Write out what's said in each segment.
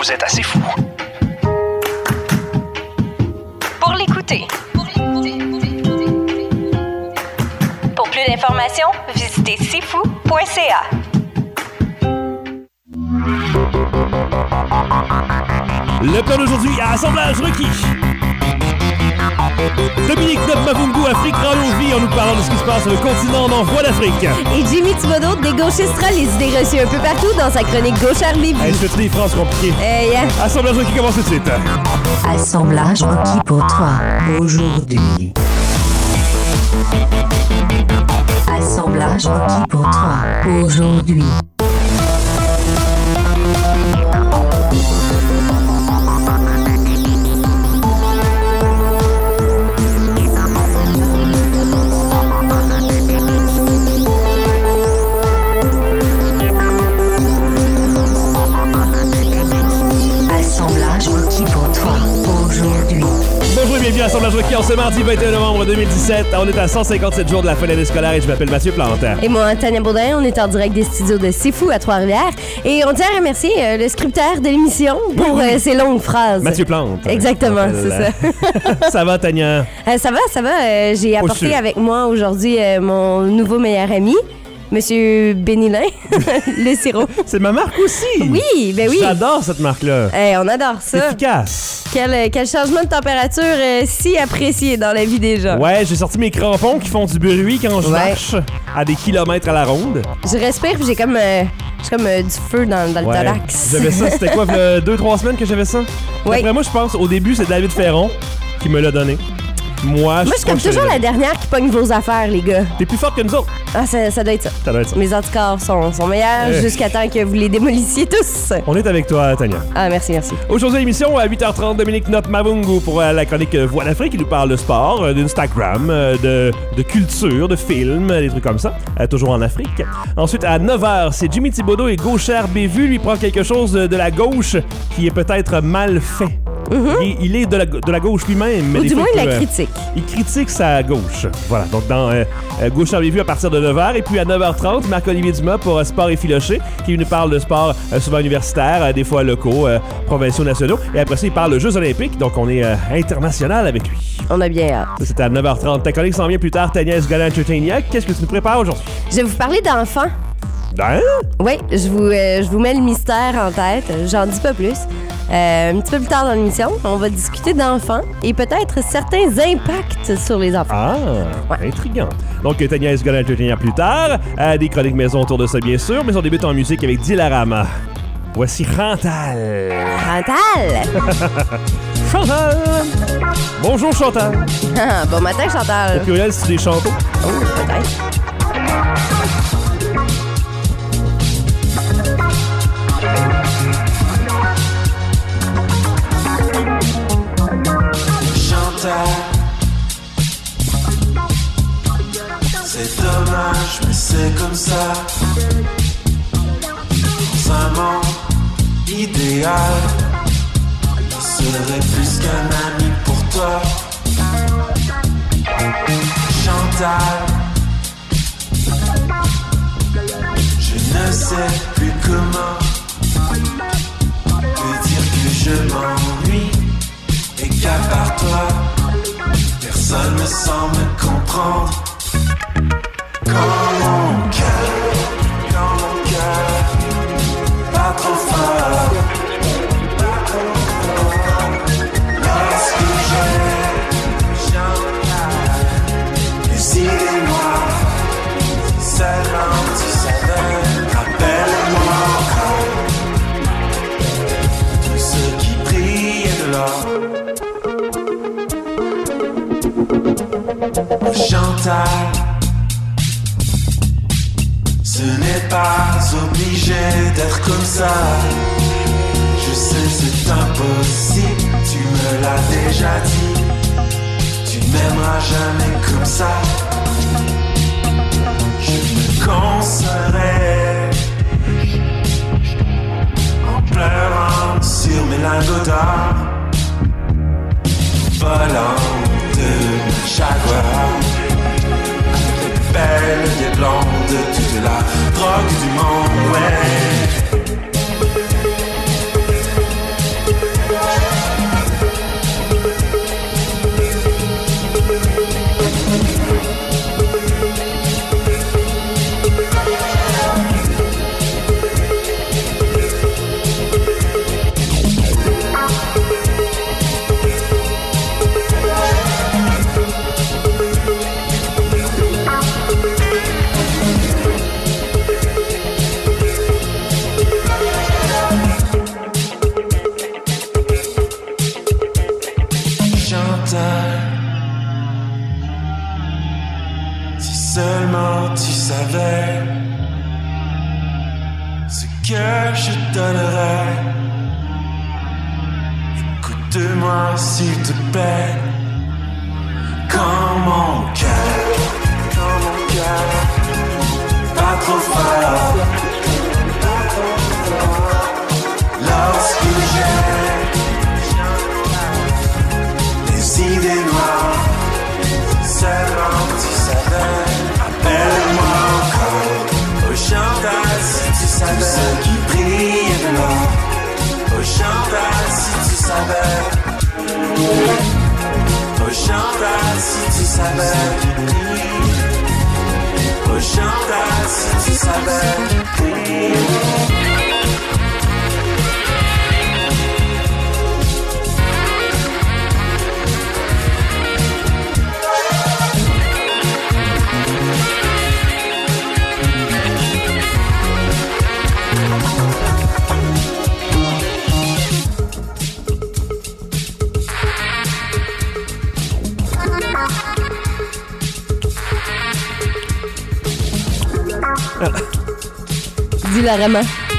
Vous êtes assez fou. Pour l'écouter. Pour plus d'informations, visitez cfou.ca. Le plan d'aujourd'hui à Assemblage requis. Dominique Mavungu, Afrique Rallonge-Vie, en nous parlant de ce qui se passe sur le continent en Voix d'Afrique. Et Jimmy Thibodeau dégochistera les idées reçues un peu partout dans sa chronique Gauche Arbitre. Hey, je fais des phrases compliquées. Assemblage requis commence tout de suite. Assemblage requis pour toi aujourd'hui. Assemblage requis pour toi aujourd'hui. Bonjour et bienvenue à Assemblage requis en ce mardi 21 novembre 2017. On est à 157 jours de la fin de l'année scolaire et je m'appelle Mathieu Plante. Et moi, Tania Baudin, on est en direct des studios de C'est Fou à Trois-Rivières. Et on tient à remercier le scripteur de l'émission pour ses longues phrases. Mathieu Plante. Exactement, c'est ça. Ça va, Tania? Ça va. J'ai apporté avec moi aujourd'hui mon nouveau meilleur ami. Monsieur Bénilin, le sirop. C'est ma marque aussi. Oui, ben oui. J'adore cette marque-là. On adore ça. C'est efficace. Quel changement de température si apprécié dans la vie des gens. Ouais, j'ai sorti mes crampons qui font du bruit quand je marche à des kilomètres à la ronde. Je respire puis j'ai comme du feu dans le thorax. J'avais ça, c'était quoi, 2-3 semaines que j'avais ça? Oui. Après moi, je pense, au début, c'est David Ferron qui me l'a donné. Moi, je suis comme toujours la dernière qui pogne vos affaires, les gars. T'es plus forte que nous autres. Ah, ça doit être ça. Ça doit être ça. Mes anticorps sont meilleurs jusqu'à temps que vous les démolissiez tous. On est avec toi, Tania. Ah, merci. Aujourd'hui, l'émission, à 8h30, Dominique Mavungu pour la chronique Voix d'Afrique. Il nous parle de sport, d'Instagram, de culture, de films, des trucs comme ça. Toujours en Afrique. Ensuite, à 9h, c'est Jimmy Thibodeau et Gauchère Bévu lui prend quelque chose de la gauche qui est peut-être mal fait. Mm-hmm. Il est de la gauche lui-même. Ou du moins, il la critique. Il critique sa gauche. Voilà, donc dans Gauchère Bévu à partir de 9h. Et puis à 9h30, Marc-Olivier Dumas pour Sport et Filoché, qui nous parle de sport souvent universitaire, des fois locaux, provinciaux, nationaux. Et après ça, il parle de Jeux olympiques, donc on est international avec lui. On a bien hâte. C'était à 9h30. Ta collègue s'en vient plus tard, Tania Esgala-Entertainiac. Qu'est-ce que tu nous prépares aujourd'hui? Je vais vous parler d'enfants. Hein? Oui, je vous mets le mystère en tête. J'en dis pas plus. Un petit peu plus tard dans l'émission, on va discuter d'enfants et peut-être certains impacts sur les enfants. Ah, intriguant. Donc, Tania Esgala-Entertainiac plus tard. Des chroniques maison autour de ça, bien sûr, mais on débute en musique avec Dilarama. Voici Chantal. Chantal! Bonjour, Chantal. Bon matin, Chantal. Au pluriel, c'est des chantons. Oh, peut-être. C'est dommage, mais c'est comme ça. Dans un monde idéal, je serais plus qu'un ami pour toi. Chantal, je ne sais plus comment te dire que je m'ennuie et qu'à part toi, personne ne semble comprendre. Quand mon cœur bat trop fort, lorsque j'ai les idées noires, si seulement tu savais, rappelle-moi encore tout ce qui brille de l'or. Chantal, ce n'est pas obligé d'être comme ça. Je sais c'est impossible, tu me l'as déjà dit. Tu ne m'aimeras jamais comme ça. Je me consolerai en pleurant sur mes lingots d'or, volant de chagrin. Belle, des blondes, toute la drogue du monde, ouais. donnerai. Écoute-moi s'il te plaît. Quand mon cœur, pas trop fort. Lorsque j'ai des idées noires, seulement tu savais. Appelle-moi encore au Chantal si tu savais ce qui brille de l'or. Au Chantal si tu savais. Au Chantal si tu savais. Au Chantal si tu savais. Dis-la vraiment.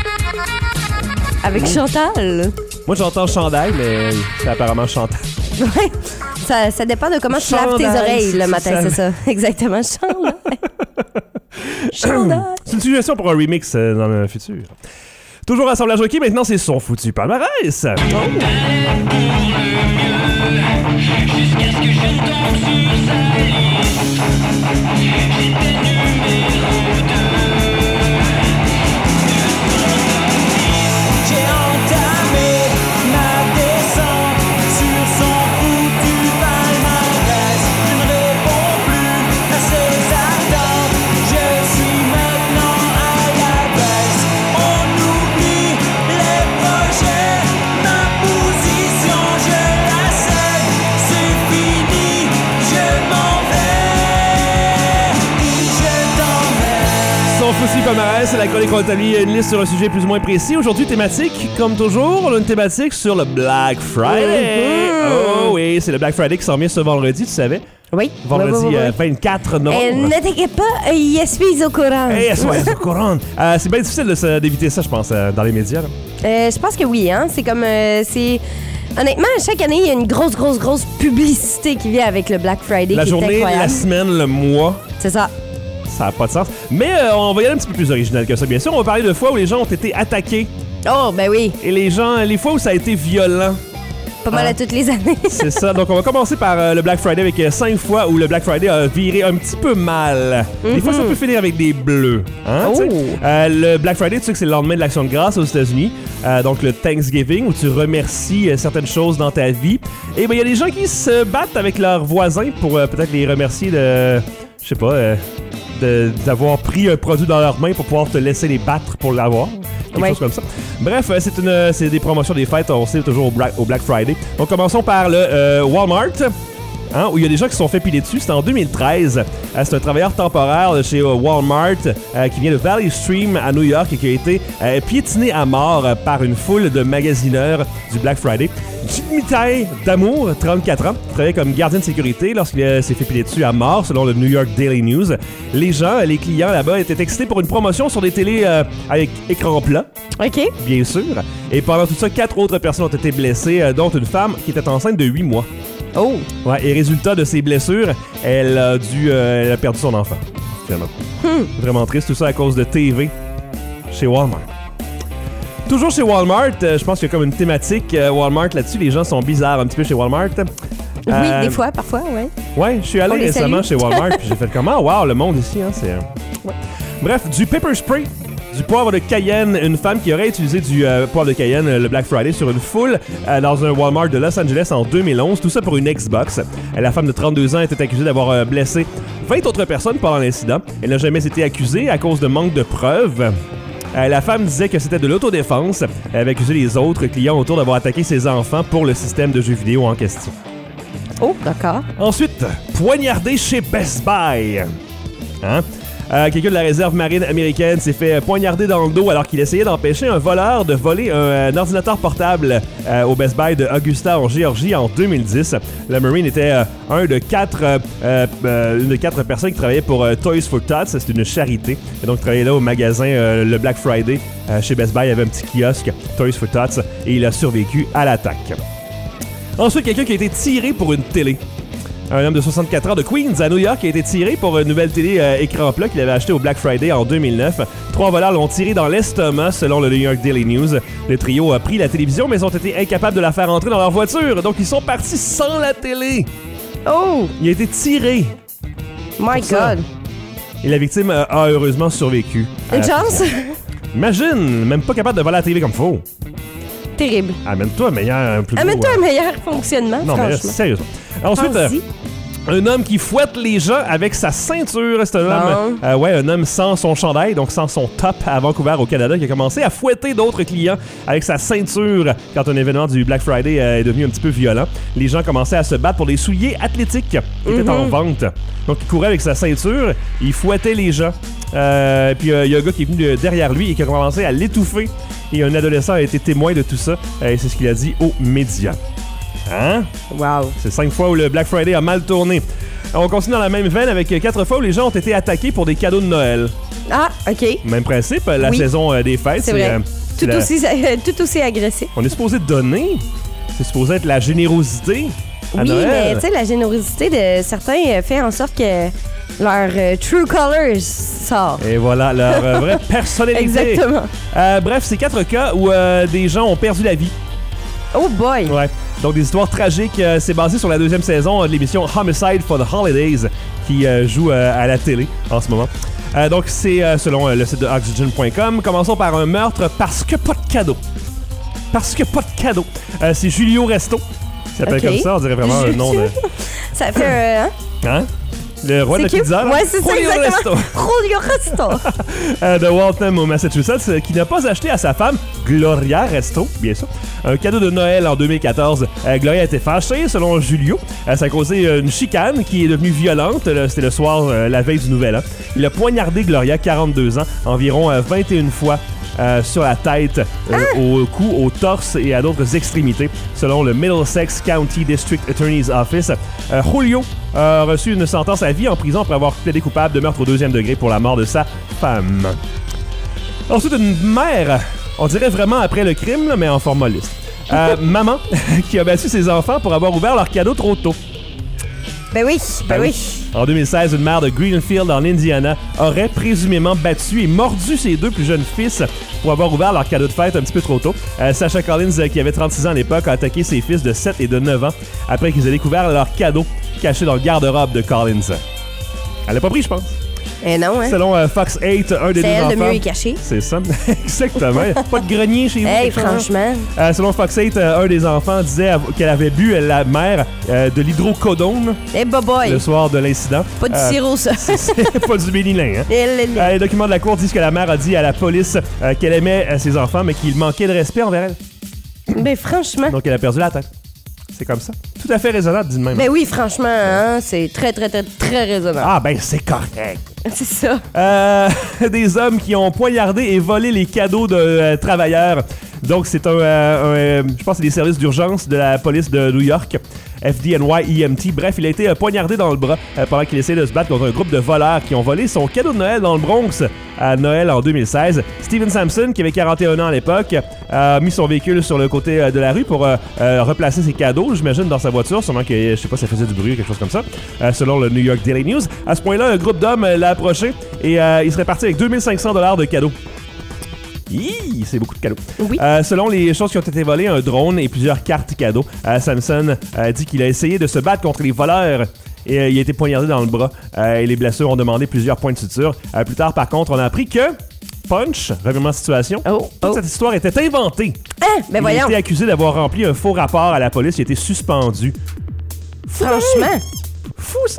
Avec Chantal. Moi, j'entends chandail, mais c'est apparemment Chantal. Ouais. Ça dépend de comment tu laves tes oreilles le matin, c'est ça. Exactement, Chantal. Chantal. C'est une suggestion pour un remix dans le futur. Toujours Assemblage Hockey, maintenant c'est son foutu palmarès. Jusqu'à ce que je tombe sur sa liste. J'étais numéro 2. J'ai entamé ma descente sur son foutu palmarès. Je ne réponds plus à ses attentes. Je suis maintenant à la baisse. On oublie les projets. Ma position, je la cède. C'est fini, je m'en vais. Je t'emmène. Son foutu palmarès, c'est la chronique qu'on établit une liste sur un sujet plus ou moins précis. Aujourd'hui, thématique, comme toujours, on a une thématique sur le Black Friday. Oh oui, c'est le Black Friday qui s'en vient ce vendredi, tu savais? Oui. Vendredi Oui. 24 novembre. Ne t'inquiète pas, je suis au courant. Hey, soyez au courant. C'est bien difficile d'éviter ça, je pense, dans les médias. Là. Je pense que oui, hein. C'est comme... Honnêtement, chaque année, il y a une grosse publicité qui vient avec le Black Friday. La qui journée, est incroyable. la semaine, le mois. C'est ça. Ça n'a pas de sens. Mais on va y aller un petit peu plus original que ça, bien sûr. On va parler de fois où les gens ont été attaqués. Oh, ben oui. Et les fois où ça a été violent. Pas mal à toutes les années. C'est ça. Donc, on va commencer par le Black Friday avec 5 fois où le Black Friday a viré un petit peu mal. Des fois, ça peut finir avec des bleus. Hein, tu sais? Le Black Friday, tu sais que c'est le lendemain de l'Action de grâce aux États-Unis. Donc, le Thanksgiving, où tu remercies certaines choses dans ta vie. Et ben, il y a des gens qui se battent avec leurs voisins pour peut-être les remercier de... Je sais pas... d'avoir pris un produit dans leurs mains pour pouvoir te laisser les battre pour l'avoir. Quelque chose comme ça. Bref, c'est des promotions des fêtes, on sait toujours au Black Friday. Donc commençons par le Walmart. Hein, où il y a des gens qui se sont fait piler dessus. C'était en 2013. C'est un travailleur temporaire de chez Walmart qui vient de Valley Stream à New York et qui a été piétiné à mort par une foule de magasineurs du Black Friday. Jimmy Tai Damour, 34 ans, travaillait comme gardien de sécurité lorsqu'il s'est fait piler dessus à mort, selon le New York Daily News. Les clients là-bas étaient excités pour une promotion sur des télés avec écran plat. OK. Bien sûr. Et pendant tout ça, 4 autres personnes ont été blessées, dont une femme qui était enceinte de 8 mois. Oh! Ouais, et résultat de ces blessures, elle a perdu son enfant. Finalement. Vraiment triste, tout ça à cause de TV chez Walmart. Toujours chez Walmart, je pense qu'il y a comme une thématique Walmart là-dessus. Les gens sont bizarres un petit peu chez Walmart. Oui, des fois, parfois, ouais. Ouais, je suis allé On les récemment salue. chez Walmart puis j'ai fait comment? Wow, le monde ici, hein, c'est... Ouais. Bref, du pepper spray. Du poivre de Cayenne, une femme qui aurait utilisé du poivre de Cayenne le Black Friday sur une foule dans un Walmart de Los Angeles en 2011, tout ça pour une Xbox. La femme de 32 ans était accusée d'avoir blessé 20 autres personnes pendant l'incident. Elle n'a jamais été accusée à cause de manque de preuves. La femme disait que c'était de l'autodéfense. Elle avait accusé les autres clients autour d'avoir attaqué ses enfants pour le système de jeux vidéo en question. Oh, d'accord. Ensuite, poignardé chez Best Buy. Hein? Quelqu'un de la réserve marine américaine s'est fait poignarder dans le dos alors qu'il essayait d'empêcher un voleur de voler un ordinateur portable au Best Buy de Augusta en Géorgie en 2010. Le Marine était une de quatre personnes qui travaillaient pour Toys for Tots. C'est une charité. Et donc, il travaillait là au magasin le Black Friday. Chez Best Buy, il y avait un petit kiosque Toys for Tots et il a survécu à l'attaque. Ensuite, quelqu'un qui a été tiré pour une télé. Un homme de 64 ans de Queens, à New York, a été tiré pour une nouvelle télé écran plat qu'il avait acheté au Black Friday en 2009. 3 voleurs l'ont tiré dans l'estomac, selon le New York Daily News. Le trio a pris la télévision, mais ils ont été incapables de la faire entrer dans leur voiture. Donc, ils sont partis sans la télé. Oh! Il a été tiré. My God! Et la victime a heureusement survécu. Une chance? Imagine, même pas capable de voler la télé comme faut. Terrible. Amène-toi un meilleur... Amène-toi un meilleur fonctionnement, non, mais là, franchement. sérieusement. Ensuite, un homme qui fouette les gens avec sa ceinture. C'est un homme sans son chandail, donc sans son top à Vancouver au Canada, qui a commencé à fouetter d'autres clients avec sa ceinture quand un événement du Black Friday est devenu un petit peu violent. Les gens commençaient à se battre pour des souliers athlétiques qui étaient en vente. Donc, il courait avec sa ceinture, il fouettait les gens. Puis il y a un gars qui est venu derrière lui et qui a commencé à l'étouffer. Et un adolescent a été témoin de tout ça. Et c'est ce qu'il a dit aux médias. Hein? Wow. C'est 5 fois où le Black Friday a mal tourné. On continue dans la même veine avec 4 fois où les gens ont été attaqués pour des cadeaux de Noël. Ah, OK. Même principe, la saison des fêtes. C'est vrai. Tout aussi agressif. On est supposé donner. C'est supposé être la générosité à oui, Noël. mais tu sais, la générosité de certains fait en sorte que leur true colors sort. Et voilà, leur vraie personnalité. Exactement. Bref, c'est 4 cas où des gens ont perdu la vie. Oh boy! Ouais. Donc, des histoires tragiques. C'est basé sur la 2e saison de l'émission Homicide for the Holidays qui joue à la télé en ce moment. Donc, c'est selon le site de Oxygen.com. Commençons par un meurtre parce que pas de cadeau. Parce que pas de cadeau. C'est Julio Resto. Il s'appelle comme ça, on dirait vraiment un nom de... Ça fait Hein? Le roi de la pizza, là? Ouais, c'est ça, Julio exactement. Resto. Julio Resto. De Waltham au Massachusetts, qui n'a pas acheté à sa femme, Gloria Resto, bien sûr, un cadeau de Noël en 2014. Gloria a été fâchée, selon Julio. Ça a causé une chicane qui est devenue violente. C'était le soir, la veille du Nouvel An. Il a poignardé Gloria, 42 ans, environ 21 fois. Sur la tête, au cou, au torse et à d'autres extrémités, selon le Middlesex County District Attorney's Office. Julio a reçu une sentence à vie en prison après avoir plaidé coupable de meurtre au 2e degré pour la mort de sa femme. Ensuite, une mère, on dirait vraiment après le crime, là, mais en format liste. Maman qui a battu ses enfants pour avoir ouvert leur cadeau trop tôt. Ben oui. En 2016, une mère de Greenfield, en Indiana, aurait présumément battu et mordu ses 2 plus jeunes fils pour avoir ouvert leur cadeau de fête un petit peu trop tôt. Sacha Collins, qui avait 36 ans à l'époque, a attaqué ses fils de 7 et de 9 ans après qu'ils aient découvert leur cadeau caché dans le garde-robe de Collins. Elle l'a pas pris, je pense. Eh non, hein? Selon Fox 8, un des 2 enfants... C'est elle, le mieux est caché. C'est ça. Exactement. Pas de grenier chez vous. Hey, franchement. Selon Fox 8, un des enfants disait qu'elle avait bu, la mère, de l'hydrocodone Boy. le soir de l'incident. Pas du sirop, ça. C'est pas du Bélilin, hein? Les documents de la cour disent que la mère a dit à la police qu'elle aimait ses enfants, mais qu'il manquait de respect envers elle. Ben franchement. Donc, elle a perdu la tête. C'est comme ça. Tout à fait raisonnable, dit de même. Ben oui, franchement, hein, c'est très raisonnable. Ah, ben c'est correct. C'est ça. Des hommes qui ont poignardé et volé les cadeaux de travailleurs. Donc, c'est je pense que c'est des services d'urgence de la police de New York. FDNY EMT. Bref, il a été poignardé dans le bras pendant qu'il essayait de se battre contre un groupe de voleurs qui ont volé son cadeau de Noël dans le Bronx à Noël en 2016. Steven Sampson, qui avait 41 ans à l'époque, a mis son véhicule sur le côté de la rue pour replacer ses cadeaux, j'imagine, dans sa voiture. Sûrement que, je sais pas, ça faisait du bruit ou quelque chose comme ça, selon le New York Daily News. À ce point-là, un groupe d'hommes l'a approché et il serait parti avec $2,500 de cadeaux. C'est beaucoup de cadeaux. Oui. Selon les choses qui ont été volées, un drone et plusieurs cartes cadeaux. Samson dit qu'il a essayé de se battre contre les voleurs et il a été poignardé dans le bras. Et les blessures ont demandé plusieurs points de suture. Plus tard, par contre, on a appris que Punch, revirement de situation, toute cette histoire était inventée. Ben voyons. Il a été accusé d'avoir rempli un faux rapport à la police. Il a été suspendu. Franchement. Fou, ça!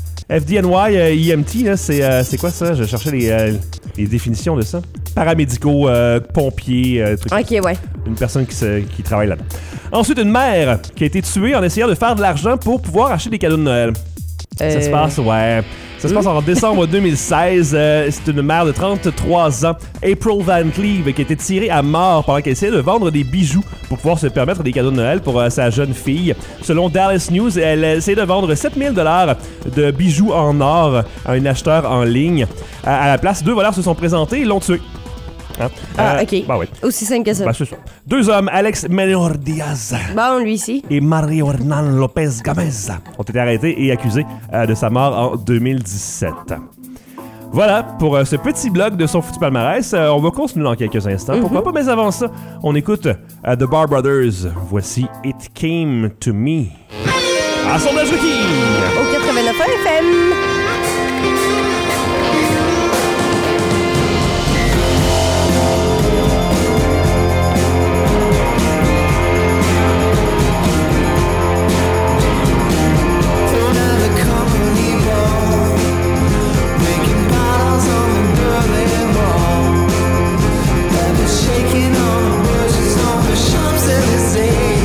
FDNY EMT, là, c'est quoi ça? Je cherchais les définitions de ça. Paramédicaux, pompiers, trucs. OK, ouais. Une personne qui travaille là-dedans. Ensuite, une mère qui a été tuée en essayant de faire de l'argent pour pouvoir acheter des cadeaux de Noël. Ça se passe, ouais. Ça se passe en décembre 2016. C'est une mère de 33 ans, April Van Cleve, qui a été tirée à mort pendant qu'elle essayait de vendre des bijoux pour pouvoir se permettre des cadeaux de Noël pour sa jeune fille. Selon Dallas News, elle essayait de vendre 7000 $ de bijoux en or à un acheteur en ligne. À la place, 2 voleurs se sont présentés et l'ont tué. Hein? OK. Ben oui. Aussi simple que ça. Ben, c'est ça. 2 hommes, Alex Menor Diaz Bon, lui ici. et Mario Hernan Lopez Gomez, ont été arrêtés et accusés de sa mort en 2017. Voilà pour ce petit blog de son foutu palmarès. On va continuer dans quelques instants. Pourquoi pas, mais avant ça, on écoute The Bar Brothers. Voici It Came to Me. À son rookie! Au 89 FM.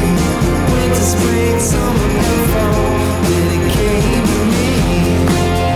Spring, summer, and fall, then it came to me.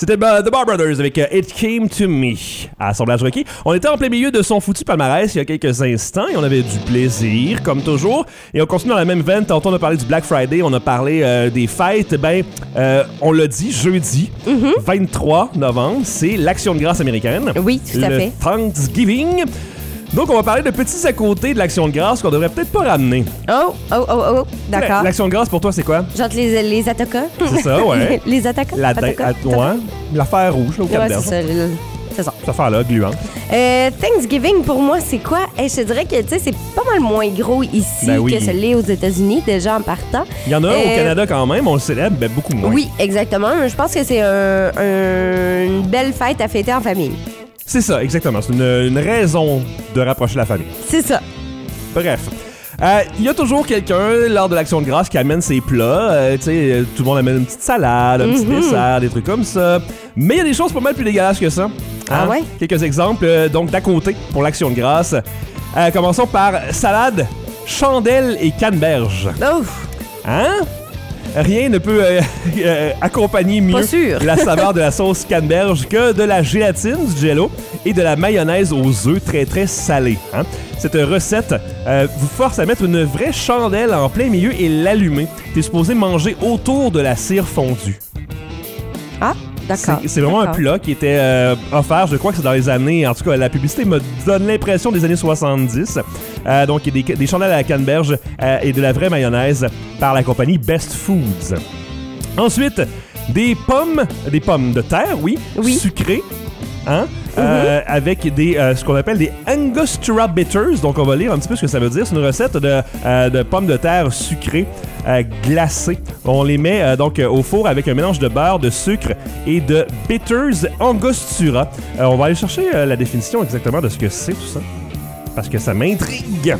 C'était The Bar Brothers avec It Came to Me. À Assemblage requis. On était en plein milieu de son foutu palmarès il y a quelques instants et on avait du plaisir, comme toujours. Et on continue dans la même veine. Tantôt, on a parlé du Black Friday, on a parlé des fêtes. On l'a dit, jeudi, 23 novembre, c'est l'Action de grâce américaine. Oui, tout à fait. Le Thanksgiving. Donc, on va parler de petits à côté de l'Action de grâce qu'on devrait peut-être pas ramener. Oh, d'accord. L'Action de grâce, pour toi, c'est quoi? Genre les attaquants. C'est ça, ouais. Les attaquants. Ouais. L'affaire rouge, là, au Cap Ouais, d'Herbe. c'est ça. Cette affaire-là, gluante. Thanksgiving, pour moi, c'est quoi? Je te dirais que c'est pas mal moins gros ici que ce l'est aux États-Unis, déjà en partant. Il y en a au Canada quand même, on le célèbre, mais beaucoup moins. Oui, exactement. Je pense que c'est une belle fête à fêter en famille. C'est ça, exactement. C'est une raison de rapprocher la famille. C'est ça. Bref. Il y a toujours quelqu'un, lors de l'Action de grâce, qui amène ses plats. Tout le monde amène une petite salade, un petit dessert, des trucs comme ça. Mais il y a des choses pas mal plus dégueulasses que ça. Ah ouais? Quelques exemples, donc d'à côté, pour l'Action de grâce. Commençons par salade, chandelle et canneberge. Oh! Hein? Rien ne peut accompagner mieux la saveur de la sauce canneberge que de la gélatine, du jello et de la mayonnaise aux œufs très très salés. Hein? Cette recette vous force à mettre une vraie chandelle en plein milieu et l'allumer. T'es supposé manger autour de la cire fondue. Ah, d'accord. C'est vraiment un plat qui était offert, je crois que c'est dans les années, en tout cas la publicité me donne l'impression des années 70. Donc il y a des chandelles à la canneberge et de la vraie mayonnaise par la compagnie Best Foods. Ensuite, des pommes de terre, oui. Sucrées. Hein? Avec ce qu'on appelle des Angostura Bitters. Donc, on va lire un petit peu ce que ça veut dire. C'est une recette de pommes de terre sucrées glacées. On les met donc au four avec un mélange de beurre, de sucre et de Bitters Angostura. On va aller chercher la définition exactement de ce que c'est tout ça. Parce que ça m'intrigue.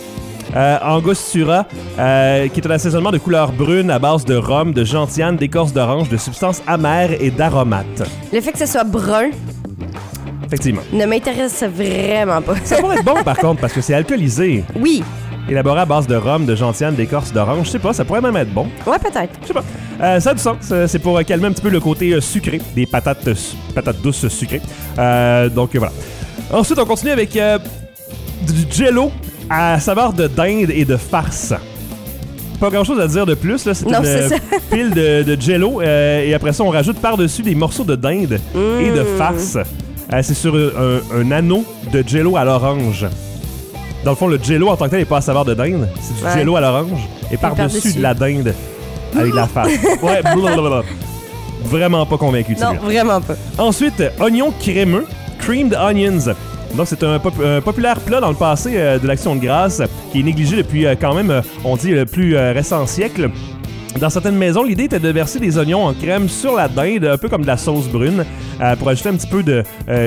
Angostura, qui est un assaisonnement de couleur brune à base de rhum, de gentiane, d'écorce d'orange, de substances amères et d'aromates. Le fait que ce soit brun Effectivement. ne m'intéresse vraiment pas. Ça pourrait être bon, par contre, parce que c'est alcoolisé. Oui. Élaboré à base de rhum, de gentiane, d'écorce d'orange. Je sais pas, ça pourrait même être bon. Ouais, peut-être. Je sais pas. Ça a du sens. C'est pour calmer un petit peu le côté sucré des patates douces sucrées. Donc, voilà. Ensuite, on continue avec du jello à saveur de dinde et de farce. Pas grand-chose à dire de plus. Là. C'est une pile de jello. Et après ça, on rajoute par-dessus des morceaux de dinde et de farce. C'est sur un anneau de jello à l'orange. Dans le fond, le jello en tant que tel n'est pas à saveur de dinde. C'est du jello à l'orange. Et par-dessus de la dinde avec de la farce. Ouais, blablabla. Vraiment pas convaincu de Non, vraiment pas. Ensuite, oignons crémeux, creamed onions. Donc, c'est un populaire plat dans le passé de l'Action de grâce qui est négligé depuis quand même, on dit, le plus récent siècle. Dans certaines maisons, l'idée était de verser des oignons en crème sur la dinde, un peu comme de la sauce brune, pour ajouter un petit peu de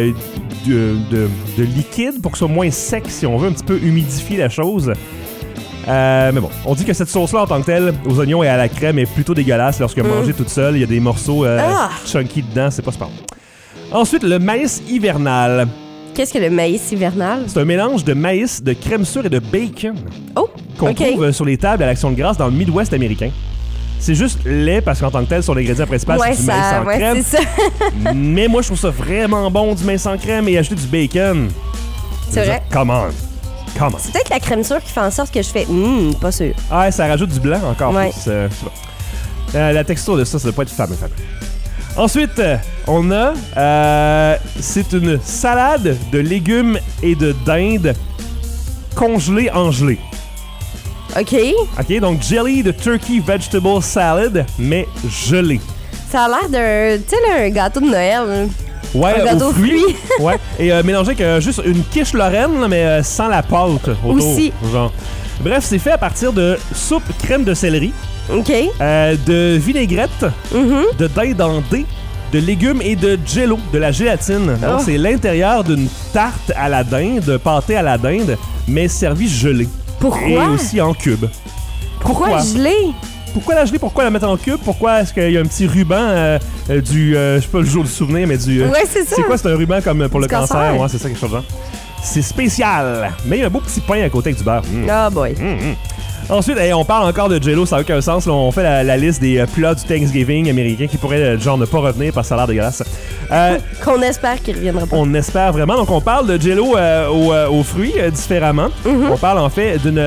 liquide pour que ce soit moins sec, si on veut, un petit peu humidifier la chose. Mais bon, on dit que cette sauce-là, en tant que telle, aux oignons et à la crème, est plutôt dégueulasse lorsque mangée toute seule. Il y a des morceaux chunky dedans, c'est pas super bon. Ensuite, le maïs hivernal. Qu'est-ce que le maïs hivernal? C'est un mélange de maïs, de crème sûre et de bacon qu'on trouve sur les tables à l'Action de grâce dans le Midwest américain. C'est juste lait parce qu'en tant que tel, son ingrédient principal, c'est du maïs en crème. C'est ça. Mais moi, je trouve ça vraiment bon, du maïs en crème et ajouter du bacon. C'est vrai. Come on. C'est peut-être la crème sûre qui fait en sorte que je fais pas sûr. Ah, ça rajoute du blanc encore plus. C'est bon. La texture de ça doit pas être fameux. Ensuite, on a... c'est une salade de légumes et de dinde congelée en gelée. OK, donc jelly de turkey vegetable salad, mais gelée. Ça a l'air d'un, tu sais, un gâteau de Noël. Ouais, un gâteau aux fruits. Ouais, et mélangé avec juste une quiche Lorraine, mais sans la pâte autour. Aussi. Genre. Bref, c'est fait à partir de soupe crème de céleri, de vinaigrette, de dinde en dés, de légumes et de jello, de la gélatine. Donc, c'est l'intérieur d'une tarte à la dinde, pâté à la dinde, mais servi gelé. Pourquoi? Et aussi en cube. Pourquoi gelé? Pourquoi la geler? Pourquoi la mettre en cube? Pourquoi est-ce qu'il y a un petit ruban je sais pas le jour du souvenir, mais du... ouais, c'est ça. C'est quoi? C'est un ruban comme pour le cancer? Ouais, c'est ça, quelque chose de genre. C'est spécial. Mais il y a un beau petit pain à côté avec du beurre. Ah boy. Ensuite, on parle encore de J-Lo, ça n'a aucun sens. Là, on fait la liste des plats du Thanksgiving américain qui pourraient genre ne pas revenir parce que ça a l'air dégueulasse. Qu'on espère qu'il reviendra pas. On espère vraiment. Donc, on parle de J-Lo aux fruits différemment. Mm-hmm. On parle en fait d'une...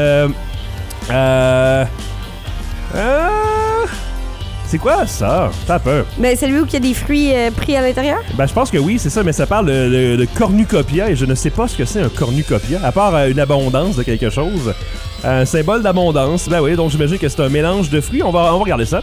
c'est quoi ça? T'as peur. Ben, c'est lui où il y a des fruits pris à l'intérieur? Ben, je pense que oui, c'est ça, mais ça parle de cornucopia et je ne sais pas ce que c'est un cornucopia, à part une abondance de quelque chose. Un symbole d'abondance. Ben oui, donc j'imagine que c'est un mélange de fruits. On va regarder ça.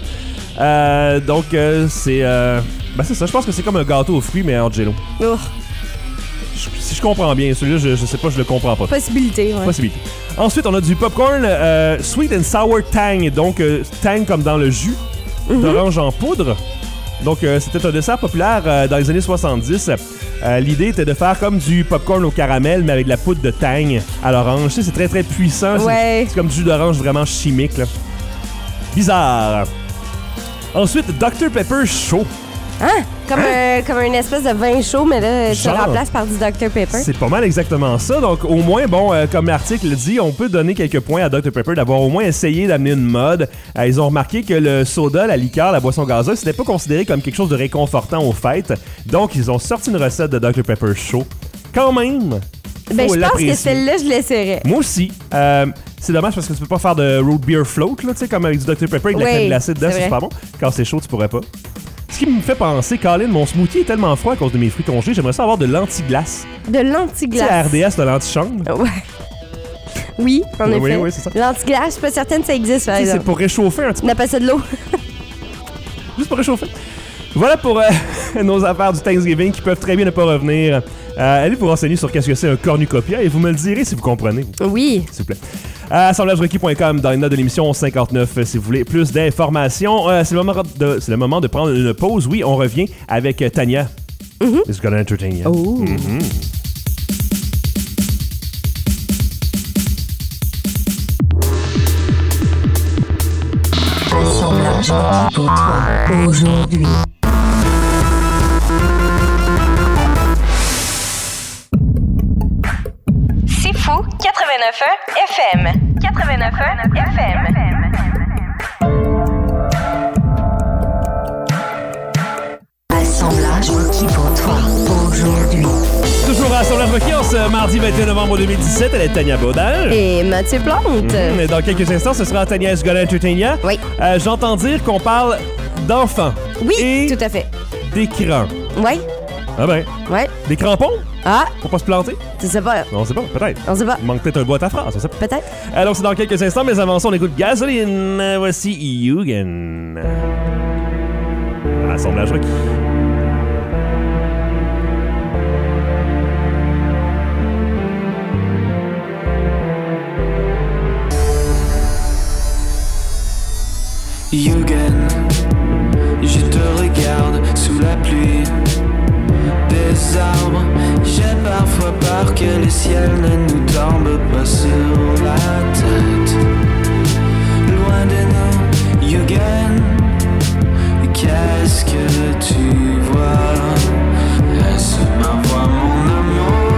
C'est ça. Je pense que c'est comme un gâteau aux fruits, mais en J-Lo. Oh, Si je comprends bien, celui-là, je sais pas, je le comprends pas. possibilité, ouais. Possibilité. Ensuite, on a du popcorn sweet and sour tang. Donc, tang comme dans le jus d'orange en poudre. Donc, c'était un dessert populaire dans les années 70. L'idée était de faire comme du popcorn au caramel, mais avec de la poudre de tang à l'orange. Tu sais, c'est très, très puissant. Ouais. C'est comme du jus d'orange vraiment chimique, là. Bizarre. Ensuite, Dr Pepper chaud. Hein? Comme une espèce de vin chaud, mais là, tu le Genre. remplaces par du Dr Pepper. C'est pas mal exactement ça. Donc, au moins, comme l'article dit, on peut donner quelques points à Dr Pepper d'avoir au moins essayé d'amener une mode. Ils ont remarqué que le soda, la liqueur, la boisson gazeuse, c'était pas considéré comme quelque chose de réconfortant aux fêtes. Donc, ils ont sorti une recette de Dr Pepper chaud. Quand même, Ben, faut je pense l'apprécier. que celle-là, je l'essaierais. Moi aussi. C'est dommage parce que tu peux pas faire de root beer float, là, tu sais, comme avec du Dr Pepper avec de la Oui, crème glacée dedans, c'est c'est vrai. super bon. Quand c'est chaud, tu pourrais pas. Ce qui me fait penser, Colin, mon smoothie est tellement froid à cause de mes fruits congelés, j'aimerais ça avoir de l'anti-glace. De Tu sais, l'anti-glace. à RDS, de l'anti-chambre. Ouais. Oui, en Oui, effet. oui, c'est ça. L'anti-glace, je suis pas certaine que ça existe, par Tu sais, c'est exemple. pour réchauffer un petit peu. On appelle ça de l'eau. Juste pour réchauffer. Voilà pour nos affaires du Thanksgiving qui peuvent très bien ne pas revenir. Allez vous renseigner sur qu'est-ce que c'est un cornucopia et vous me le direz si vous comprenez. Oui. S'il vous plaît. assemblagerequis.com dans les notes de l'émission 59 si vous voulez plus d'informations. C'est le moment de prendre une pause. Oui, on revient avec Tania. It's gonna entertain you. Oh. Assemblage requis pour toi aujourd'hui. C'est fou, 89.1 FM. 89.1 FM. Assemblage requis pour toi aujourd'hui. Toujours à Assemblage Requis, en ce mardi 21 novembre 2017. Elle est Tania Baudin. Et Mathieu Plante. Et dans quelques instants, ce sera Tania It's gonna entertain you. Oui. J'entends dire qu'on parle d'enfants. Oui, et tout à fait. d'écrans. Oui. Ah ben, Ouais. des crampons? Ah, Faut pas se planter? tu sais pas. On sait pas, peut-être. On sait pas. Il manque peut-être un bout à ta phrase, on sait pas. Peut-être. Alors, c'est dans quelques instants, mais avant ça, on écoute Gasoline. Voici Eugen. Assemblage requis. Eugen, je te regarde sous la pluie des arbres. J'ai parfois peur que le ciel ne nous tombe pas sur la tête. Loin de nous, Eugen, qu'est-ce que tu vois? Est-ce ma voix, mon amour?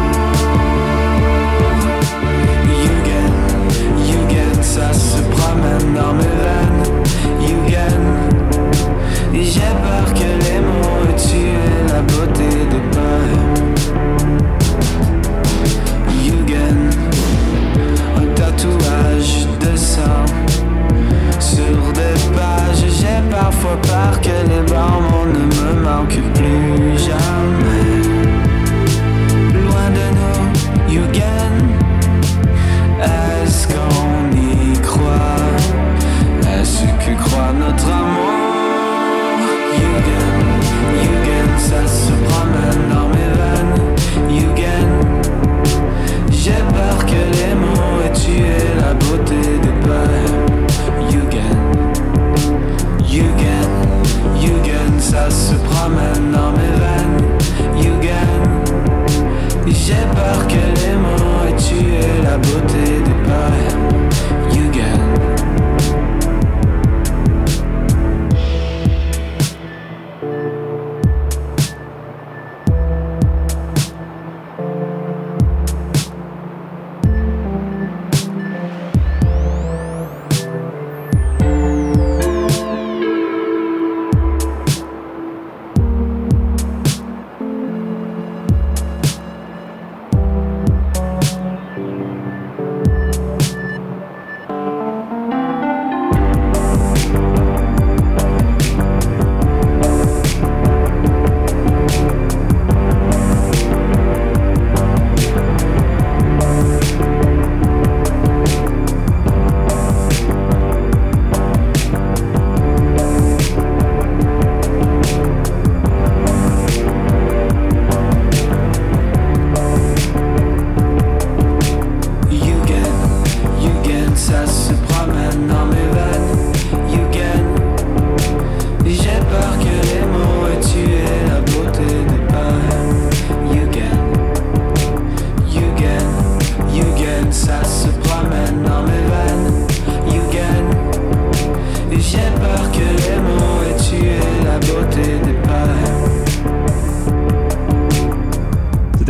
Eugen, ça se promène dans mes veines. Eugen, j'ai peur que les mots tuent la beauté des poèmes. Eugen, un tatouage de sang sur des pages. J'ai parfois peur que les bons mots ne me manquent plus jamais. Loin de nous, Eugen, est-ce qu'on y croit? Est-ce que croit notre amour? Eugen, ça se promène dans mes veines. Eugen, j'ai peur que les mots aient tué la beauté des poèmes. Eugen, ça se promène dans mes veines. Eugen, j'ai peur que les mots aient tué la beauté des poèmes. Eugen.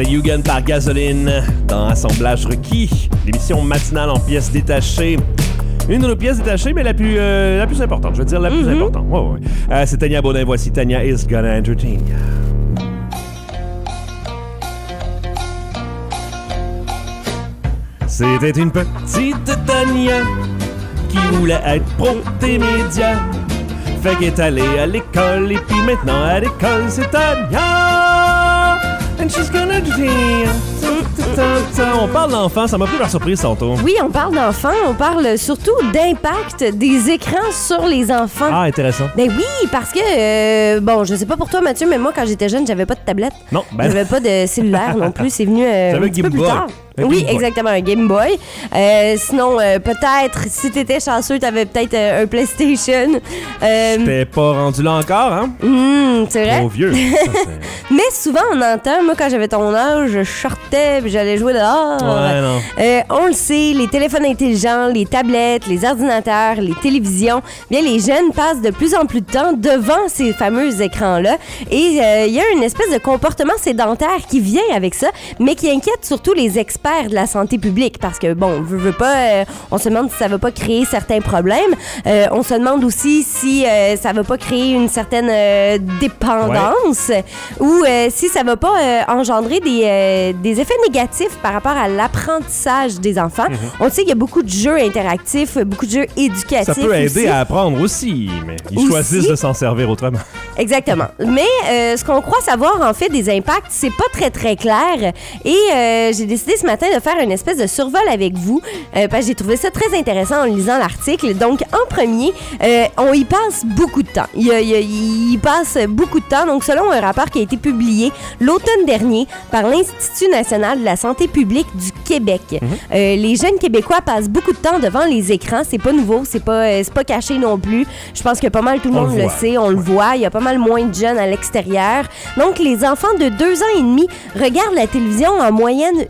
David Hugan par Gasoline dans Assemblage requis, l'émission matinale en pièces détachées. Une de nos pièces détachées, mais la plus importante. Je veux dire la plus importante. Ouais. C'est Tania Baudin. Voici Tania is Gonna Entertain. C'était une petite Tania qui voulait être pro des médias. Fait qu'elle est allée à l'école et puis maintenant à l'école c'est Tania. And she's gonna entertain. On parle d'enfants, ça m'a pris par surprise tantôt. Oui, on parle d'enfants, on parle surtout d'impact des écrans sur les enfants. Ah, intéressant. Ben oui, parce que, bon, je sais pas pour toi, Mathieu, mais moi, quand j'étais jeune, j'avais pas de tablette. Non, ben... J'avais pas de cellulaire non plus, c'est venu un petit peu plus tard. Oui, exactement, un Game Boy. Sinon, peut-être, si t'étais chanceux, t'avais peut-être un PlayStation. J'étais pas rendu là encore, hein? C'est vrai? Trop vieux. Mais souvent, on entend, moi, quand j'avais ton âge, je sortais puis j'allais jouer dehors. Ouais, non. On le sait, les téléphones intelligents, les tablettes, les ordinateurs, les télévisions, bien, les jeunes passent de plus en plus de temps devant ces fameux écrans-là. Et il y a une espèce de comportement sédentaire qui vient avec ça, mais qui inquiète surtout les experts de la santé publique parce que, bon, veut pas, on se demande si ça va pas créer certains problèmes. On se demande aussi si ça va pas créer une certaine dépendance ou si ça va pas engendrer des effets négatifs par rapport à l'apprentissage des enfants. On sait qu'il y a beaucoup de jeux interactifs, beaucoup de jeux éducatifs. Ça peut aider aussi. à apprendre aussi, mais ils choisissent de s'en servir autrement. Exactement. Mais ce qu'on croit savoir, en fait, des impacts, c'est pas très, très clair. Et j'ai décidé ce matin de faire une espèce de survol avec vous parce que j'ai trouvé ça très intéressant en lisant l'article. Donc, en premier, on y passe beaucoup de temps. Il y passe beaucoup de temps. Donc, selon un rapport qui a été publié l'automne dernier par l'Institut national de la santé publique du Québec, les jeunes Québécois passent beaucoup de temps devant les écrans. C'est pas nouveau, c'est pas caché non plus. Je pense que pas mal tout le monde le sait, on le voit. Il y a pas mal moins de jeunes à l'extérieur. Donc, les enfants de 2 ans et demi regardent la télévision en moyenne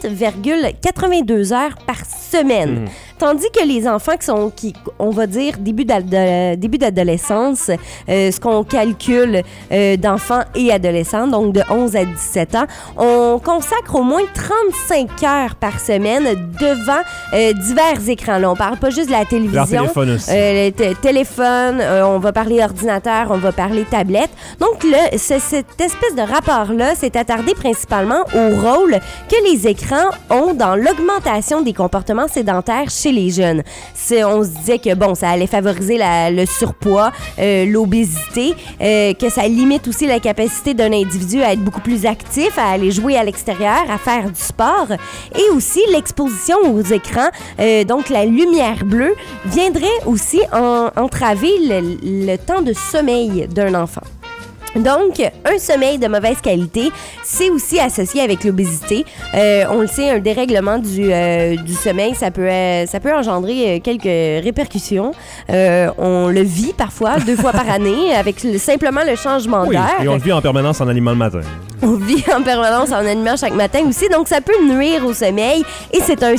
8,82 heures par semaine. Tandis que les enfants qui on va dire, début d'adolescence, ce qu'on calcule d'enfants et adolescents, donc de 11 à 17 ans, on consacre au moins 35 heures par semaine devant divers écrans. Là, on parle pas juste de la télévision. Leur téléphone aussi. Téléphone, on va parler ordinateur, on va parler tablette. Donc, cette espèce de rapport-là s'est attardé principalement au rôle que les écrans ont dans l'augmentation des comportements sédentaires chez les jeunes. On se disait que, bon, ça allait favoriser le surpoids, l'obésité, que ça limite aussi la capacité d'un individu à être beaucoup plus actif, à aller jouer à l'extérieur, à faire du sport, et aussi l'exposition aux écrans, donc la lumière bleue, viendrait aussi entraver le temps de sommeil d'un enfant. Donc, un sommeil de mauvaise qualité, c'est aussi associé avec l'obésité. On le sait, un dérèglement du sommeil, ça peut engendrer quelques répercussions. On le vit parfois 2 fois par année avec simplement le changement d'heure. Et on le vit en permanence en animant le matin. On vit en permanence en animant chaque matin aussi, donc ça peut nuire au sommeil et c'est un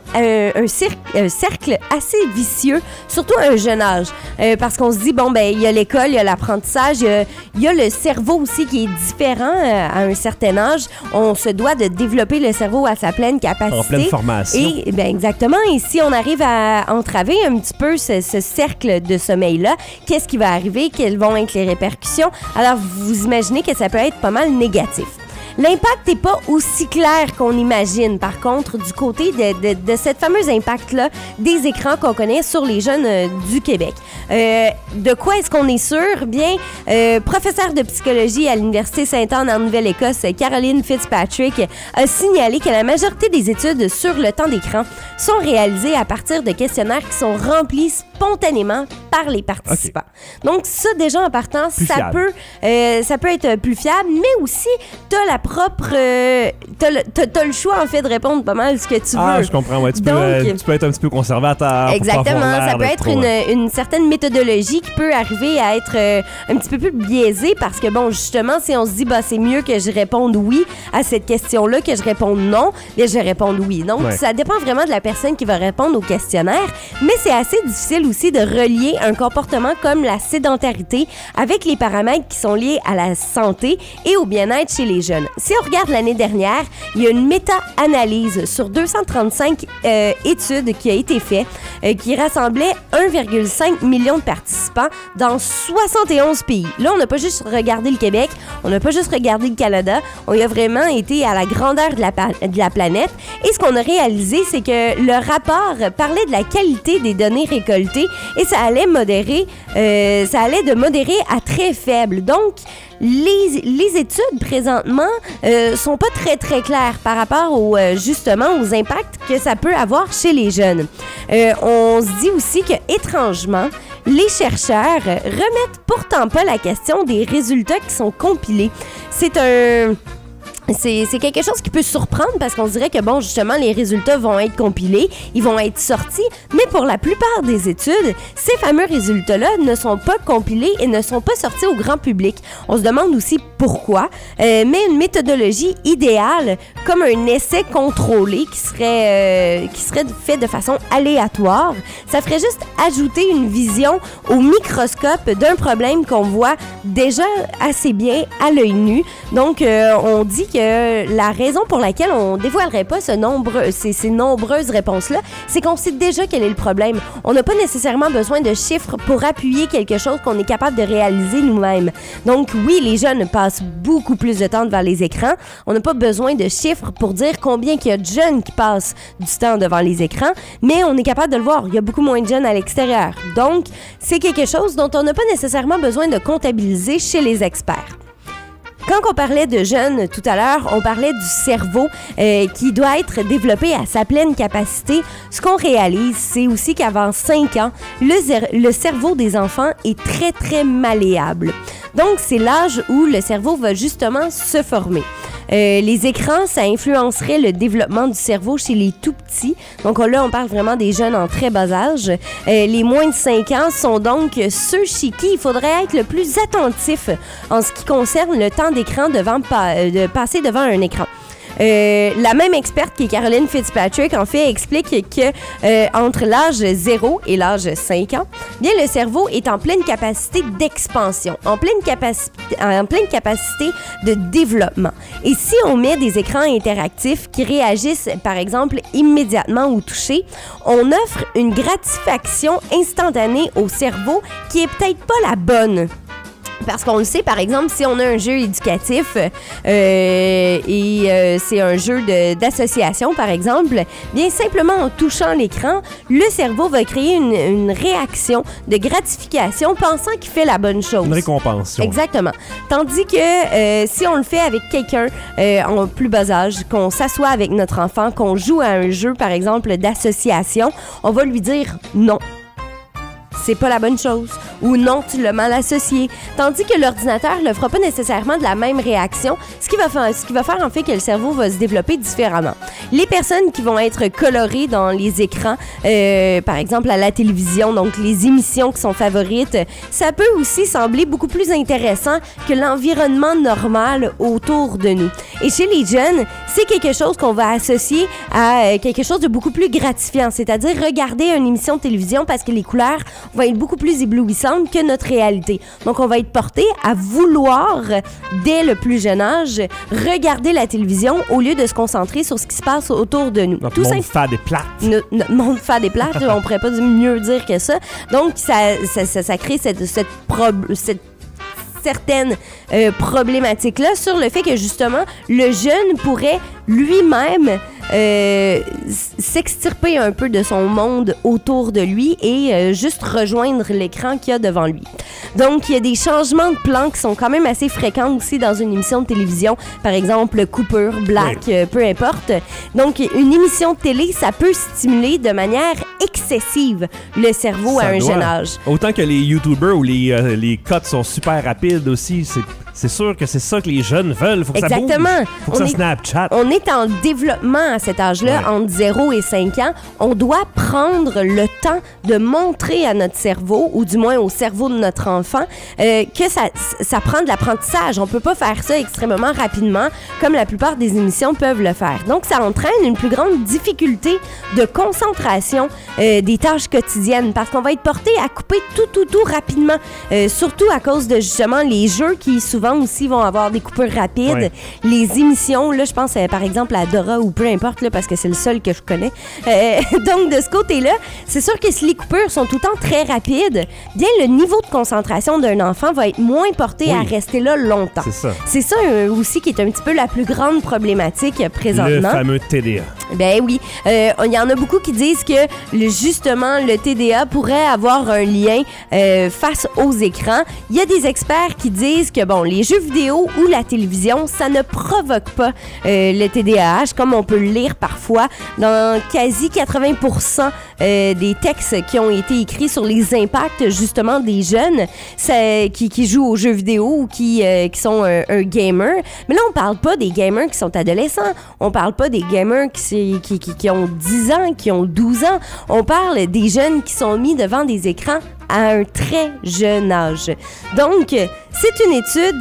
cercle assez vicieux, surtout à un jeune âge, parce qu'on se dit, bon, ben il y a l'école, il y a l'apprentissage, il y a le cerveau aussi qui est différent à un certain âge. On se doit de développer le cerveau à sa pleine capacité. En pleine formation. Et, ben, exactement, et si on arrive à entraver un petit peu ce cercle de sommeil-là, qu'est-ce qui va arriver? Quelles vont être les répercussions? Alors, vous imaginez que ça peut être pas mal négatif. L'impact n'est pas aussi clair qu'on imagine, par contre, du côté de cette fameuse impact-là des écrans qu'on connaît sur les jeunes du Québec. De quoi est-ce qu'on est sûr? Bien, professeure de psychologie à l'Université Sainte-Anne en Nouvelle-Écosse, Caroline Fitzpatrick, a signalé que la majorité des études sur le temps d'écran sont réalisées à partir de questionnaires qui sont remplis spontanément par les participants. Okay. Donc, ça, déjà, en partant, ça peut être plus fiable, mais aussi, t'as le choix, en fait, de répondre pas mal ce que tu veux. Ah, je comprends, ouais. Tu peux être un petit peu conservateur. Exactement, ça peut être une certaine méthodologie qui peut arriver à être un petit peu plus biaisée parce que, bon, justement, si on se dit, bah, c'est mieux que je réponde oui à cette question-là que je réponde non, bien, je vais répondre oui. Donc, ça dépend vraiment de la personne qui va répondre au questionnaire, mais c'est assez difficile aussi de relier un comportement comme la sédentarité avec les paramètres qui sont liés à la santé et au bien-être chez les jeunes. si on regarde l'année dernière, il y a une méta-analyse sur 235 études qui a été faite, qui rassemblait 1,5 million de participants dans 71 pays. Là, on n'a pas juste regardé le Québec, on n'a pas juste regardé le Canada, on y a vraiment été à la grandeur de la planète. Et ce qu'on a réalisé, c'est que le rapport parlait de la qualité des données récoltées et ça allait de modéré à très faible. Donc, les études présentement sont pas très très claires par rapport justement aux impacts que ça peut avoir chez les jeunes. On se dit aussi que étrangement, les chercheurs remettent pourtant pas la question des résultats qui sont compilés. C'est quelque chose qui peut surprendre parce qu'on se dirait que, bon, justement, les résultats vont être compilés, ils vont être sortis, mais pour la plupart des études, ces fameux résultats-là ne sont pas compilés et ne sont pas sortis au grand public. On se demande aussi pourquoi, mais une méthodologie idéale, comme un essai contrôlé qui serait fait de façon aléatoire, ça ferait juste ajouter une vision au microscope d'un problème qu'on voit déjà assez bien à l'œil nu. Donc, on dit que la raison pour laquelle on dévoilerait pas ces nombreuses réponses-là, c'est qu'on sait déjà quel est le problème. On n'a pas nécessairement besoin de chiffres pour appuyer quelque chose qu'on est capable de réaliser nous-mêmes. Donc oui, les jeunes passent beaucoup plus de temps devant les écrans. On n'a pas besoin de chiffres pour dire combien il y a de jeunes qui passent du temps devant les écrans, mais on est capable de le voir. Il y a beaucoup moins de jeunes à l'extérieur. Donc, c'est quelque chose dont on n'a pas nécessairement besoin de comptabiliser chez les experts. Quand on parlait de jeunes tout à l'heure, on parlait du cerveau qui doit être développé à sa pleine capacité. Ce qu'on réalise, c'est aussi qu'avant 5 ans, le cerveau des enfants est très, très malléable. Donc, c'est l'âge où le cerveau va justement se former. Les écrans, ça influencerait le développement du cerveau chez les tout-petits. Donc là, on parle vraiment des jeunes en très bas âge. Les moins de 5 ans sont donc ceux chez qui il faudrait être le plus attentif en ce qui concerne le temps d'écran de passer devant un écran. La même experte qui est Caroline Fitzpatrick, en fait, explique que entre l'âge 0 et l'âge 5 ans, bien, le cerveau est en pleine capacité d'expansion, en pleine capacité de développement. Et si on met des écrans interactifs qui réagissent, par exemple, immédiatement au toucher, on offre une gratification instantanée au cerveau qui est peut-être pas la bonne. Parce qu'on le sait, par exemple, si on a un jeu éducatif et c'est un jeu d'association, par exemple, bien simplement en touchant l'écran, le cerveau va créer une réaction de gratification pensant qu'il fait la bonne chose. Une récompense. Exactement. Tandis que si on le fait avec quelqu'un en plus bas âge, qu'on s'assoit avec notre enfant, qu'on joue à un jeu, par exemple, d'association, on va lui dire non. C'est pas la bonne chose. Ou non, tu l'as mal associé. Tandis que l'ordinateur ne fera pas nécessairement de la même réaction, ce qui va faire en fait que le cerveau va se développer différemment. Les personnes qui vont être colorées dans les écrans, par exemple à la télévision, donc les émissions qui sont favorites, ça peut aussi sembler beaucoup plus intéressant que l'environnement normal autour de nous. Et chez les jeunes, c'est quelque chose qu'on va associer à quelque chose de beaucoup plus gratifiant, c'est-à-dire regarder une émission de télévision parce que les couleurs vont être beaucoup plus éblouissantes que notre réalité. Donc, on va être porté à vouloir, dès le plus jeune âge, regarder la télévision au lieu de se concentrer sur ce qui se passe autour de nous. Notre monde fade et plate. Notre monde fade et plate, on pourrait pas mieux dire que ça. Donc, ça crée cette certaines problématiques-là sur le fait que, justement, le jeune pourrait lui-même s'extirper un peu de son monde autour de lui et juste rejoindre l'écran qu'il y a devant lui. Donc, il y a des changements de plan qui sont quand même assez fréquents aussi dans une émission de télévision. Par exemple, coupure, black, oui. Peu importe. Donc, une émission de télé, ça peut stimuler de manière excessive le cerveau à un jeune âge. Autant que les YouTubers où les cuts sont super rapides aussi, c'est sûr que c'est ça que les jeunes veulent. Faut que exactement. Ça bouge. Faut que ça Snapchat. On est en développement à cet âge-là, ouais. Entre 0 0 et 5 ans, on doit prendre le temps de montrer à notre cerveau, ou du moins au cerveau de notre enfant, que ça prend de l'apprentissage. On peut pas faire ça extrêmement rapidement, comme la plupart des émissions peuvent le faire. Donc, ça entraîne une plus grande difficulté de concentration des tâches quotidiennes, parce qu'on va être porté à couper tout rapidement, surtout à cause de, justement, les jeux qui, souvent aussi, vont avoir des coupures rapides. Ouais. Les émissions, là, je pense, par exemple, à Dora ou peu importe, là, parce que c'est le seul que je connais. Donc, de ce côté-là, c'est sûr que si les coupures sont tout le temps très rapides, bien, le niveau de concentration d'un enfant va être moins porté à rester là longtemps. C'est ça aussi qui est un petit peu la plus grande problématique présentement. Le fameux TDA. Ben oui. Il y en a beaucoup qui disent que, justement, le TDA pourrait avoir un lien face aux écrans. Il y a des experts qui disent que, bon, les jeux vidéo ou la télévision, ça ne provoque pas le TDAH, comme on peut le lire parfois dans quasi 80% des textes qui ont été écrits sur les impacts, justement, des jeunes qui jouent aux jeux vidéo ou qui sont un gamer. Mais là, on parle pas des gamers qui sont adolescents. On parle pas des gamers qui ont 10 ans, qui ont 12 ans. On parle des jeunes qui sont mis devant des écrans à un très jeune âge. Donc, c'est une étude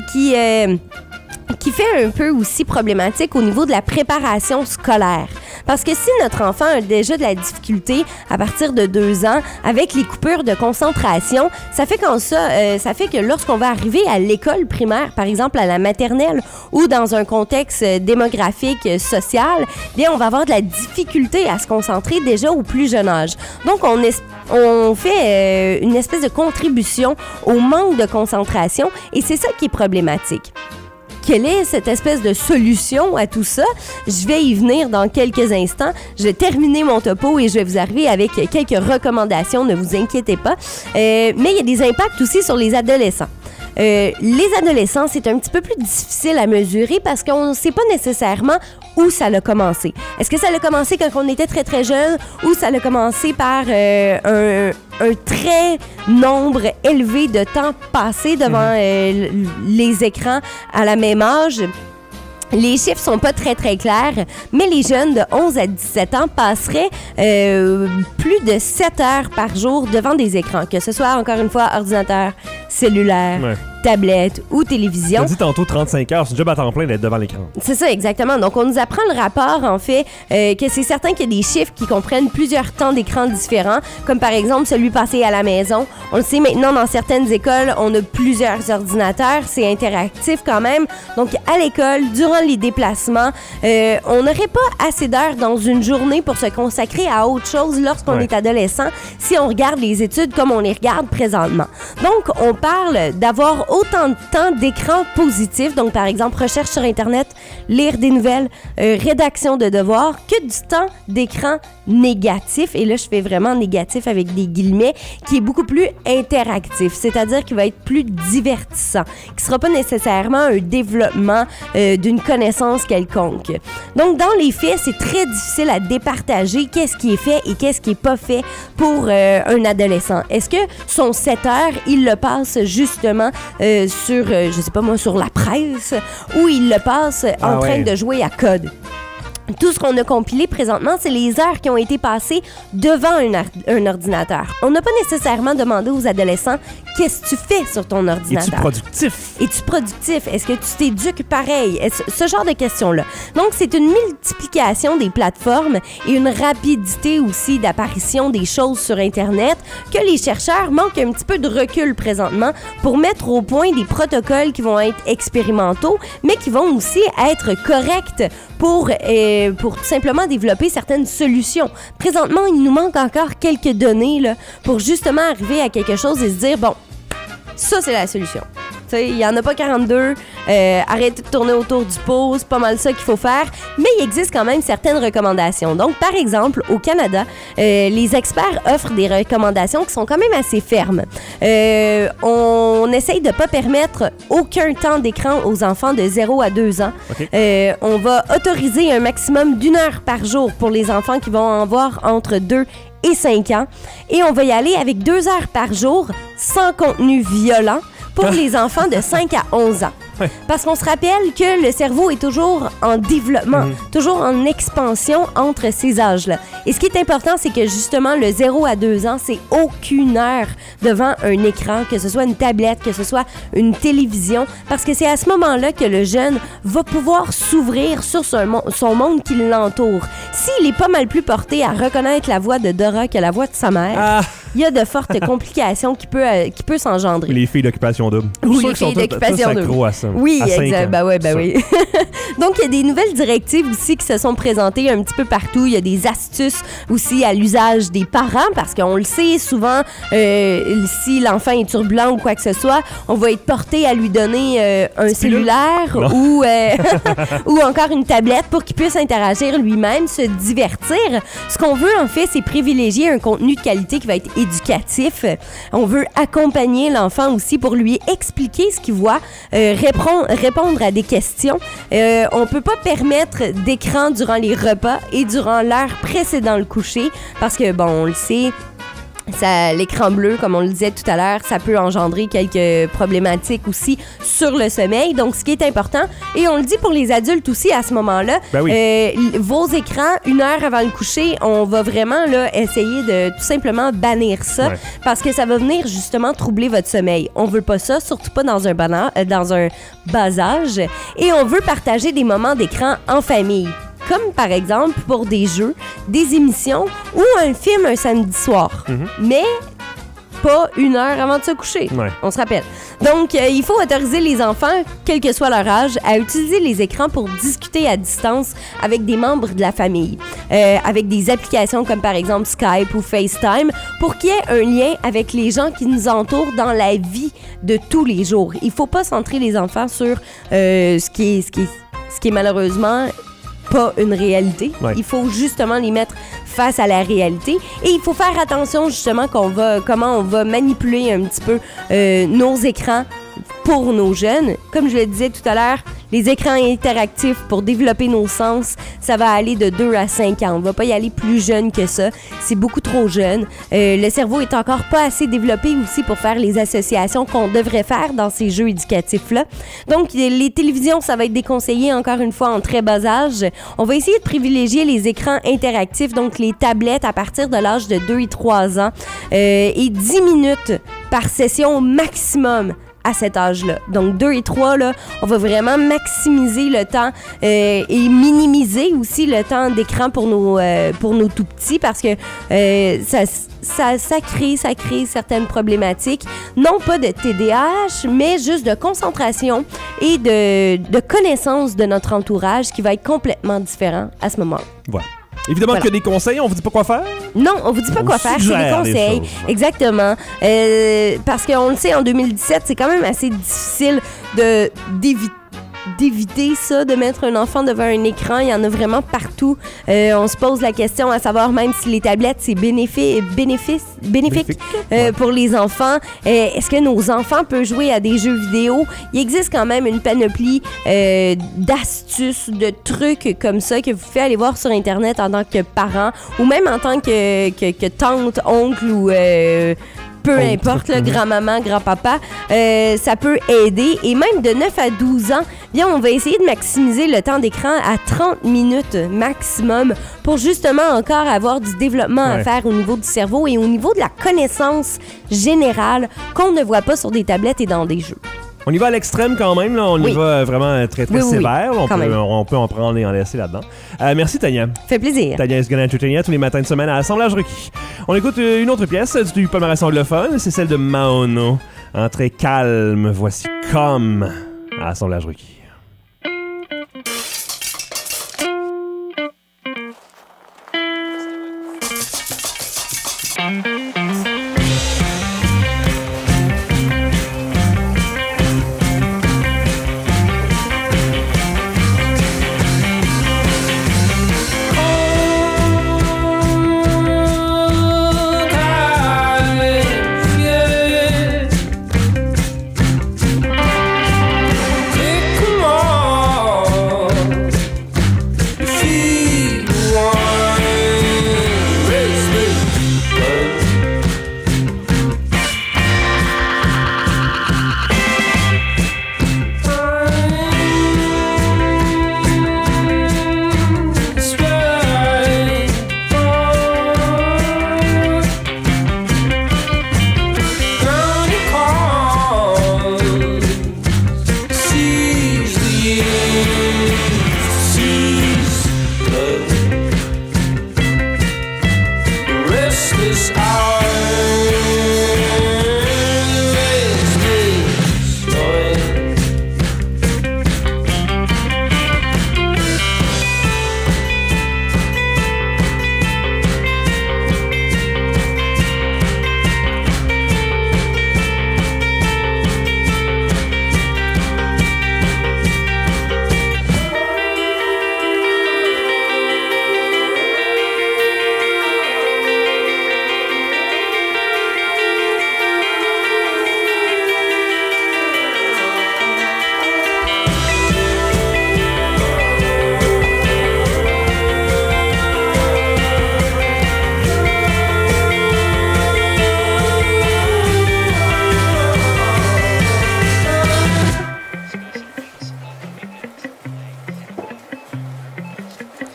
qui fait un peu aussi problématique au niveau de la préparation scolaire. Parce que si notre enfant a déjà de la difficulté à partir de 2 ans avec les coupures de concentration, ça fait que lorsqu'on va arriver à l'école primaire, par exemple à la maternelle ou dans un contexte démographique social, bien on va avoir de la difficulté à se concentrer déjà au plus jeune âge. Donc on fait une espèce de contribution au manque de concentration et c'est ça qui est problématique. Quelle est cette espèce de solution à tout ça? Je vais y venir dans quelques instants. Je vais terminer mon topo et je vais vous arriver avec quelques recommandations, ne vous inquiétez pas. Mais il y a des impacts aussi sur les adolescents. Les adolescents, c'est un petit peu plus difficile à mesurer parce qu'on ne sait pas nécessairement où ça a commencé. Est-ce que ça a commencé quand on était très très jeune ou ça a commencé par un très nombre élevé de temps passé devant les écrans à la même âge? Les chiffres sont pas très, très clairs, mais les jeunes de 11 à 17 ans passeraient plus de 7 heures par jour devant des écrans, que ce soit, encore une fois, ordinateur, cellulaire, tablette ou télévision. Tu as dit tantôt 35 heures, c'est un job à temps plein d'être devant l'écran. C'est ça, exactement. Donc, on nous apprend le rapport, en fait, que c'est certain qu'il y a des chiffres qui comprennent plusieurs temps d'écran différents, comme par exemple celui passé à la maison. On le sait maintenant, dans certaines écoles, on a plusieurs ordinateurs, c'est interactif quand même. Donc, à l'école, durant les déplacements, on n'aurait pas assez d'heures dans une journée pour se consacrer à autre chose lorsqu'on est adolescent, si on regarde les études comme on les regarde présentement. Donc, on parle d'avoir autant de temps d'écran positif, donc par exemple recherche sur Internet, lire des nouvelles, rédaction de devoirs, que du temps d'écran négatif, et là je fais vraiment négatif avec des guillemets, qui est beaucoup plus interactif, c'est-à-dire qu'il va être plus divertissant, qui sera pas nécessairement un développement d'une connaissance quelconque. Donc dans les faits, c'est très difficile à départager qu'est-ce qui est fait et qu'est-ce qui est pas fait pour un adolescent. Est-ce que son 7 heures, il le passe justement sur, je sais pas moi, sur la presse, ou il le passe en train de jouer à code? Tout ce qu'on a compilé présentement, c'est les heures qui ont été passées devant un ordinateur. On n'a pas nécessairement demandé aux adolescents « Qu'est-ce que tu fais sur ton ordinateur? » Es-tu productif? Es-tu productif? Est-ce que tu t'éduques pareil? Ce genre de questions-là. Donc, c'est une multiplication des plateformes et une rapidité aussi d'apparition des choses sur Internet que les chercheurs manquent un petit peu de recul présentement pour mettre au point des protocoles qui vont être expérimentaux, mais qui vont aussi être corrects pour tout simplement développer certaines solutions. Présentement, il nous manque encore quelques données là, pour justement arriver à quelque chose et se dire, bon, ça, c'est la solution. Il n'y en a pas 42, arrêtez de tourner autour du pot, c'est pas mal ça qu'il faut faire, mais il existe quand même certaines recommandations. Donc, par exemple, au Canada, les experts offrent des recommandations qui sont quand même assez fermes. On essaye de ne pas permettre aucun temps d'écran aux enfants de 0 à 2 ans. Okay. On va autoriser un maximum d'1 heure par jour pour les enfants qui vont en avoir entre 2 et 5 ans. Et on va y aller avec 2 heures par jour sans contenu violent pour les enfants de 5 à 11 ans. Ouais. Parce qu'on se rappelle que le cerveau est toujours en développement, toujours en expansion entre ces âges-là. Et ce qui est important, c'est que justement, le 0 à 2 ans, c'est aucune heure devant un écran, que ce soit une tablette, que ce soit une télévision, parce que c'est à ce moment-là que le jeune va pouvoir s'ouvrir sur son monde qui l'entoure. S'il est pas mal plus porté à reconnaître la voix de Dora que la voix de sa mère, il y a de fortes complications qui peut s'engendrer. Les filles d'occupation double. Oui, les filles d'occupation double. À ça. Oui, à 5 exact. ans. Ben oui. Donc, il y a des nouvelles directives aussi qui se sont présentées un petit peu partout. Il y a des astuces aussi à l'usage des parents parce qu'on le sait souvent, si l'enfant est turbulent ou quoi que ce soit, on va être porté à lui donner un cellulaire ou encore une tablette pour qu'il puisse interagir lui-même, se divertir. Ce qu'on veut, en fait, c'est privilégier un contenu de qualité qui va être éducatif. On veut accompagner l'enfant aussi pour lui expliquer ce qu'il voit, répondre à des questions. On peut pas permettre d'écran durant les repas et durant l'heure précédant le coucher parce que, bon, on le sait, l'écran bleu, comme on le disait tout à l'heure, ça peut engendrer quelques problématiques aussi sur le sommeil. Donc, ce qui est important, et on le dit pour les adultes aussi à ce moment-là, vos écrans, 1 heure avant le coucher, on va vraiment là, essayer de tout simplement bannir ça parce que ça va venir justement troubler votre sommeil. On veut pas ça, surtout pas dans un bas âge. Et on veut partager des moments d'écran en famille. Comme par exemple pour des jeux, des émissions ou un film un samedi soir. Mais pas 1 heure avant de se coucher. On se rappelle. Donc, il faut autoriser les enfants, quel que soit leur âge, à utiliser les écrans pour discuter à distance avec des membres de la famille. Avec des applications comme par exemple Skype ou FaceTime pour qu'il y ait un lien avec les gens qui nous entourent dans la vie de tous les jours. Il faut pas centrer les enfants sur ce qui est malheureusement pas une réalité. Il faut justement les mettre face à la réalité et il faut faire attention justement comment on va manipuler un petit peu nos écrans pour nos jeunes. Comme je le disais tout à l'heure, les écrans interactifs pour développer nos sens, ça va aller de 2 à 5 ans. On va pas y aller plus jeune que ça. C'est beaucoup trop jeune. Le cerveau est encore pas assez développé aussi pour faire les associations qu'on devrait faire dans ces jeux éducatifs-là. Donc, les télévisions, ça va être déconseillé encore une fois en très bas âge. On va essayer de privilégier les écrans interactifs, donc les tablettes à partir de l'âge de 2 et 3 ans et 10 minutes par session au maximum à cet âge-là. Donc, 2 et 3, là, on va vraiment maximiser le temps et minimiser aussi le temps d'écran pour nos tout-petits parce que ça crée certaines problématiques. Non pas de TDAH, mais juste de concentration et de connaissance de notre entourage qui va être complètement différent à ce moment-là. Voilà. Évidemment que des conseils, on vous dit pas quoi faire? Non, on vous dit pas quoi faire, c'est des conseils. Exactement. Parce qu'on le sait, en 2017, c'est quand même assez difficile d'éviter ça, de mettre un enfant devant un écran. Il y en a vraiment partout. On se pose la question à savoir même si les tablettes, c'est bénéfique pour les enfants. Est-ce que nos enfants peuvent jouer à des jeux vidéo? Il existe quand même une panoplie d'astuces, de trucs comme ça que vous pouvez aller voir sur Internet en tant que parent ou même en tant que tante, oncle ou... peu importe, là, grand-maman, grand-papa, ça peut aider. Et même de 9 à 12 ans, bien, on va essayer de maximiser le temps d'écran à 30 minutes maximum pour justement encore avoir du développement à faire au niveau du cerveau et au niveau de la connaissance générale qu'on ne voit pas sur des tablettes et dans des jeux. On y va à l'extrême quand même, là. On y va vraiment très, très sévère. On peut en prendre et en laisser là-dedans. Merci, Tania. Fait plaisir. Tania is gonna entertain tous les matins de semaine à Assemblage Requis. On écoute une autre pièce du palmarès anglophone. C'est celle de Maono. En très calme, voici Comme à Assemblage Requis. Take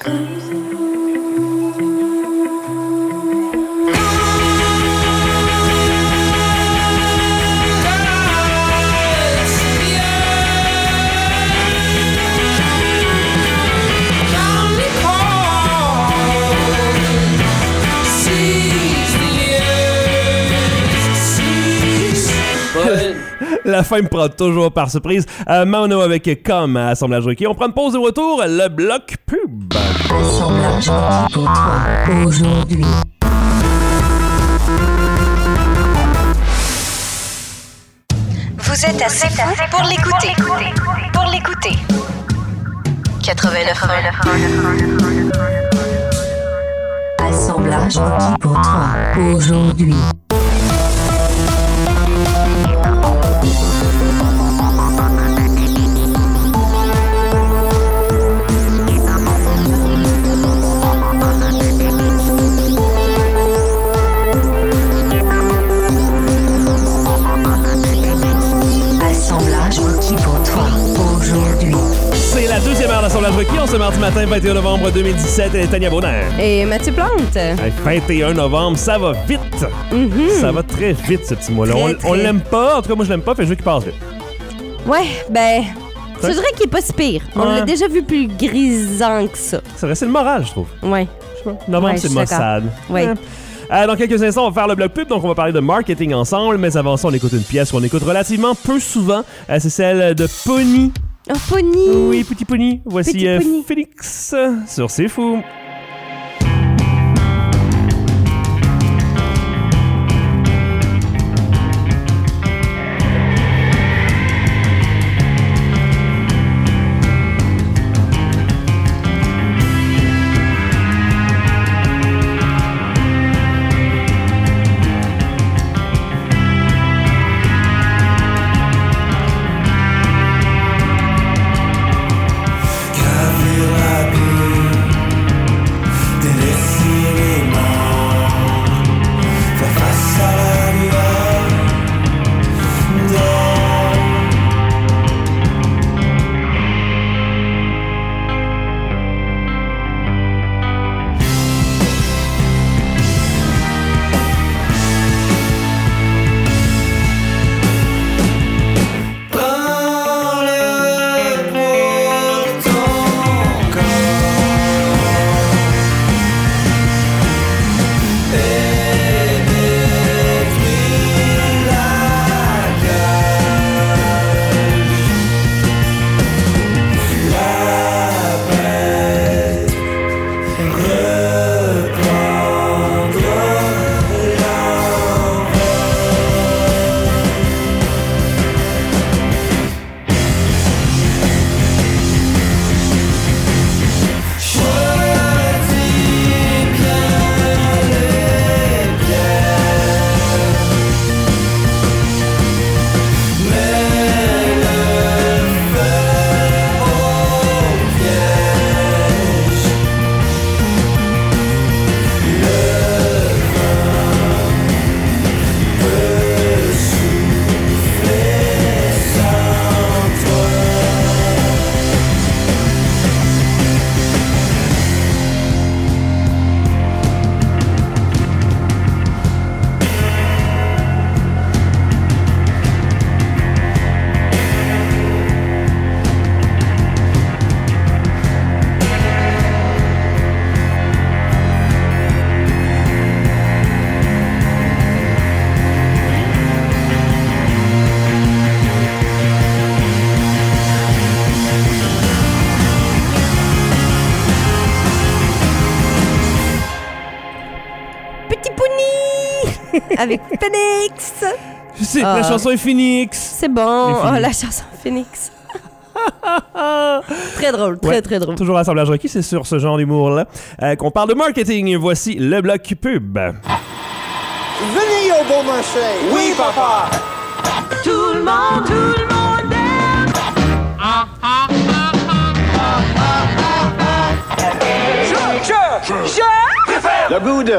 La fin me prend toujours par surprise. Mano avec Comme à Assemblage Requis. On prend une pause de retour. Le bloc pub. Assemblage Requis pour toi aujourd'hui. Vous êtes assez fou pour l'écouter. Pour l'écouter. 89.1. Assemblage Requis pour toi aujourd'hui. C'est la deuxième heure d'Assemblage Requis. On se mardi matin, 21 novembre 2017. Elle est Tania Bonner. Et Mathieu Plante. 21 novembre, ça va vite. Ça va très vite, ce petit mois-là. On l'aime pas. En tout cas, moi, je l'aime pas. Fait que je veux qu'il passe vite. Ouais, ben... Je dirais qu'il est pas si pire. On l'a déjà vu plus grisant que ça. C'est vrai, c'est le moral, je trouve. Ouais. Je sais pas. Novembre, c'est le Mossad. Ouais. Dans quelques instants, on va faire le bloc pub, donc on va parler de marketing ensemble. Mais avant ça, on écoute une pièce qu'on écoute relativement peu souvent. C'est celle de Pony. Oh, Pony! Oui, Petit Pony. Voici Petit Pony. Félix sur C'est Fou. Avec Phoenix. Je sais, la chanson est Phoenix. C'est bon. Oh, la chanson Phoenix. Très drôle, très drôle. Toujours Assemblage Requis, c'est sur ce genre d'humour-là qu'on parle de marketing. Voici le bloc pub. Venez au bon marché. Oui, papa. Tout le monde aime. Je le goût de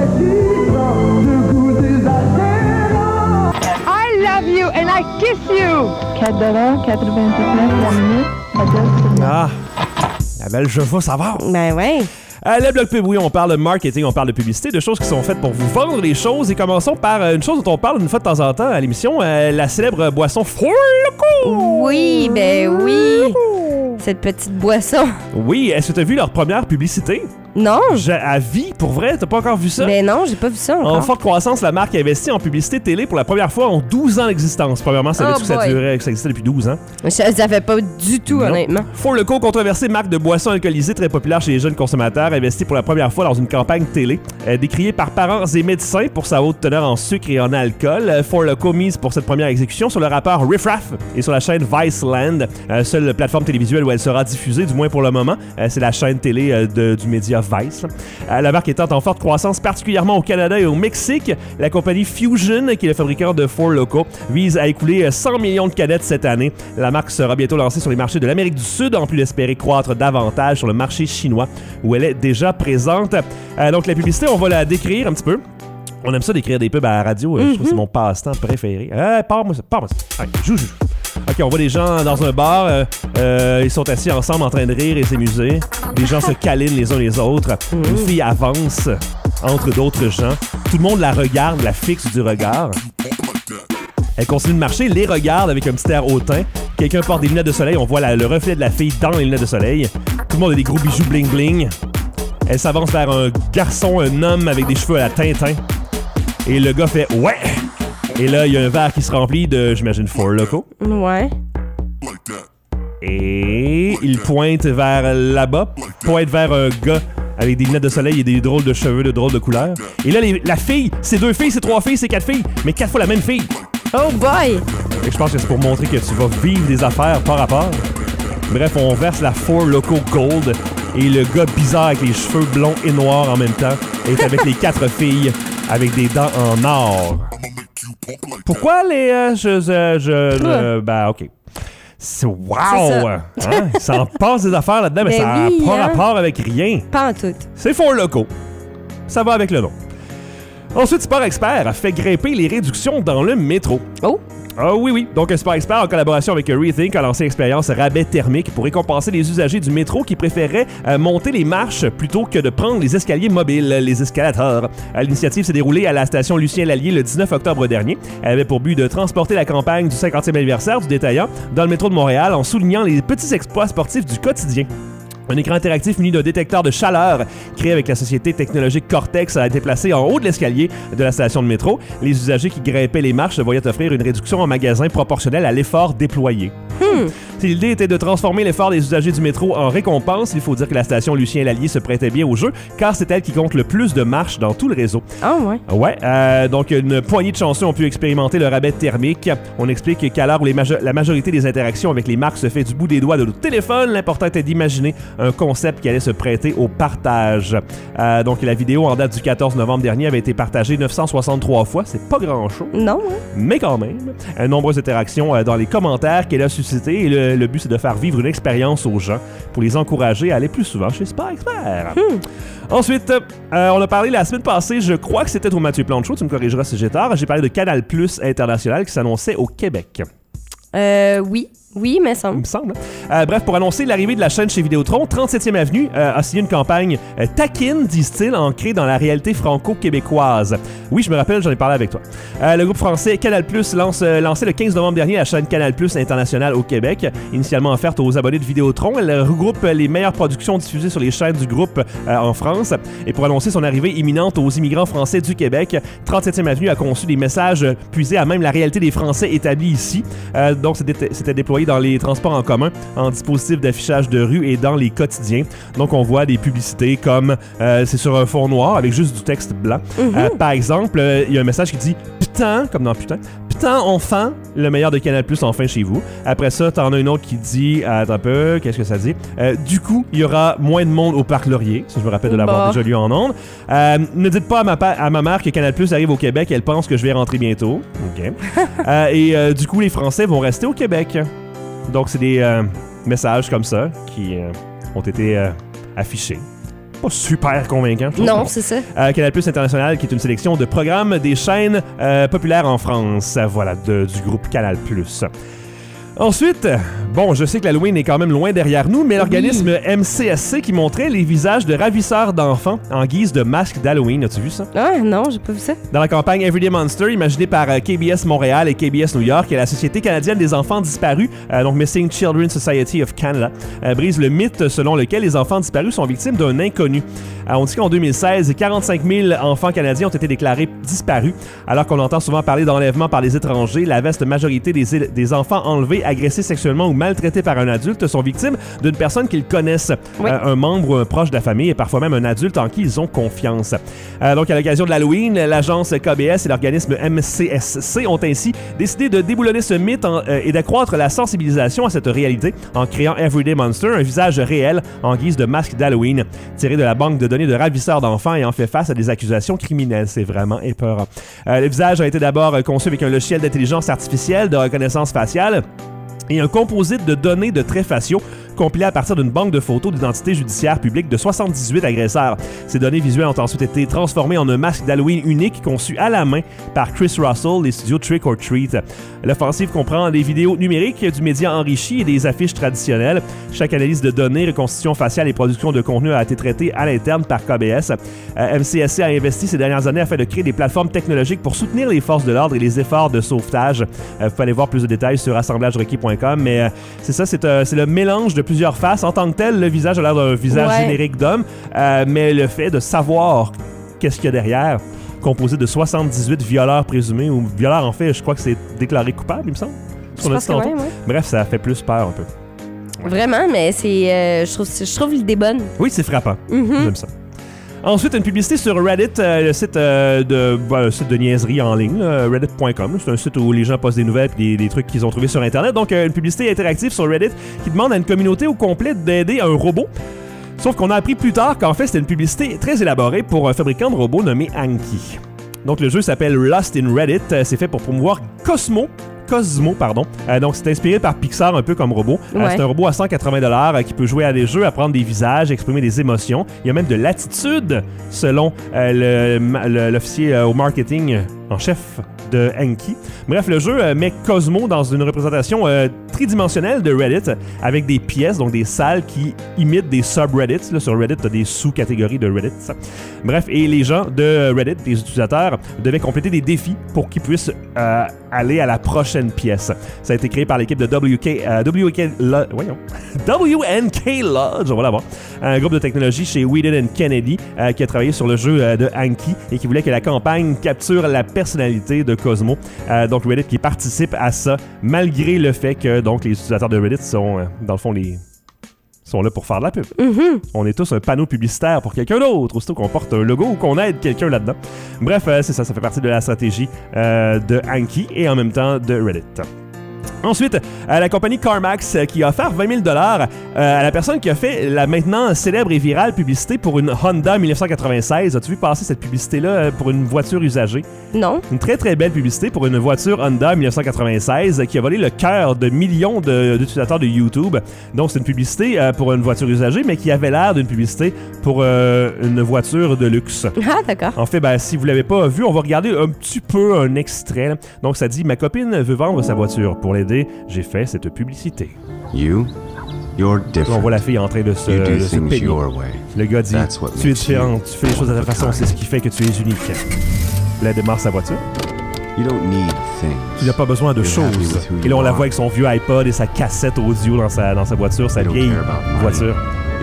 I love you and I kiss you. la minute. Ah, la belle je veux savoir. Ben ouais. Le Bloc Pub, oui, on parle de marketing, on parle de publicité, de choses qui sont faites pour vous vendre les choses. Et commençons par une chose dont on parle une fois de temps en temps à l'émission, la célèbre boisson Four Loko. Oui, ben oui. Cette petite boisson. Oui, est-ce que tu as vu leur première publicité? Non. À vie, pour vrai? T'as pas encore vu ça? Ben non, j'ai pas vu ça encore. En forte croissance, la marque a investi en publicité télé pour la première fois en 12 ans d'existence. Premièrement, ça veut dire que ça durait, que ça existait depuis 12 ans. Ça fait pas du tout, non. Honnêtement. Four Loko, controversée marque de boissons alcoolisées très populaire chez les jeunes consommateurs, investit pour la première fois dans une campagne télé. Décriée par parents et médecins pour sa haute teneur en sucre et en alcool, Four Loko mise pour cette première exécution sur le rappeur Riff Raff et sur la chaîne Viceland, seule plateforme télévisuelle où elle sera diffusée, du moins pour le moment. C'est la chaîne télé du média Vice. La marque étant en forte croissance, particulièrement au Canada et au Mexique, la compagnie Fusion, qui est le fabricant de Four Loko, vise à écouler 100 millions de canettes cette année. La marque sera bientôt lancée sur les marchés de l'Amérique du Sud, en plus d'espérer croître davantage sur le marché chinois, où elle est déjà présente. Donc la publicité, on va la décrire un petit peu. On aime ça d'écrire des pubs à la radio. Je trouve que c'est mon passe-temps préféré. Parle-moi ça. Allez, joue. OK, on voit des gens dans un bar. Ils sont assis ensemble en train de rire et s'amuser. Les gens se câlinent les uns les autres. Une fille avance entre d'autres gens. Tout le monde la regarde, la fixe du regard. Elle continue de marcher, les regarde avec un petit air hautain. Quelqu'un porte des lunettes de soleil. On voit le reflet de la fille dans les lunettes de soleil. Tout le monde a des gros bijoux bling-bling. Elle s'avance vers un garçon, un homme avec des cheveux à la Tintin. Et le gars fait « Ouais! » Et là, il y a un verre qui se remplit de, j'imagine, Four Loko. Ouais. Et il pointe vers là-bas, pointe vers un gars avec des lunettes de soleil et des drôles de cheveux de drôles de couleurs. Et là, la fille, c'est 2 filles, c'est 3 filles, c'est 4 filles, mais 4 fois la même fille. Oh boy! Et je pense que c'est pour montrer que tu vas vivre des affaires par rapport. Bref, on verse la Four Loko Gold et le gars bizarre avec les cheveux blonds et noirs en même temps est avec les 4 filles avec des dents en or. Pourquoi les... ben, OK. C'est wow! Hein? Il s'en passe des affaires là-dedans, mais ça n'a pas rapport avec rien. Pas en tout. C'est Four Loko. Ça va avec le nom. Ensuite, Sport Expert a fait grimper les réductions dans le métro. Oh! Ah oui. Donc, Sport Expert, en collaboration avec Rethink, a lancé l'expérience rabais thermique pour récompenser les usagers du métro qui préféraient monter les marches plutôt que de prendre les escaliers mobiles, les escalators. L'initiative s'est déroulée à la station Lucien-Lallier le 19 octobre dernier. Elle avait pour but de transporter la campagne du 50e anniversaire du détaillant dans le métro de Montréal en soulignant les petits exploits sportifs du quotidien. Un écran interactif muni d'un détecteur de chaleur créé avec la société technologique Cortex a été placé en haut de l'escalier de la station de métro. Les usagers qui grimpaient les marches se voyaient offrir une réduction en magasin proportionnelle à l'effort déployé. Si l'idée était de transformer l'effort des usagers du métro en récompense, il faut dire que la station Lucien-Lallier se prêtait bien au jeu, car c'est elle qui compte le plus de marches dans tout le réseau. Ah ouais? Ouais, donc une poignée de chanceux ont pu expérimenter le rabais thermique. On explique qu'à l'heure où la majorité des interactions avec les marques se fait du bout des doigts de notre téléphone, l'important était d'imaginer un concept qui allait se prêter au partage. Donc la vidéo en date du 14 novembre dernier avait été partagée 963 fois, c'est pas grand-chose. Non, hein? Mais quand même, nombreuses interactions dans les commentaires qu'elle a suscité et le but c'est de faire vivre une expérience aux gens pour les encourager à aller plus souvent chez Sport Expert. Ensuite, on a parlé la semaine passée, je crois que c'était au Mathieu Plante Show, tu me corrigeras si j'ai tort, j'ai parlé de Canal Plus International qui s'annonçait au Québec. Oui, mais ça il me semble. Bref, pour annoncer l'arrivée de la chaîne chez Vidéotron, 37e Avenue a signé une campagne taquine, disent-ils, ancrée dans la réalité franco-québécoise. Oui, je me rappelle, j'en ai parlé avec toi. Le groupe français Canal Plus lancé le 15 novembre dernier la chaîne Canal Plus International au Québec. Initialement offerte aux abonnés de Vidéotron, elle regroupe les meilleures productions diffusées sur les chaînes du groupe en France. Et pour annoncer son arrivée imminente aux immigrants français du Québec, 37e Avenue a conçu des messages puisés à même la réalité des Français établis ici. Donc, c'était déployé dans les transports en commun, en dispositif d'affichage de rue et dans les quotidiens. Donc, on voit des publicités comme c'est sur un fond noir avec juste du texte blanc. Par exemple, il y a un message qui dit « Putain », comme dans « Putain », « Putain, enfin, le meilleur de Canal Plus enfin chez vous ». Après ça, t'en as une autre qui dit « Attends un peu, qu'est-ce que ça dit? Du coup, il y aura moins de monde au Parc Laurier ». Ça, je me rappelle de l'avoir déjà lu en ondes. Ne dites pas à ma mère que Canal Plus arrive au Québec, elle pense que je vais rentrer bientôt. OK. Du coup, les Français vont rester au Québec. Donc, c'est des messages comme ça qui ont été affichés. Pas super convaincant, je trouve. Non, c'est ça. Canal Plus International, qui est une sélection de programmes des chaînes populaires en France. Voilà, du groupe Canal Plus. Ensuite, bon, je sais que l'Halloween est quand même loin derrière nous, mais l'organisme MCSC qui montrait les visages de ravisseurs d'enfants en guise de masque d'Halloween. As-tu vu ça? Ah non, j'ai pas vu ça. Dans la campagne Everyday Monster, imaginée par KBS Montréal et KBS New York et la Société canadienne des enfants disparus, donc Missing Children Society of Canada, brise le mythe selon lequel les enfants disparus sont victimes d'un inconnu. On dit qu'en 2016, 45 000 enfants canadiens ont été déclarés disparus, alors qu'on entend souvent parler d'enlèvement par les étrangers. La vaste majorité des enfants enlevés, agressés sexuellement ou maltraités par un adulte sont victimes d'une personne qu'ils connaissent, un membre ou un proche de la famille et parfois même un adulte en qui ils ont confiance. Donc à l'occasion de l'Halloween, l'agence KBS et l'organisme MCSC ont ainsi décidé de déboulonner ce mythe et d'accroître la sensibilisation à cette réalité en créant Everyday Monster, un visage réel en guise de masque d'Halloween, tiré de la banque de données de ravisseurs d'enfants et en fait face à des accusations criminelles. C'est vraiment épeurant. Le visage a été d'abord conçu avec un logiciel d'intelligence artificielle de reconnaissance faciale et un composite de données de traits faciaux compilé à partir d'une banque de photos d'identité judiciaire publique de 78 agresseurs. Ces données visuelles ont ensuite été transformées en un masque d'Halloween unique conçu à la main par Chris Russell des studios Trick or Treat. L'offensive comprend des vidéos numériques, du média enrichi et des affiches traditionnelles. Chaque analyse de données, reconstitution faciale et production de contenu a été traitée à l'interne par KBS. MCSC a investi ces dernières années afin de créer des plateformes technologiques pour soutenir les forces de l'ordre et les efforts de sauvetage. Vous pouvez aller voir plus de détails sur assemblagerequis.com, mais c'est ça, c'est le mélange de plusieurs faces. En tant que tel, le visage a l'air d'un visage générique d'homme, mais le fait de savoir qu'est-ce qu'il y a derrière, composé de 78 violeurs présumés, ou violeurs en fait, je crois que c'est déclaré coupable, il me semble. Bref, ça fait plus peur un peu. Vraiment, mais c'est, je trouve l'idée bonne. Oui, c'est frappant. J'aime ça. Ensuite, une publicité sur Reddit, le site de niaiserie en ligne, reddit.com. C'est un site où les gens postent des nouvelles et des trucs qu'ils ont trouvés sur Internet. Donc, une publicité interactive sur Reddit qui demande à une communauté au complet d'aider un robot. Sauf qu'on a appris plus tard qu'en fait, c'était une publicité très élaborée pour un fabricant de robots nommé Anki. Donc, le jeu s'appelle Lost in Reddit. C'est fait pour promouvoir Cosmo, donc c'est inspiré par Pixar un peu comme robot. C'est un robot à $180 qui peut jouer à des jeux, apprendre des visages, exprimer des émotions. Il y a même de l'attitude selon l'officier au marketing en chef de Anki. Bref, le jeu met Cosmo dans une représentation tridimensionnelle de Reddit avec des pièces, donc des salles qui imitent des subreddits. Là, sur Reddit, tu as des sous-catégories de Reddit. Bref, et les gens de Reddit, les utilisateurs, devaient compléter des défis pour qu'ils puissent aller à la prochaine pièce. Ça a été créé par l'équipe de WNK Lodge, on va l'avoir, un groupe de technologie chez Whedon & Kennedy qui a travaillé sur le jeu de Anki et qui voulait que la campagne capture la personnalité de Cosmo. Donc Reddit qui participe à ça, malgré le fait que donc les utilisateurs de Reddit sont, dans le fond, sont là pour faire de la pub. On est tous un panneau publicitaire pour quelqu'un d'autre, aussitôt qu'on porte un logo ou qu'on aide quelqu'un là-dedans. Bref, c'est ça fait partie de la stratégie de Anki et en même temps de Reddit. Ensuite, la compagnie CarMax qui a offert 20 000 $ à la personne qui a fait la maintenant célèbre et virale publicité pour une Honda 1996. As-tu vu passer cette publicité-là pour une voiture usagée? Non. Une très très belle publicité pour une voiture Honda 1996 qui a volé le cœur de millions d'utilisateurs de YouTube. Donc c'est une publicité pour une voiture usagée, mais qui avait l'air d'une publicité pour une voiture de luxe. Ah, d'accord. En fait, si vous l'avez pas vu, on va regarder un petit peu un extrait. Là. Donc ça dit « Ma copine veut vendre sa voiture. Pour l'aider, j'ai fait cette publicité. » You're different. On voit la fille en train de se payer. Le gars dit « Tu es différente, tu fais les choses à ta façon, c'est ce qui fait que tu es unique. » Là, elle démarre sa voiture. Tu n'as pas besoin de choses. Et là, on la voit avec son vieux iPod et sa cassette audio dans sa voiture, sa vieille voiture.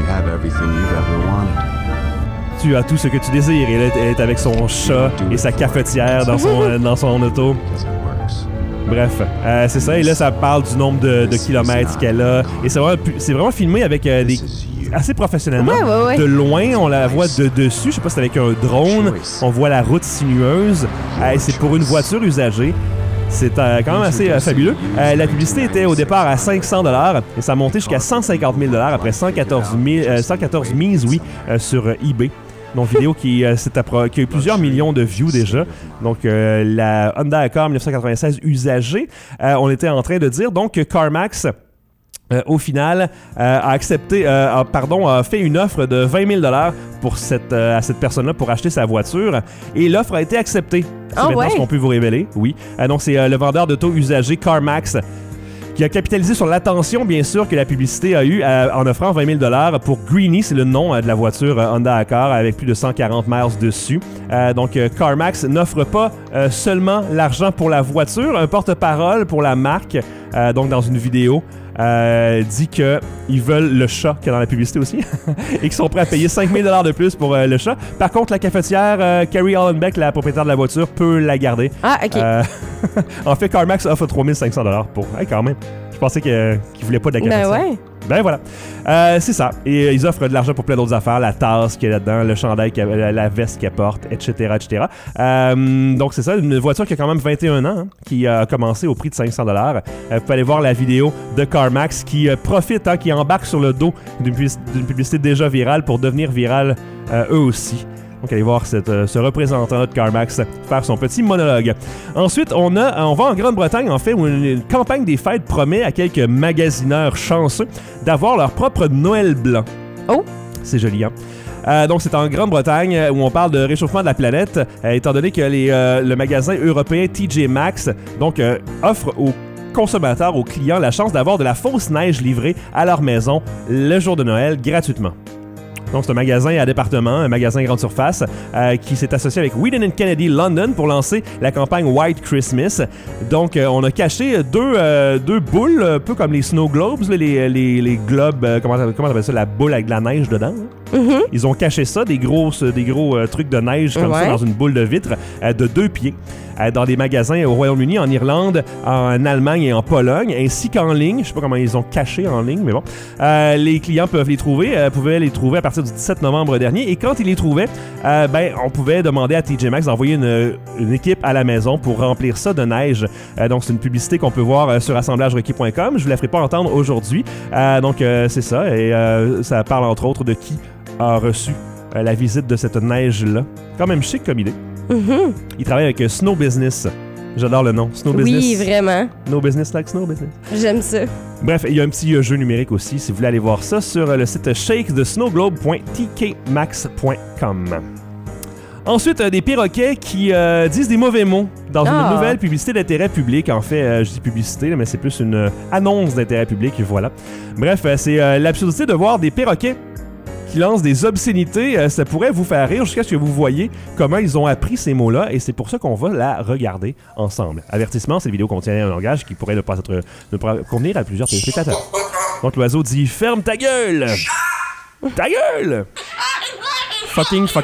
Tu as tout ce que tu désires. Et elle est avec son chat et sa cafetière dans son auto. Bref, c'est ça. Et là, ça parle du nombre de kilomètres qu'elle a. Et c'est vraiment filmé avec assez professionnellement. Ouais. De loin, on la voit de dessus. Je sais pas si c'est avec un drone. On voit la route sinueuse. C'est pour une voiture usagée. C'est quand même assez fabuleux. La publicité était au départ à 500 $ et ça a monté jusqu'à 150 000 $ après 114 mises sur eBay. Donc, vidéo qui a eu plusieurs millions de views déjà. Donc, la Honda Accord 1996 usagée. On était en train de dire donc que CarMax, au final, a fait une offre de 20 000 $ pour à cette personne-là pour acheter sa voiture. Et l'offre a été acceptée. C'est maintenant ce qu'on peut vous révéler. Oui. Donc, c'est le vendeur d'auto usagé CarMax qui a capitalisé sur l'attention, bien sûr, que la publicité a eue en offrant 20 000 pour Greenie, c'est le nom de la voiture Honda Accord, avec plus de 140 miles dessus. Donc, CarMax n'offre pas seulement l'argent pour la voiture, un porte-parole pour la marque, donc dans une vidéo, dit qu'ils veulent le chat qu'il y a dans la publicité aussi et qu'ils sont prêts à payer 5 000 de plus pour le chat. Par contre, la cafetière, Carrie Hollenbeck, la propriétaire de la voiture, peut la garder. Ah, OK. En fait, CarMax offre 3 500 pour... quand même. Je pensais qu'ils voulaient pas de la cafetière. Ben ouais. Ben voilà. C'est ça. Et ils offrent de l'argent pour plein d'autres affaires. La tasse qu'il y a là-dedans, le chandail, la veste qu'elle porte, etc., etc. Donc c'est ça, une voiture qui a quand même 21 ans, qui a commencé au prix de 500 $. Vous pouvez aller voir la vidéo de CarMax qui profite, qui embarque sur le dos d'une publicité déjà virale pour devenir virale eux aussi. Donc, allez voir ce représentant de CarMax faire son petit monologue. Ensuite, on va en Grande-Bretagne, en fait, où une campagne des fêtes promet à quelques magasineurs chanceux d'avoir leur propre Noël blanc. Oh! C'est joli, hein? Donc, c'est en Grande-Bretagne où on parle de réchauffement de la planète, étant donné que le magasin européen TJ Maxx offre aux consommateurs, aux clients, la chance d'avoir de la fausse neige livrée à leur maison le jour de Noël gratuitement. Donc, c'est un magasin à département, un magasin grande surface qui s'est associé avec Whedon & Kennedy London pour lancer la campagne White Christmas. Donc, on a caché deux boules, un peu comme les snow globes, les globes, comment on appelle ça, la boule avec de la neige dedans. Mm-hmm. Ils ont caché ça, des gros trucs de neige comme ça dans une boule de vitre de 2 pieds. Dans des magasins au Royaume-Uni, en Irlande, en Allemagne et en Pologne, ainsi qu'en ligne. Je ne sais pas comment ils ont caché en ligne, mais bon. Les clients pouvaient les trouver à partir du 17 novembre dernier. Et quand ils les trouvaient, on pouvait demander à TJ Maxx d'envoyer une équipe à la maison pour remplir ça de neige. Donc, c'est une publicité qu'on peut voir sur assemblagerequis.com. Je ne vous la ferai pas entendre aujourd'hui. C'est ça. Et ça parle entre autres de qui a reçu la visite de cette neige-là. Quand même chic comme idée. Mm-hmm. Il travaille avec Snow Business. J'adore le nom. Snow Business. Oui, vraiment. No Business like Snow Business. J'aime ça. Bref, il y a un petit jeu numérique aussi, si vous voulez aller voir ça, sur le site shakethesnowglobe.tkmax.com. Ensuite, des perroquets qui disent des mauvais mots dans une nouvelle publicité d'intérêt public. En fait, je dis publicité, mais c'est plus une annonce d'intérêt public, voilà. Bref, c'est l'absurdité de voir des perroquets qui lancent des obscénités. Ça pourrait vous faire rire jusqu'à ce que vous voyez comment ils ont appris ces mots-là, et c'est pour ça qu'on va la regarder ensemble. Avertissement, cette vidéo contient un langage qui pourrait ne pas convenir à plusieurs téléspectateurs. Donc l'oiseau dit « Ferme ta gueule! Ta gueule! Fucking, fuck.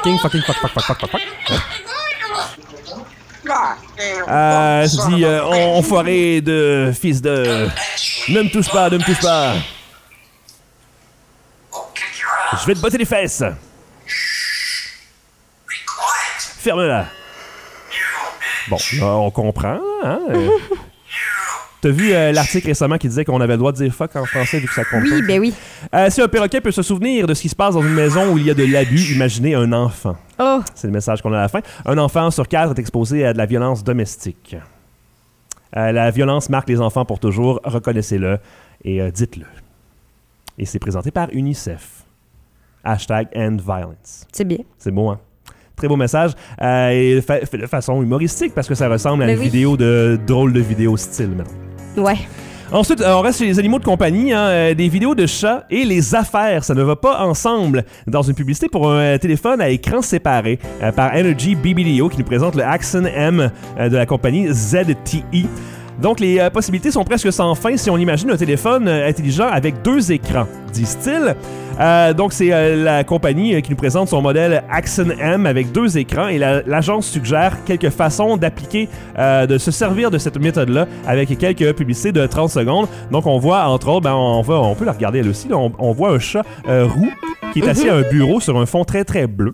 Ça dit « Enfoiré de fils de... Ne me touche pas. Je vais te botter les fesses. Ferme-la. » Bon, là, on comprend, hein? T'as vu l'article récemment qui disait qu'on avait le droit de dire fuck en français vu que ça compte? Oui, ben oui. Si un perroquet peut se souvenir de ce qui se passe dans une maison où il y a de l'abus, imaginez un enfant. Oh. C'est le message qu'on a à la fin. Un enfant sur 4 est exposé à de la violence domestique. La violence marque les enfants pour toujours, reconnaissez-le et dites-le. Et c'est présenté par UNICEF. #EndViolence. C'est bien. C'est beau, hein? Très beau message. Et fait de façon humoristique parce que ça ressemble à une vidéo de drôle de vidéo style, maintenant. Ouais. Ensuite, on reste chez les animaux de compagnie, des vidéos de chats et les affaires. Ça ne va pas ensemble dans une publicité pour un téléphone à écran séparé par Energy BBDO qui nous présente le Axon M de la compagnie ZTE. Donc, les possibilités sont presque sans fin si on imagine un téléphone intelligent avec 2 écrans, disent-ils. Donc, c'est la compagnie qui nous présente son modèle Axon M avec 2 écrans et l'agence suggère quelques façons d'appliquer, de se servir de cette méthode-là avec quelques publicités de 30 secondes. Donc, on voit, entre autres, on peut la regarder elle aussi, là, on voit un chat roux qui est assis à un bureau sur un fond très, très bleu.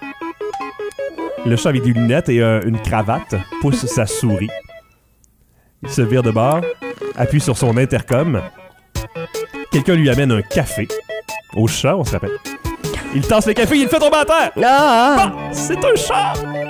Le chat avec des lunettes et une cravate pousse sa souris. Il se vire de bord, appuie sur son intercom. Quelqu'un lui amène un café. Au chat, on se rappelle. Il tasse le café, il le fait tomber à terre. Ah, c'est un chat!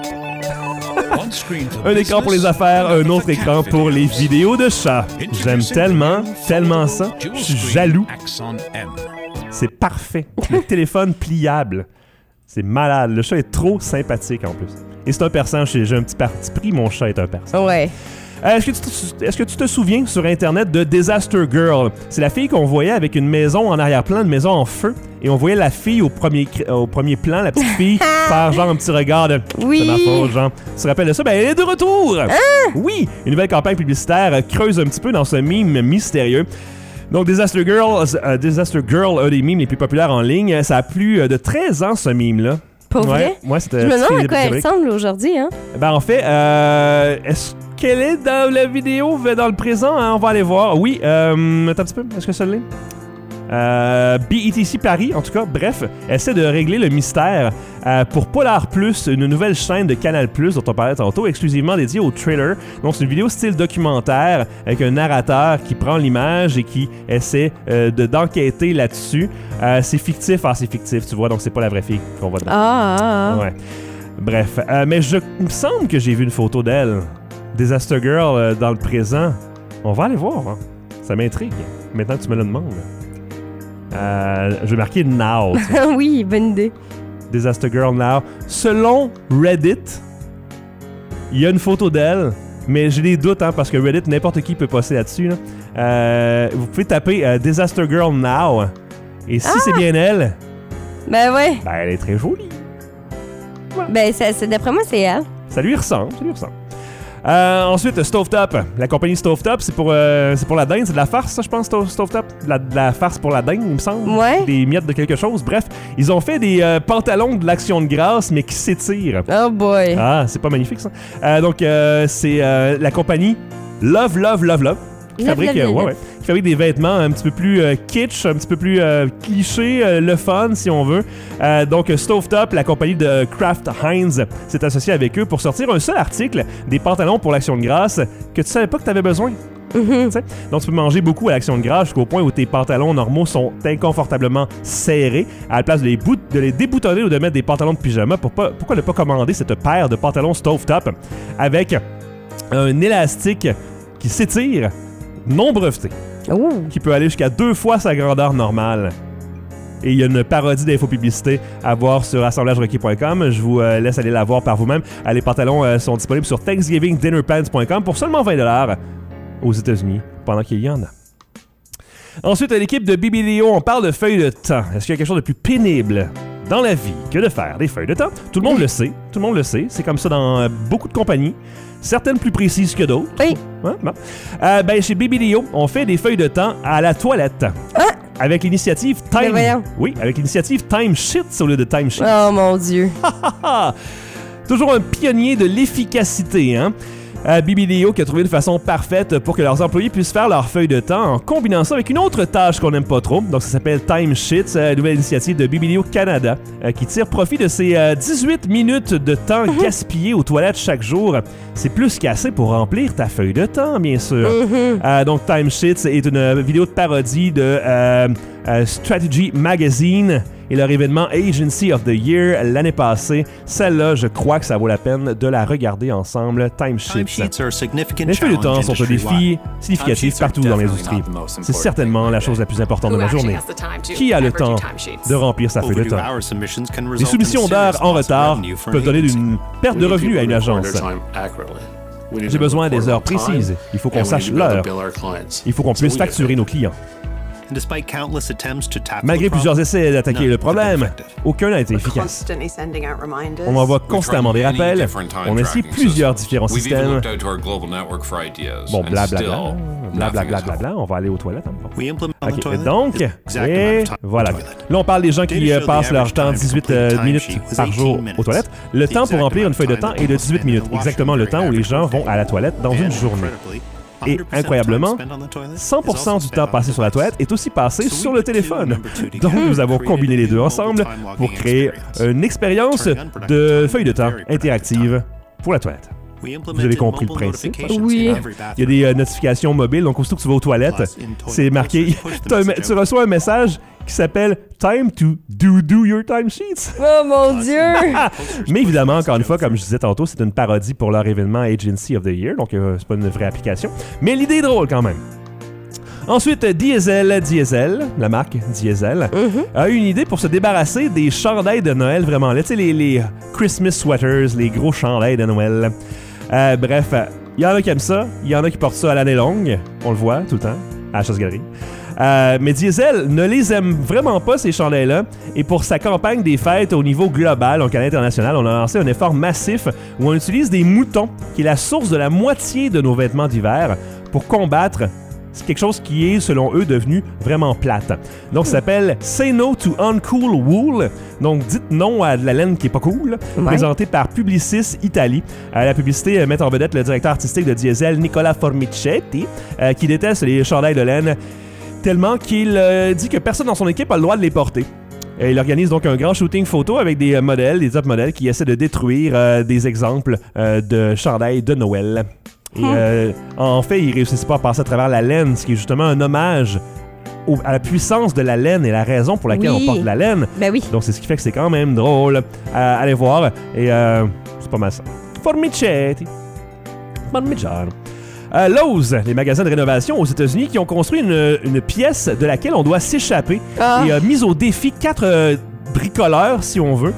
Un écran pour les affaires, un autre écran pour les vidéos de chats. J'aime tellement ça. Je suis jaloux. C'est parfait. Le téléphone pliable. C'est malade. Le chat est trop sympathique en plus. Et c'est un persan. J'ai un petit parti pris, mon chat est un persan. Ouais. Est-ce que tu te souviens sur Internet de Disaster Girl? C'est la fille qu'on voyait avec une maison en arrière-plan, une maison en feu. Et on voyait la fille au premier plan, la petite fille, faire genre un petit regard de... Oui. C'est ma faute, genre. Tu te rappelles de ça? Ben, elle est de retour! Oui! Une nouvelle campagne publicitaire creuse un petit peu dans ce meme mystérieux. Donc, Disaster Girl, un des memes les plus populaires en ligne. Ça a plus de 13 ans, ce meme-là. Pas vrai? Ouais, c'était... Je me demande à quoi elle ressemble aujourd'hui, hein? Ben, en fait, est-ce qu'elle est dans la vidéo, dans le présent? Hein? On va aller voir. Oui, attends un petit peu. Est-ce que ça l'est? BETC Paris, en tout cas, bref, essaie de régler le mystère pour Polar Plus, une nouvelle chaîne de Canal Plus dont on parlait tantôt, exclusivement dédiée au trailer. Donc, c'est une vidéo style documentaire avec un narrateur qui prend l'image et qui essaie d'enquêter là-dessus. C'est fictif, tu vois, donc c'est pas la vraie fille qu'on voit dedans. Ouais. Bref, mais il me semble que j'ai vu une photo d'elle, Disaster Girl, dans le présent. On va aller voir, hein. Ça m'intrigue, maintenant que tu me le demandes. Je vais marquer Now. Oui, bonne idée. Disaster Girl Now. Selon Reddit, il y a une photo d'elle, mais j'ai des doutes, hein, parce que Reddit, n'importe qui peut passer là-dessus. Là. Vous pouvez taper Disaster Girl Now. Et si c'est bien elle, ben ouais. Ben elle est très jolie. Ouais. Ben, d'après moi, c'est elle. Ça lui ressemble. Ensuite, Stovetop. La compagnie Stovetop, c'est pour la dinde. C'est de la farce, ça, je pense, Stovetop. De la farce pour la dinde, il me semble. Ouais. Des miettes de quelque chose. Bref, ils ont fait des pantalons de l'Action de grâce, mais qui s'étirent. Oh boy. Ah, c'est pas magnifique, ça. Donc, c'est la compagnie Love. Qui fabrique des vêtements un petit peu plus kitsch, un petit peu plus cliché, le fun, si on veut. Donc, Stovetop, la compagnie de Kraft Heinz, s'est associée avec eux pour sortir un seul article des pantalons pour l'Action de grâce que tu savais pas que tu avais besoin. Mm-hmm. Donc, tu peux manger beaucoup à l'Action de grâce jusqu'au point où tes pantalons normaux sont inconfortablement serrés. À la place de les déboutonner ou de mettre des pantalons de pyjama, pourquoi ne pas commander cette paire de pantalons Stovetop avec un élastique qui s'étire, non breveté, qui peut aller jusqu'à 2 fois sa grandeur normale. Et il y a une parodie d'infopublicité à voir sur assemblagerequis.com. Je vous laisse aller la voir par vous-même. Les pantalons sont disponibles sur thanksgivingdinnerpants.com pour seulement 20$ aux États-Unis, pendant qu'il y en a. Ensuite, l'équipe de Bibilio, on parle de feuilles de temps. Est-ce qu'il y a quelque chose de plus pénible dans la vie que de faire des feuilles de temps? Tout le monde le sait. C'est comme ça dans beaucoup de compagnies. Certaines plus précises que d'autres. Oui. Ouais, bon. Chez Bibilio, on fait des feuilles de temps à la toilette. Avec l'initiative Time... Oui, avec l'initiative Time Sheets au lieu de Time Sheets. Oh mon Dieu. Toujours un pionnier de l'efficacité, hein? Bibilio qui a trouvé une façon parfaite pour que leurs employés puissent faire leur feuille de temps en combinant ça avec une autre tâche qu'on n'aime pas trop. Donc ça s'appelle Time Sheets, nouvelle initiative de Bibilio Canada qui tire profit de ces 18 minutes de temps gaspillés aux toilettes chaque jour. C'est plus qu'assez pour remplir ta feuille de temps, bien sûr. Donc Time Sheets est une vidéo de parodie de Strategy Magazine et leur événement Agency of the Year l'année passée. Celle-là, je crois que ça vaut la peine de la regarder ensemble. Time Sheets. Les feuilles de temps sont un défi significatif partout dans l'industrie. C'est certainement la chose la plus importante de ma journée. Qui a le temps de remplir sa feuille de temps? Les soumissions d'heures en retard peuvent donner une perte de revenus à une agence. J'ai besoin des heures précises. Il faut qu'on sache l'heure. Il faut qu'on puisse facturer nos clients. Malgré plusieurs essais d'attaquer le problème, aucun n'a été efficace. On envoie constamment des rappels, on essaie plusieurs différents systèmes. Bon, blablabla, on va aller aux toilettes. Okay, donc, et voilà. Là, on parle des gens qui passent leur temps 18 minutes par jour aux toilettes. Le temps pour remplir une feuille de temps est de 18 minutes, exactement le temps où les gens vont à la toilette dans une journée. Et incroyablement, 100% du temps passé sur la toilette est aussi passé sur le téléphone. Donc, nous avons combiné les deux ensemble pour créer une expérience de feuille de temps interactive pour la toilette. Vous avez compris le principe? Oui. Il y a des notifications mobiles, donc aussitôt que tu vas aux toilettes, c'est marqué, tu reçois un message qui s'appelle Time to do your time sheets. Oh mon Dieu! Mais évidemment, encore une fois, comme je disais tantôt, c'est une parodie pour leur événement Agency of the Year, donc c'est pas une vraie application. Mais l'idée est drôle quand même. Ensuite, Diesel, la marque Diesel, a eu une idée pour se débarrasser des chandails de Noël vraiment laids. Tu sais, les Christmas sweaters, les gros chandails de Noël. Bref, Il y en a qui aiment ça, il y en a qui portent ça à l'année longue, on le voit tout le temps, à la chasse-galerie. Mais Diesel ne les aime vraiment pas, ces chandails-là. Et pour sa campagne des fêtes au niveau global, donc à l'international, on a lancé un effort massif où on utilise des moutons, qui est la source de la moitié de nos vêtements d'hiver, pour combattre quelque chose qui est, selon eux, devenu vraiment plate. Donc, ça s'appelle Say No to Uncool Wool. Donc, dites non à de la laine qui est pas cool. Présenté par Publicis Italie. La publicité met en vedette le directeur artistique de Diesel, Nicola Formichetti, qui déteste les chandails de laine tellement qu'il dit que personne dans son équipe a le droit de les porter. Il organise donc un grand shooting photo avec des modèles, des top modèles qui essaient de détruire des exemples de chandails de Noël. Et en fait, ils réussissent pas à passer à travers la laine, ce qui est justement un hommage à la puissance de la laine et la raison pour laquelle on porte la laine. Ben oui. Donc c'est ce qui fait que c'est quand même drôle. Allez voir. Et c'est pas mal ça. Formichetti. Parmigiano. Lowe's, les magasins de rénovation aux États-Unis, qui ont construit une pièce de laquelle on doit s'échapper et a mis au défi 4 bricoleurs, si on veut,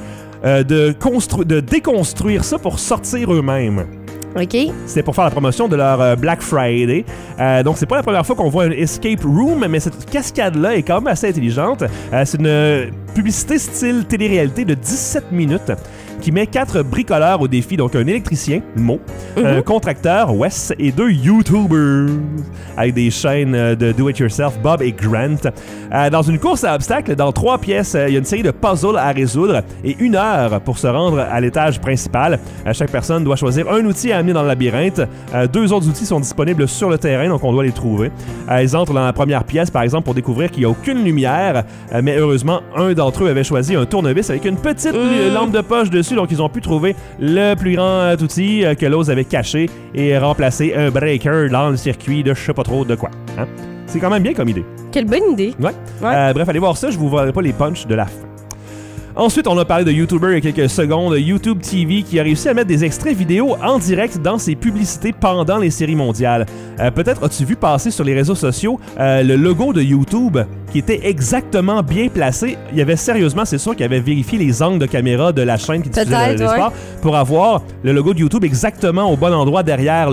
de déconstruire ça pour sortir eux-mêmes. OK. C'était pour faire la promotion de leur Black Friday. Donc, c'est pas la première fois qu'on voit un escape room, mais cette cascade-là est quand même assez intelligente. C'est une publicité style télé-réalité de 17 minutes qui met 4 bricoleurs au défi. Donc, un électricien, Mo, un contracteur, Wes, et 2 YouTubers avec des chaînes de do-it-yourself, Bob et Grant. Dans une course à obstacles, dans 3 pièces, il y a une série de puzzles à résoudre et 1 heure pour se rendre à l'étage principal. Chaque personne doit choisir un outil à amener dans le labyrinthe. 2 autres outils sont disponibles sur le terrain, donc on doit les trouver. Ils entrent dans la première pièce, par exemple, pour découvrir qu'il n'y a aucune lumière, mais heureusement, un d'entre eux avait choisi un tournevis avec une petite lampe de poche dessus, donc ils ont pu trouver le plus grand outil que l'autre avait caché et remplacer un breaker dans le circuit de je sais pas trop de quoi. Hein? C'est quand même bien comme idée. Quelle bonne idée. Ouais. Bref, allez voir ça, je vous verrai pas les punchs de la fin. Ensuite, on a parlé de YouTuber il y a quelques secondes, YouTube TV, qui a réussi à mettre des extraits vidéo en direct dans ses publicités pendant les séries mondiales. Peut-être as-tu vu passer sur les réseaux sociaux le logo de YouTube qui était exactement bien placé. Il y avait sérieusement, c'est sûr qu'il avait vérifié les angles de caméra de la chaîne qui diffusait les sports pour avoir le logo de YouTube exactement au bon endroit derrière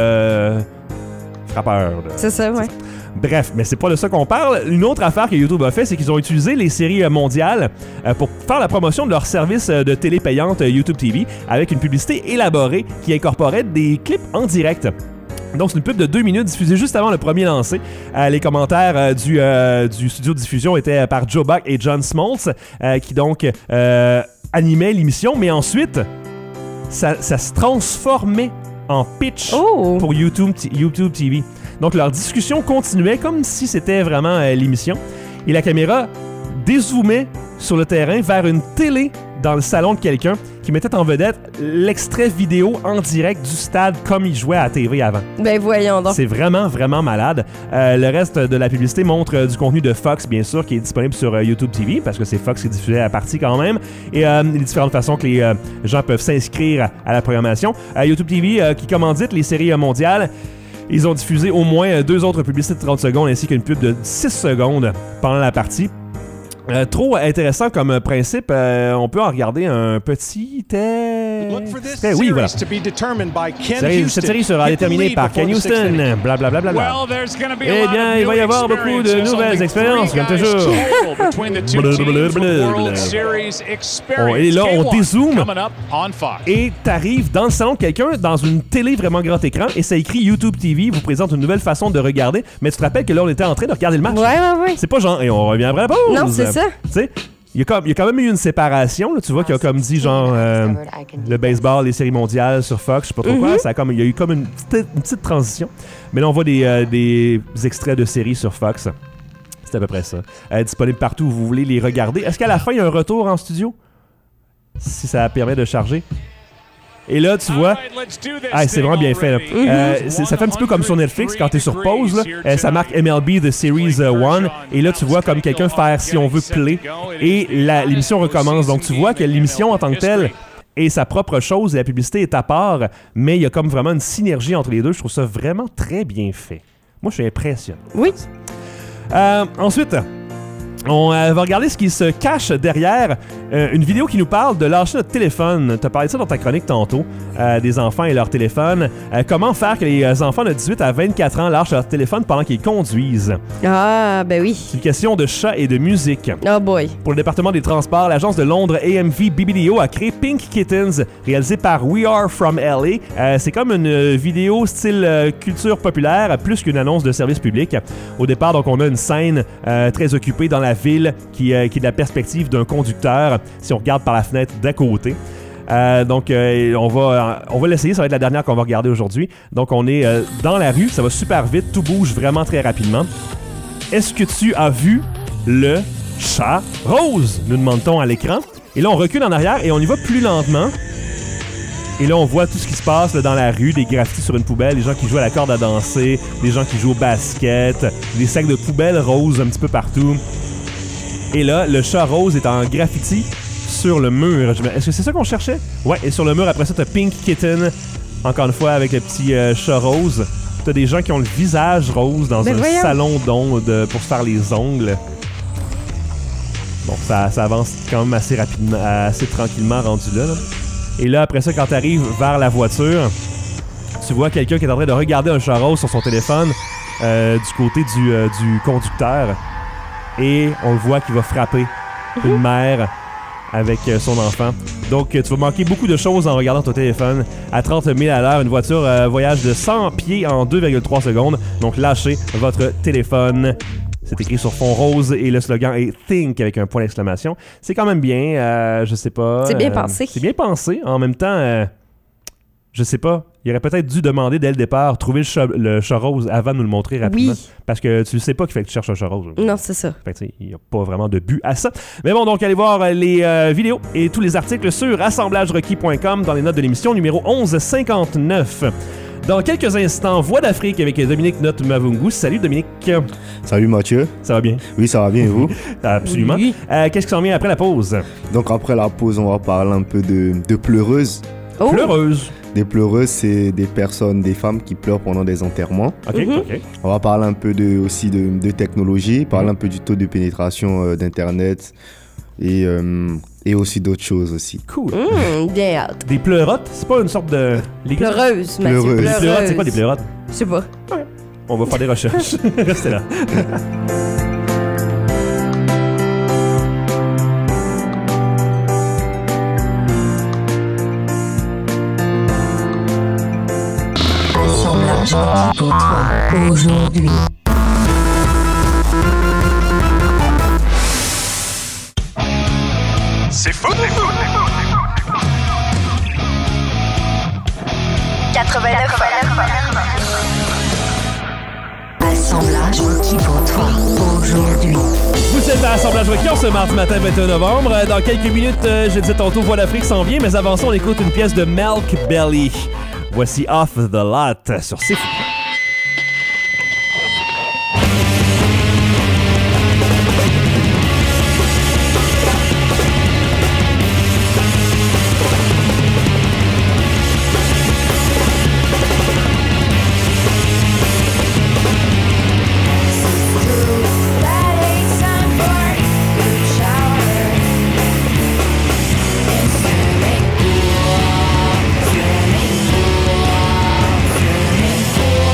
le frappeur. C'est ça, ouais. Bref, mais c'est pas de ça qu'on parle. Une autre affaire que YouTube a fait, c'est qu'ils ont utilisé les séries mondiales pour faire la promotion de leur service de télé payante YouTube TV avec une publicité élaborée qui incorporait des clips en direct. Donc, c'est une pub de 2 minutes diffusée juste avant le premier lancé. Les commentaires du studio de diffusion étaient par Joe Buck et John Smoltz, qui donc animaient l'émission, mais ensuite, ça se transformait en pitch pour YouTube TV. Donc, leur discussion continuait comme si c'était vraiment l'émission. Et la caméra dézoomait sur le terrain vers une télé dans le salon de quelqu'un qui mettait en vedette l'extrait vidéo en direct du stade comme il jouait à la TV avant. Ben voyons donc. C'est vraiment, vraiment malade. Le reste de la publicité montre du contenu de Fox, bien sûr, qui est disponible sur YouTube TV, parce que c'est Fox qui diffusait la partie quand même, et les différentes façons que les gens peuvent s'inscrire à la programmation. YouTube TV qui commandite les séries mondiales. Ils ont diffusé au moins 2 autres publicités de 30 secondes ainsi qu'une pub de 6 secondes pendant la partie. Trop intéressant comme principe. On peut en regarder un petit oui, voilà. Cette série sera déterminée par Ken Houston. Blablabla. Eh bien, il va y avoir beaucoup de nouvelles expériences, comme toujours. Et là, on dézoome et t'arrives dans le salon de quelqu'un, dans une télé vraiment grand écran, et ça écrit YouTube TV, vous présente une nouvelle façon de regarder, mais tu te rappelles que là, on était en train de regarder le match. Ouais. C'est pas genre, et on revient après la pause. Non, c'est ça. Tu sais, il y a quand même eu une séparation. Là, tu vois qu'il y a comme dit, genre, le baseball, les séries mondiales sur Fox, je sais pas trop quoi. Il y a eu comme une petite transition. Mais là, on voit des extraits de séries sur Fox. C'est à peu près ça. Disponible partout où vous voulez les regarder. Est-ce qu'à la fin, il y a un retour en studio? Si ça permet de charger. Et là, tu vois, c'est vraiment bien fait. Là. Ça fait un petit peu comme sur Netflix, quand tu es sur pause, là, ça marque MLB The Series 1, et là, tu vois comme quelqu'un faire, si on veut, play, et l'émission recommence. Donc, tu vois que l'émission en tant que telle est sa propre chose, et la publicité est à part, mais il y a comme vraiment une synergie entre les deux. Je trouve ça vraiment très bien fait. Moi, je suis impressionné. Oui. Ensuite... On va regarder ce qui se cache derrière une vidéo qui nous parle de lâcher notre téléphone. Tu as parlé de ça dans ta chronique tantôt, des enfants et leur téléphone. Comment faire que les enfants de 18 à 24 ans lâchent leur téléphone pendant qu'ils conduisent? Ah, ben oui. C'est une question de chat et de musique. Oh boy. Pour le département des transports, l'agence de Londres AMV BBDO a créé Pink Kittens, réalisé par We Are From LA. C'est comme une vidéo style culture populaire, plus qu'une annonce de service public. Au départ, donc, on a une scène très occupée dans la ville qui est de la perspective d'un conducteur, si on regarde par la fenêtre d'à côté. Donc, on va l'essayer, ça va être la dernière qu'on va regarder aujourd'hui. Donc, on est dans la rue, ça va super vite, tout bouge vraiment très rapidement. Est-ce que tu as vu le chat rose? Nous demande-t-on à l'écran. Et là, on recule en arrière et on y va plus lentement. Et là, on voit tout ce qui se passe là, dans la rue, des graffitis sur une poubelle, des gens qui jouent à la corde à danser, des gens qui jouent au basket, des sacs de poubelle roses un petit peu partout. Et là, le chat rose est en graffiti sur le mur. Est-ce que c'est ça qu'on cherchait? Ouais, et sur le mur, après ça, t'as Pink Kitten, encore une fois, avec le petit chat rose. T'as des gens qui ont le visage rose dans un salon d'ongles pour se faire les ongles. Bon, ça avance quand même assez rapidement, assez tranquillement rendu là. Et là, après ça, quand t'arrives vers la voiture, tu vois quelqu'un qui est en train de regarder un chat rose sur son téléphone du côté du conducteur. Et on le voit qu'il va frapper une mère avec son enfant. Donc, tu vas manquer beaucoup de choses en regardant ton téléphone. À 30 000 à l'heure, une voiture voyage de 100 pieds en 2,3 secondes. Donc, lâchez votre téléphone. C'est écrit sur fond rose et le slogan est « Think » avec un point d'exclamation. C'est quand même bien, je sais pas. C'est bien pensé. C'est bien pensé. En même temps, je sais pas. Il aurait peut-être dû demander dès le départ, trouver le chat rose avant de nous le montrer rapidement. Oui. Parce que tu ne sais pas qu'il fait que tu cherches un chat rose. Non, c'est ça. Fait que, il n'y a pas vraiment de but à ça. Mais bon, donc allez voir les vidéos et tous les articles sur assemblagerequis.com dans les notes de l'émission numéro 1159. Dans quelques instants, Voix d'Afrique avec Dominique Note-Mavungu. Salut Dominique. Salut Mathieu. Ça va bien? Oui, ça va bien et vous? Absolument. Oui. Qu'est-ce qui s'en vient après la pause? Donc après la pause, on va parler un peu de pleureuses. Oh. Pleureuses? Des pleureuses, c'est des personnes, des femmes qui pleurent pendant des enterrements. OK. On va parler un peu aussi de technologie, parler un peu du taux de pénétration d'Internet et aussi d'autres choses aussi. Cool. Bien hâte. Des pleurotes? C'est pas une sorte de... Pleureuse, Mathieu. Des pleurotes, c'est quoi des pleurotes? Je sais pas. Ouais. On va faire des recherches. Restez là. Assemblage pour toi aujourd'hui. C'est fou, c'est fou. 89. Assemblage requis pour toi aujourd'hui. Vous êtes à Assemblage requis ce mardi matin 21 novembre. Dans quelques minutes, je disais tantôt, Voix d'Afrique s'en vient, mais avant ça, on écoute une pièce de Milk Belly. Voici Off the Lot sur C'est Fou. Swimming pool.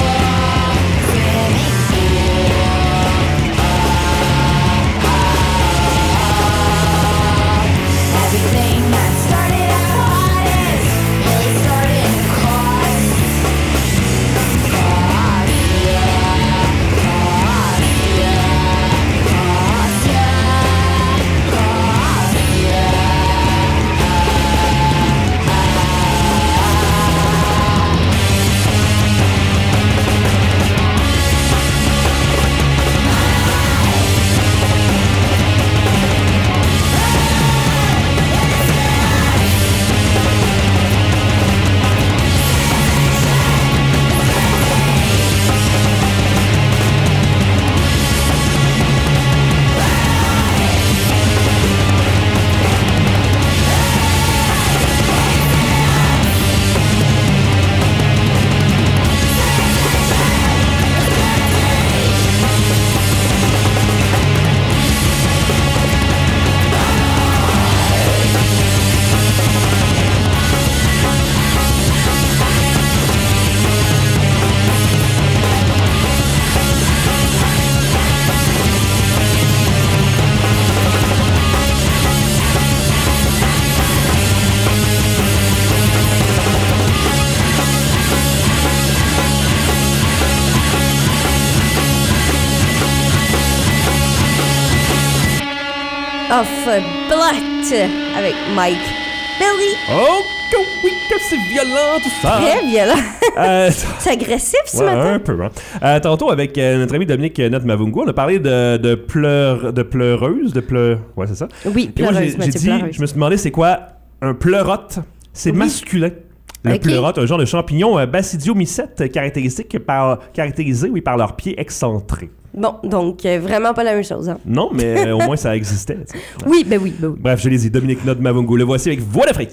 of Blood avec Mike Billy. Oh, oui, que c'est violent tout ça. Très violent. C'est agressif ce ouais, matin. un peu, hein. Tantôt, avec notre ami Dominique Notre-Mavungu, on a parlé de pleureuse, ouais, c'est ça. Oui, Et moi, pleureuse, j'ai dit, pleureuse. je me suis demandé c'est quoi un pleurote. C'est masculin. Le Ok. pleurote, un genre de champignon Basidiomycète caractérisé par leurs pieds excentrés. Bon, donc vraiment pas la même chose. Hein? Non, mais au moins ça existait. T'sais. Oui, ben oui. Bref, je l'ai dit, Dominique Notre-Mavungu. Le voici avec Voix d'Afrique.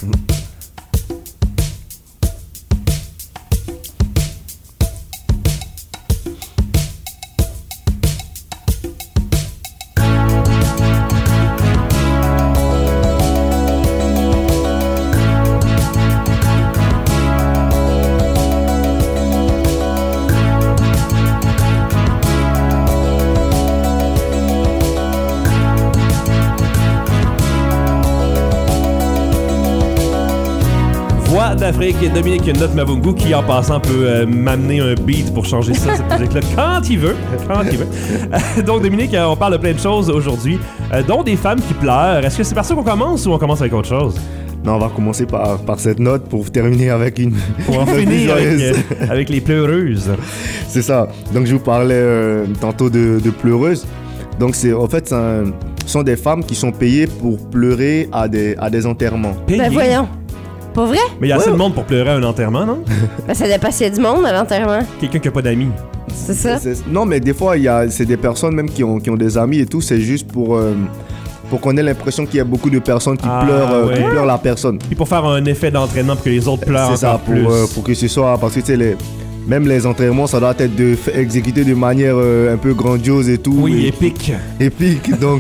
Voix d'Afrique et Dominique Notre-Mavungu qui, en passant, peut m'amener un beat pour changer ça, cette musique-là, quand il veut. Donc, Dominique, on parle de plein de choses aujourd'hui, dont des femmes qui pleurent. Est-ce que c'est par ça qu'on commence ou on commence avec autre chose? Non, on va commencer par cette note pour terminer avec une... Pour en finir avec les pleureuses. C'est ça. Donc, je vous parlais tantôt de pleureuses. Donc, en fait, ce sont des femmes qui sont payées pour pleurer à des enterrements. Ben voyons. Pas vrai? Mais il y a assez de monde pour pleurer à un enterrement, non? Ben ça dépend s'il y a du monde à l'enterrement. Quelqu'un qui n'a pas d'amis. C'est ça? Non, mais des fois, c'est des personnes même qui ont des amis et tout. C'est juste pour qu'on ait l'impression qu'il y a beaucoup de personnes qui pleurent la personne. Puis pour faire un effet d'entraînement pour que les autres pleurent c'est encore ça, plus. pour que ce soit... Parce que tu sais, même les entraînements, ça doit être exécuté de manière un peu grandiose et tout. Oui, et épique. Épique, donc...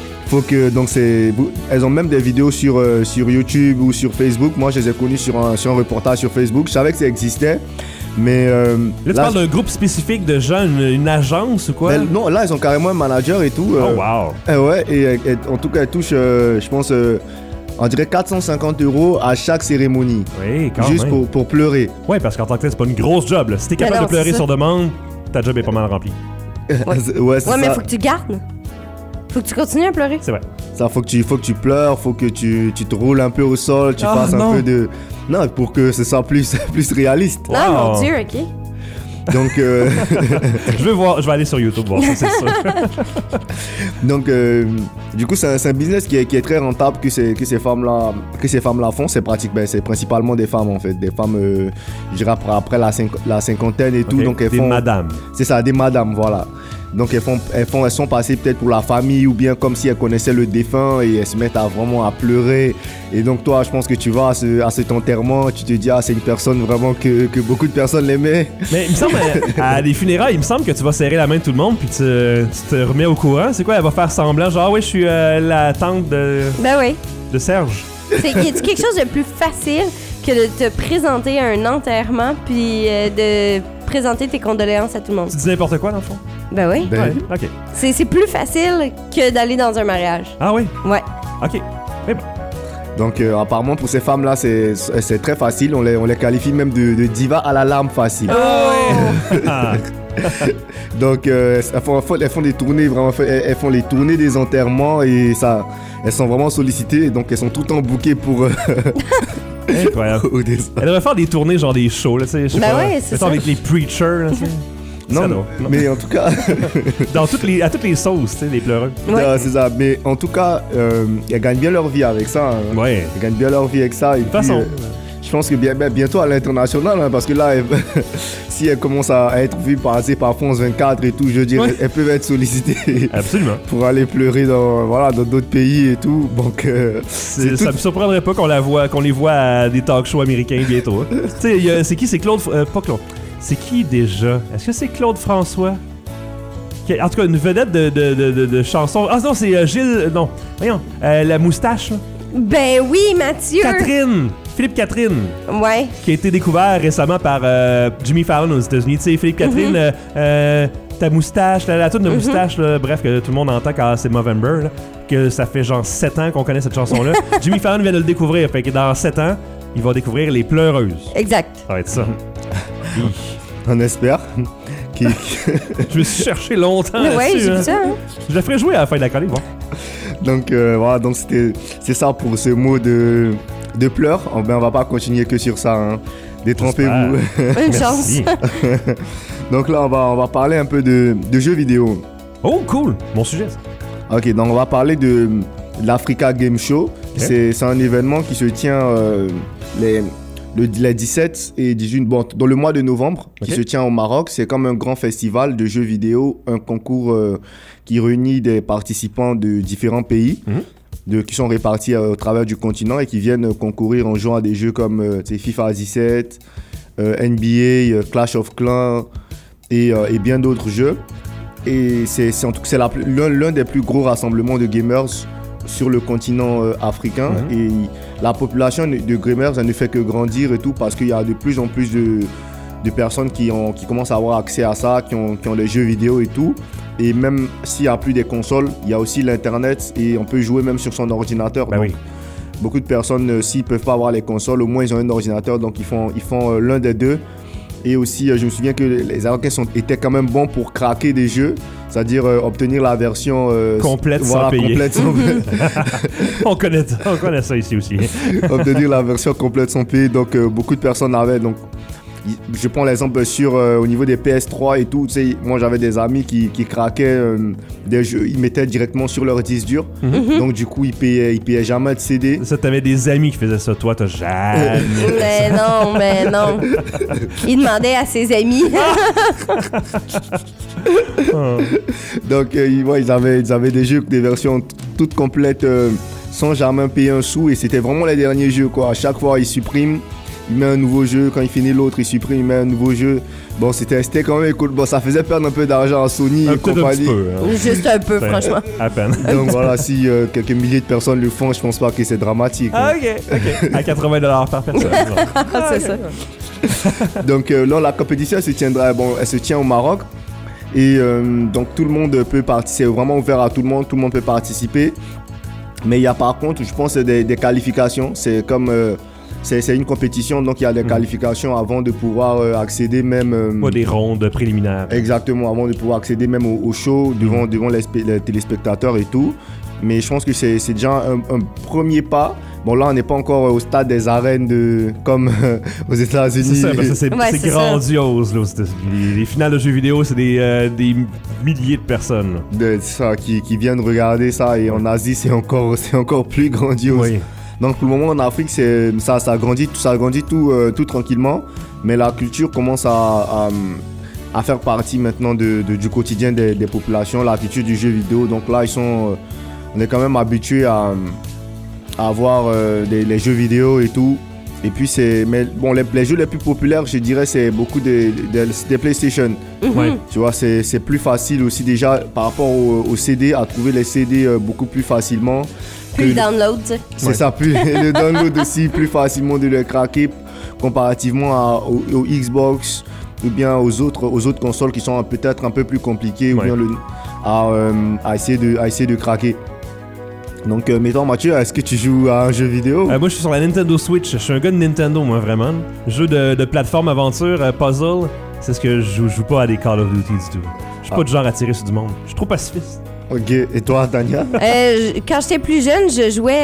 elles ont même des vidéos sur YouTube ou sur Facebook. Moi, je les ai connues sur un reportage sur Facebook. Je savais que ça existait, mais... là, tu parles d'un groupe spécifique de gens, une agence ou quoi? Non, là, ils ont carrément un manager et tout. Oh, wow! Ouais, et en tout cas, elles touchent, je pense, on dirait 450 € à chaque cérémonie. Oui, quand juste même. pour pleurer. Oui, parce qu'en tant que tel, c'est pas une grosse job. Là. Si t'es capable de pleurer sur demande, ta job est pas mal remplie. Ouais, c'est ça. Mais faut que tu gardes. Faut que tu continues à pleurer. C'est vrai. Ça, faut que tu pleures, faut que tu te roules un peu au sol, tu fasses un peu de... Non, pour que ce soit plus réaliste. Wow. Ah, mon Dieu, OK. Donc... je vais aller sur YouTube voir ça, c'est sûr. Donc, du coup, c'est un business qui est très rentable que ces femmes-là font. C'est principalement des femmes, en fait. Des femmes, je dirais, après la cinquantaine et tout. Okay. Donc, elles des font... madames. C'est ça, des madames, voilà. Donc elles sont passées peut-être pour la famille ou bien comme si elles connaissaient le défunt et elles se mettent vraiment à pleurer. Et donc toi, je pense que tu vas à cet enterrement, tu te dis c'est une personne vraiment que beaucoup de personnes l'aimaient. Mais il me semble, à des funérailles, il me semble que tu vas serrer la main de tout le monde puis tu te remets au courant. C'est quoi, elle va faire semblant, genre je suis la tante de Serge. Y a-t-il quelque chose de plus facile que de te présenter à un enterrement puis de présenter tes condoléances à tout le monde? Tu dis n'importe quoi dans le fond? Ben oui. Ouais, ok. C'est plus facile que d'aller dans un mariage. Ah oui? Ouais. Ok. Mais bon. Donc apparemment pour ces femmes-là, c'est très facile. On les qualifie même de diva à la larme facile. Oh! Donc elles font des tournées vraiment, elles font les tournées des enterrements et ça, elles sont vraiment sollicitées. Donc elles sont tout le temps bookées pour. Incroyable. Elle devrait faire des tournées genre des shows là, tu sais, je sais pas. Ouais, c'est ça. Avec les preachers là, tu sais. Non, mais en tout cas... à toutes les sauces, tu sais, les pleureux. Ouais. C'est ça, mais en tout cas, elles gagnent bien leur vie avec ça. Hein. Ouais. Elles gagnent bien leur vie avec ça. Et de toute façon... je pense que bientôt à l'international, hein, parce que là, si elles commencent à être vues passer par France 24 et tout, je dirais, elles peuvent être sollicitées. Absolument. Pour aller pleurer dans d'autres pays et tout. Donc, ça me surprendrait pas qu'on les voit à des talk shows américains bientôt. Hein. Tu sais, c'est qui? C'est Claude... pas Claude. C'est qui déjà? Est-ce que c'est Claude François? En tout cas, une vedette de chansons. Ah non, c'est Gilles... Non, voyons. La moustache, là. Ben oui, Mathieu! Philippe Catherine. Ouais. Qui a été découvert récemment par Jimmy Fallon aux États-Unis. Tu sais, Philippe Catherine, ta moustache, la toune de moustache, là, bref, que tout le monde entend quand c'est Movember, là, que ça fait genre 7 ans qu'on connaît cette chanson-là. Jimmy Fallon vient de le découvrir, fait que dans 7 ans, il va découvrir Les Pleureuses. Exact. Ça va être ça. On espère. Je me suis cherché longtemps ouais, là-dessus. j'ai vu ça. Hein? Je le ferai jouer à la fin de la chronique, bon. Donc voilà, donc c'est ça pour ce mot de pleurs. On va pas continuer que sur ça, hein. Détrompez-vous. Une chance. Donc là, on va parler un peu de jeux vidéo. Oh, cool. Mon sujet, ça. Ok, donc on va parler de l'Africa Game Show. Okay. C'est un événement qui se tient les 17 et 18, dans le mois de novembre, qui se tient au Maroc. C'est comme un grand festival de jeux vidéo, un concours qui réunit des participants de différents pays. Qui sont répartis au travers du continent et qui viennent concourir en jouant à des jeux comme FIFA 17, NBA, Clash of Clans et bien d'autres jeux. Et c'est l'un des plus gros rassemblements de gamers sur le continent africain. Et la population de gamers, elle ne fait que grandir et tout parce qu'il y a de plus en plus de personnes qui commencent à avoir accès à ça, qui ont les jeux vidéo et tout. Et même s'il n'y a plus des consoles, il y a aussi l'Internet et on peut jouer même sur son ordinateur. Ben oui. Beaucoup de personnes, s'ils ne peuvent pas avoir les consoles, au moins ils ont un ordinateur, donc ils font l'un des deux. Et aussi, je me souviens que les Marocains étaient quand même bons pour craquer des jeux, c'est-à-dire obtenir la version complète sans payer. Complète sans... on connaît ça ici aussi. Obtenir la version complète sans payer, donc beaucoup de personnes avaient. Donc, je prends l'exemple au niveau des PS3 et tout. Tu sais, moi, j'avais des amis qui craquaient des jeux. Ils mettaient directement sur leur disque dur. Donc, du coup, ils payaient jamais de CD. Ça, t'avais des amis qui faisaient ça. Toi, t'as jamais. Mais non. Il demandait à ses amis. Donc, ils avaient des jeux, des versions toutes complètes sans jamais payer un sou. Et c'était vraiment les derniers jeux, quoi. À chaque fois, ils suppriment. Il met un nouveau jeu, quand il finit l'autre, il supprime, il met un nouveau jeu. Bon, c'était quand même cool. Bon, ça faisait perdre un peu d'argent à Sony et compagnie. Juste un peu, franchement. À peine. Donc voilà, si quelques milliers de personnes le font, je pense pas que c'est dramatique. Ah, ok. À $80 par personne. C'est ça. Donc là, la compétition, elle se tient au Maroc. Et donc tout le monde peut participer. C'est vraiment ouvert à tout le monde peut participer. Mais il y a par contre, je pense, des qualifications. C'est comme... C'est une compétition, donc il y a des qualifications avant de pouvoir accéder même... des rondes préliminaires. Exactement, avant de pouvoir accéder même au show devant les téléspectateurs et tout. Mais je pense que c'est déjà un premier pas. Bon, là, on n'est pas encore au stade des arènes comme aux États-Unis. C'est ça, c'est grandiose. Là, les finales de jeux vidéo, c'est des milliers de personnes. Qui viennent regarder ça. Et en Asie, c'est encore plus grandiose. Oui. Donc pour le moment en Afrique, ça grandit tout tranquillement, mais la culture commence à faire partie maintenant du quotidien des populations, la culture du jeu vidéo. Donc là, on est quand même habitué à avoir les jeux vidéo et tout. Et puis les jeux les plus populaires, je dirais, c'est beaucoup des PlayStation. Ouais. Tu vois, c'est plus facile aussi déjà par rapport au CD, à trouver les CD beaucoup plus facilement. Plus le download. C'est ça, plus le download aussi, plus facilement de le craquer comparativement au Xbox ou bien aux autres consoles qui sont peut-être un peu plus compliquées ou bien à essayer de craquer. Donc, mettons, Mathieu, est-ce que tu joues à un jeu vidéo? Moi, je suis sur la Nintendo Switch. Je suis un gars de Nintendo, moi, vraiment. Jeu de plateforme aventure, puzzle, c'est ce que je joue pas à des Call of Duty du tout. Je suis pas du genre à tirer sur du monde. Je suis trop pacifiste. Ok, et toi, Tania? Quand j'étais plus jeune, je jouais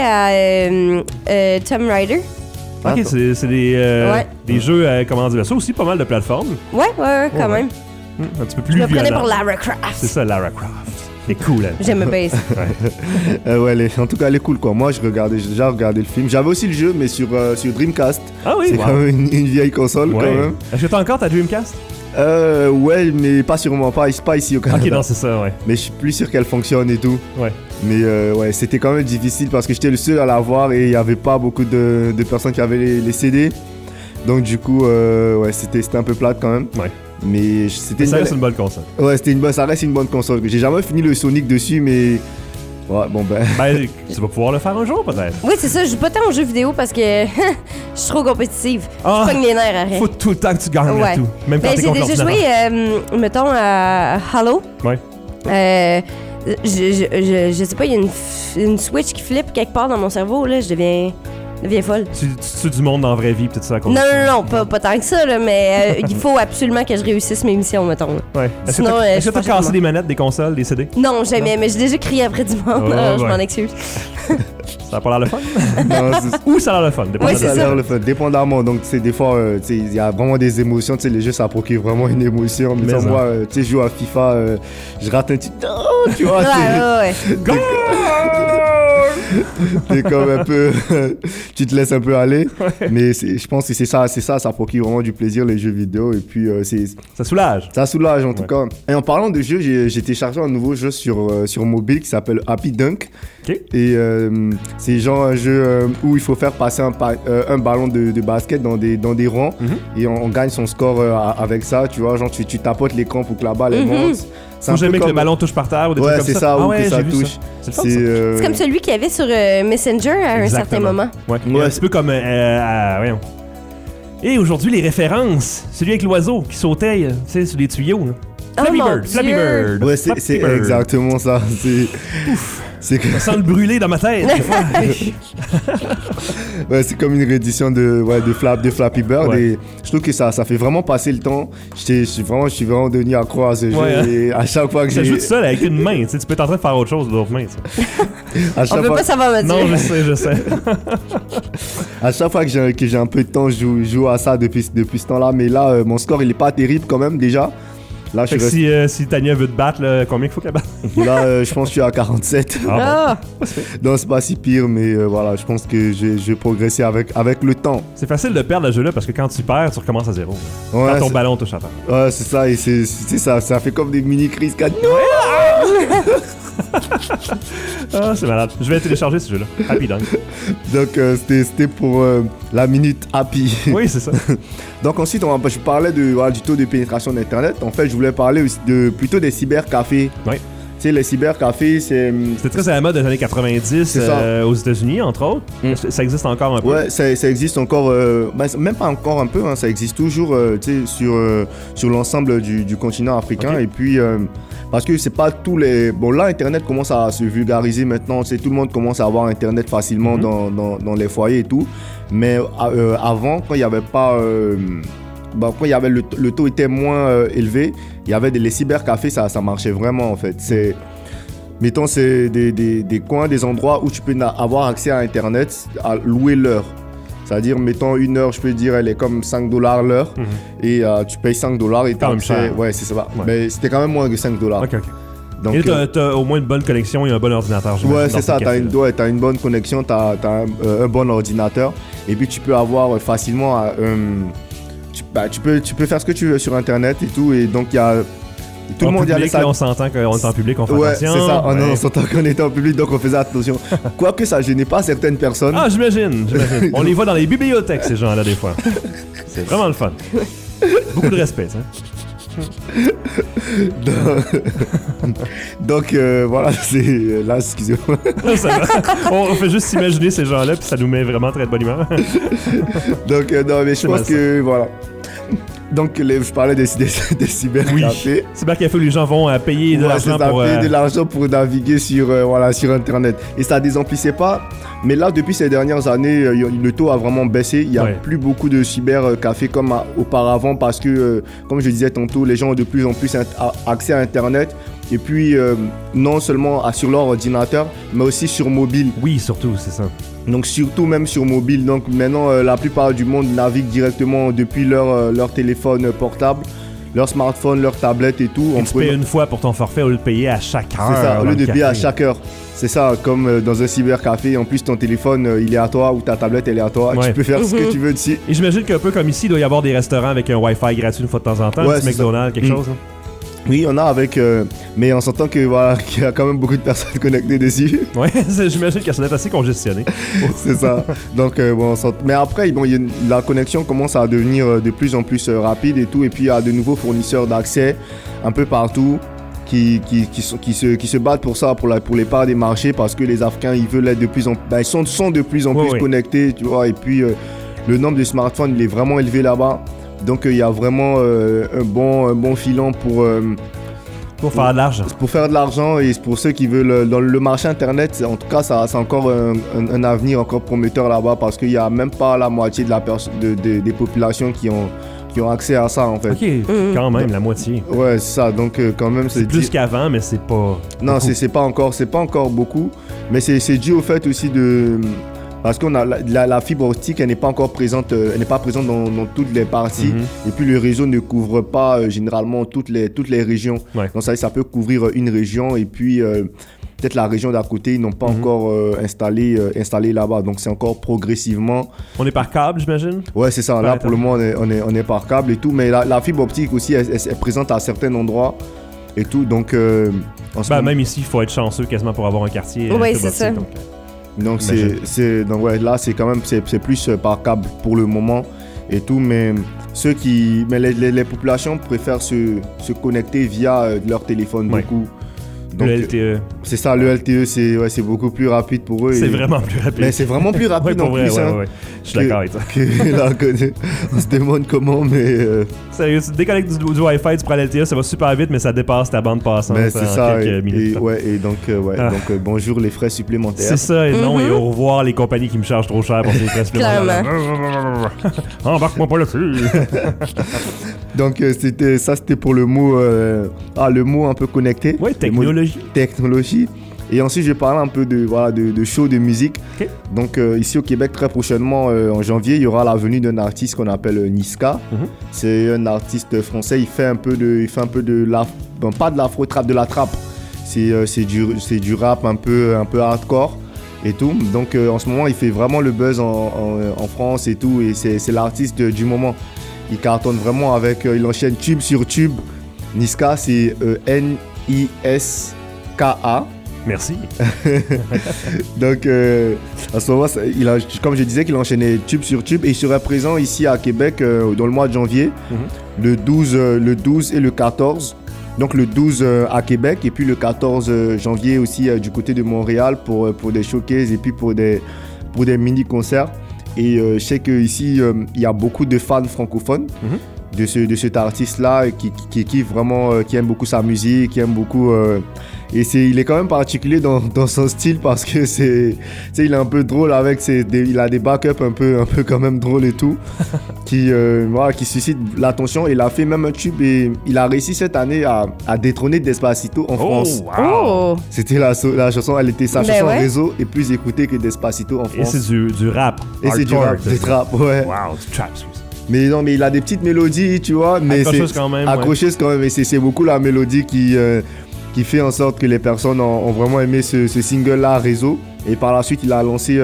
à Tomb Raider. Ok, c'est des jeux, comment dire, ça aussi, pas mal de plateformes. Ouais, quand même. Un petit peu plus violent. Je me prenais pour Lara Croft. C'est ça, Lara Croft. Elle est cool, elle. J'aime bien ça. En tout cas, elle est cool, quoi. Moi, j'ai déjà regardé le film. J'avais aussi le jeu, mais sur Dreamcast. Ah oui, c'est quand même une vieille console, quand même. Est-ce que t'as encore ta Dreamcast? Ouais, mais pas sûrement, pas ici au Canada. Ok, non, c'est ça, ouais. Mais je suis plus sûr qu'elle fonctionne et tout. Ouais. Mais c'était quand même difficile parce que j'étais le seul à l'avoir et il n'y avait pas beaucoup de personnes qui avaient les CD. Donc du coup, c'était un peu plate quand même. Ouais. Mais ça reste une bonne console. Ouais, ça reste une bonne console. J'ai jamais fini le Sonic dessus, mais... Ouais, bon ben... tu vas pouvoir le faire un jour, peut-être. Oui, c'est ça. Je joue pas tant aux jeux vidéo parce que je suis trop compétitive. Je pogne les nerfs à rien. Faut tout le temps que tu gagnes tout. Même quand t'es contre j'ai déjà joué, mettons, à Halo. Ouais. Je sais pas, il y a une switch qui flippe quelque part dans mon cerveau, là. Je deviens deviens folle. Tu tues du monde dans la vraie vie, peut-être ça à cause de ça. Non, pas tant que ça, là, mais il faut absolument que je réussisse mes missions, mettons. Ouais. Sinon, Est-ce que t'as cassé des manettes, des consoles, des CD? Non, jamais, mais j'ai déjà crié après du monde. Je m'en excuse. Ça a pas l'air le fun? Non, Ou ça a l'air le fun? Oui, ça a l'air le fun, dépendamment. Donc, tu sais, des fois, il y a vraiment des émotions. Tu sais, les jeux, ça procure vraiment une émotion. Mais moi, tu sais, je joue à FIFA, je rate un petit... Oh, tu vois, ouais. T'es comme un peu... tu te laisses un peu aller. Mais je pense que c'est ça, ça procure vraiment du plaisir, les jeux vidéo. Et puis, ça soulage. Ça soulage, en tout cas. Et en parlant de jeux, j'ai téléchargé un nouveau jeu sur mobile qui s'appelle Happy Dunk. Okay. Et c'est genre un jeu où il faut faire passer un ballon de basket dans des rangs. Et on gagne son score avec ça, tu vois. Genre, tu tapotes l'écran pour que la balle monte. Faut jamais que le ballon touche par terre ou des trucs comme ça. Ouais, c'est ça, ou que ça touche. C'est comme celui qu'il y avait sur Messenger à un certain moment. Ouais, un petit peu comme... voyons. Et aujourd'hui, les références. Celui avec l'oiseau qui sautait, tu sais, sur les tuyaux. Là. Flappy Bird. Ouais, c'est exactement ça. C'est que... Ça sent le brûler dans ma tête. Des fois. Ouais, c'est comme une réédition de Flappy Bird. Ouais. Et je trouve que ça fait vraiment passer le temps. Je suis vraiment devenu accro à ce jeu. Et à chaque fois que j'ai... Tu joues tout seul avec une main. Tu peux être en train de faire autre chose de l'autre main. On peut pas savoir me dire. Non, je sais. À chaque fois que j'ai un peu de temps, je joue à ça depuis ce temps-là. Mais là, mon score, il est pas terrible quand même déjà. Là, fait que si Tania veut te battre, là, combien il faut qu'elle batte? Là, je pense que je suis à 47. Non, c'est pas si pire, mais voilà, je pense que je vais progresser avec le temps. C'est facile de perdre le jeu-là parce que quand tu perds, tu recommences à zéro. Ouais, quand ton ballon touche à terre. Ouais, c'est ça, et ça fait comme des mini-crises. C'est malade. Je vais télécharger ce jeu-là. Happy Dunk. Donc, c'était pour la minute Happy. Oui, c'est ça. Donc, ensuite, je parlais du taux de pénétration d'Internet. En fait, je voulais parler aussi plutôt des cybercafés. Oui. Tu sais, les cybercafés, c'était très à la mode des années 90 aux États-Unis, entre autres. Ça existe encore un peu. Ouais, ça existe encore, même pas encore un peu, hein, ça existe toujours sur l'ensemble du continent africain. Okay. Et puis, parce que c'est pas tous les... Bon, là, Internet commence à se vulgariser maintenant. Tout le monde commence à avoir Internet facilement dans les foyers et tout. Mais avant, quand il n'y avait pas... quand le taux était moins élevé, il y avait les cybercafés, ça marchait vraiment en fait. C'est des coins, des endroits où tu peux avoir accès à Internet, à louer l'heure. C'est-à-dire, mettons une heure, je peux dire, elle est comme $5 l'heure. Et tu payes $5 et tu as accès. Ouais, c'est ça. Ouais. Mais c'était quand même moins que $5. Ok. Donc, et t'as au moins une bonne connexion et un bon ordinateur. Ouais, c'est ça. T'as une bonne connexion, t'as un bon ordinateur. Et puis, tu peux avoir facilement... tu peux faire ce que tu veux sur Internet et tout. Et donc, il y a... Tout le monde y allait ça. On s'entend qu'on est en public, on fait attention. C'est ça. On s'entend qu'on était en public, donc on faisait attention. Quoique ça gênait pas certaines personnes. Ah, j'imagine. On les voit dans les bibliothèques, ces gens-là, des fois. C'est vraiment le fun. Beaucoup de respect, ça. Donc voilà, c'est là, excusez-moi. On fait juste s'imaginer ces gens-là, puis ça nous met vraiment très de bonne humeur. Donc non, mais je pense que voilà. Donc je parlais des cybercafés. Oui, cybercafés où les gens vont payer de l'argent pour... payer de l'argent pour naviguer sur Internet. Et ça désemplissait pas. Mais là, depuis ces dernières années, le taux a vraiment baissé. Il n'y a plus beaucoup de cybercafés comme auparavant parce que, comme je disais tantôt, les gens ont de plus en plus accès à Internet. Et puis, non seulement sur leur ordinateur, mais aussi sur mobile. Oui, surtout, c'est ça. Donc, surtout même sur mobile. Donc, maintenant, la plupart du monde navigue directement depuis leur téléphone portable, leur smartphone, leur tablette et tout. Et tu payes une fois pour ton forfait au lieu de payer à chaque heure. C'est ça, au lieu de payer à chaque heure. C'est ça, comme dans un cybercafé. En plus, ton téléphone, il est à toi ou ta tablette, elle est à toi. Ouais. Tu peux faire ce que tu veux dessus. Et j'imagine qu'un peu comme ici, il doit y avoir des restaurants avec un Wi-Fi gratuit une fois de temps en temps. Un petit McDonald's, quelque chose. Hein? Oui, on a avec... mais on s'entend qu'il y a quand même beaucoup de personnes connectées dessus. Ouais, j'imagine que ça doit être assez congestionné. C'est ça. Donc, mais après, la connexion commence à devenir de plus en plus rapide et tout. Et puis, il y a de nouveaux fournisseurs d'accès un peu partout qui se battent pour ça, pour les parts des marchés, parce que les Africains, ils veulent être de plus en... ils sont de plus en plus connectés, tu vois. Et puis, le nombre de smartphones, il est vraiment élevé là-bas. Donc il y a vraiment un bon filon Pour faire de l'argent. Pour faire de l'argent et pour ceux qui veulent dans le marché internet, en tout cas, ça c'est encore un avenir encore prometteur là-bas parce qu'il y a même pas la moitié des populations qui ont accès à ça en fait. Ok, quand même la moitié. Ouais, c'est ça. Donc quand même c'est plus qu'avant, mais c'est pas. Non, c'est pas encore beaucoup, mais c'est dû au fait aussi de. Parce qu'on a la fibre optique, elle n'est pas encore présente, dans toutes les parties. Et puis le réseau ne couvre pas généralement toutes les régions. Ouais. Donc ça peut couvrir une région et puis peut-être la région d'à côté, ils n'ont pas encore installé là-bas. Donc c'est encore progressivement. On est par câble, j'imagine? Ouais, c'est ça. Là pour le moment, on est par câble et tout. Mais la fibre optique aussi, elle est présente à certains endroits et tout. Donc même ici, il faut être chanceux quasiment pour avoir un quartier. Oui, c'est ça. Donc là c'est quand même c'est plus par câble pour le moment et tout, mais les populations préfèrent se connecter via leur téléphone beaucoup. Donc, le LTE. C'est ça, le LTE, c'est beaucoup plus rapide pour eux. C'est vraiment plus rapide. Mais c'est vraiment plus rapide en plus. Ouais. Je suis d'accord avec ça. On se demande comment, mais... Sérieux, tu te déconnectes du Wi-Fi, tu prends l'LTE, ça va super vite, mais ça dépasse ta bande passante mais c'est ça, quelques minutes. Donc bonjour les frais supplémentaires. C'est ça, et non, et au revoir les compagnies qui me chargent trop cher pour ces frais supplémentaires. Embarque-moi pas là-dessus. Donc c'était pour le mot un peu connecté. Ouais, technologie. Et ensuite, je vais parler un peu de show de musique. Okay. Donc, ici au Québec, très prochainement, en janvier, il y aura la venue d'un artiste qu'on appelle Niska. C'est un artiste français. Il fait un peu pas de l'afro-trap, de la trap. C'est du rap un peu hardcore et tout. Donc, en ce moment, il fait vraiment le buzz en France et tout. Et c'est l'artiste du moment. Il cartonne vraiment il enchaîne tube sur tube. Niska, c'est Niska. Merci. Donc, à ce moment, comme je disais, qu'il enchaînait tube sur tube et il serait présent ici à Québec dans le mois de janvier, le 12 et le 14. Donc, le 12 à Québec et puis le 14 janvier aussi du côté de Montréal pour des showcases et puis pour des mini-concerts. Et je sais qu'ici, il y a beaucoup de fans francophones de cet artiste-là qui kiffe vraiment, qui aime beaucoup sa musique, qui aime beaucoup... et il est quand même particulier dans son style parce que il est un peu drôle avec il a des backups un peu quand même drôles et tout qui suscitent l'attention. Il a fait même un tube et il a réussi cette année à détrôner Despacito en France. Wow. C'était la chanson, elle était sa chanson réseau et plus écoutée que Despacito en France. Et c'est du rap. Et c'est du rap, ouais. Wow, du trap. Mais il a des petites mélodies, tu vois, mais accrocheuses quand même. Accrocheuses quand même, et c'est beaucoup la mélodie qui fait en sorte que les personnes ont vraiment aimé ce single-là, Réseau. Et par la suite, il a lancé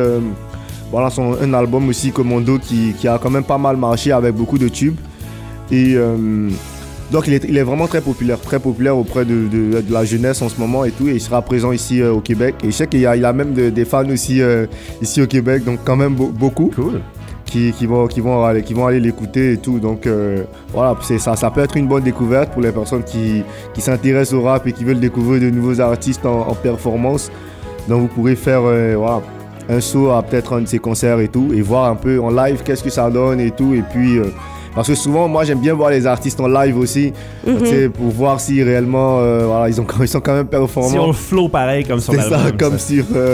un album aussi, Commando, qui a quand même pas mal marché avec beaucoup de tubes. Et donc, il est vraiment très populaire auprès de la jeunesse en ce moment et tout. Et il sera présent ici au Québec. Et je sais qu'il a même des fans aussi ici au Québec, donc quand même beaucoup. Cool. Qui vont aller l'écouter et tout. Donc voilà, ça peut être une bonne découverte pour les personnes qui s'intéressent au rap et qui veulent découvrir de nouveaux artistes en performance. Donc vous pourrez faire un saut à peut-être un de ces concerts et tout et voir un peu en live qu'est-ce que ça donne et tout. Et puis parce que souvent moi j'aime bien voir les artistes en live aussi pour voir si réellement ils sont quand même performants. Si on le flow pareil comme sur l'album. C'est ça, comme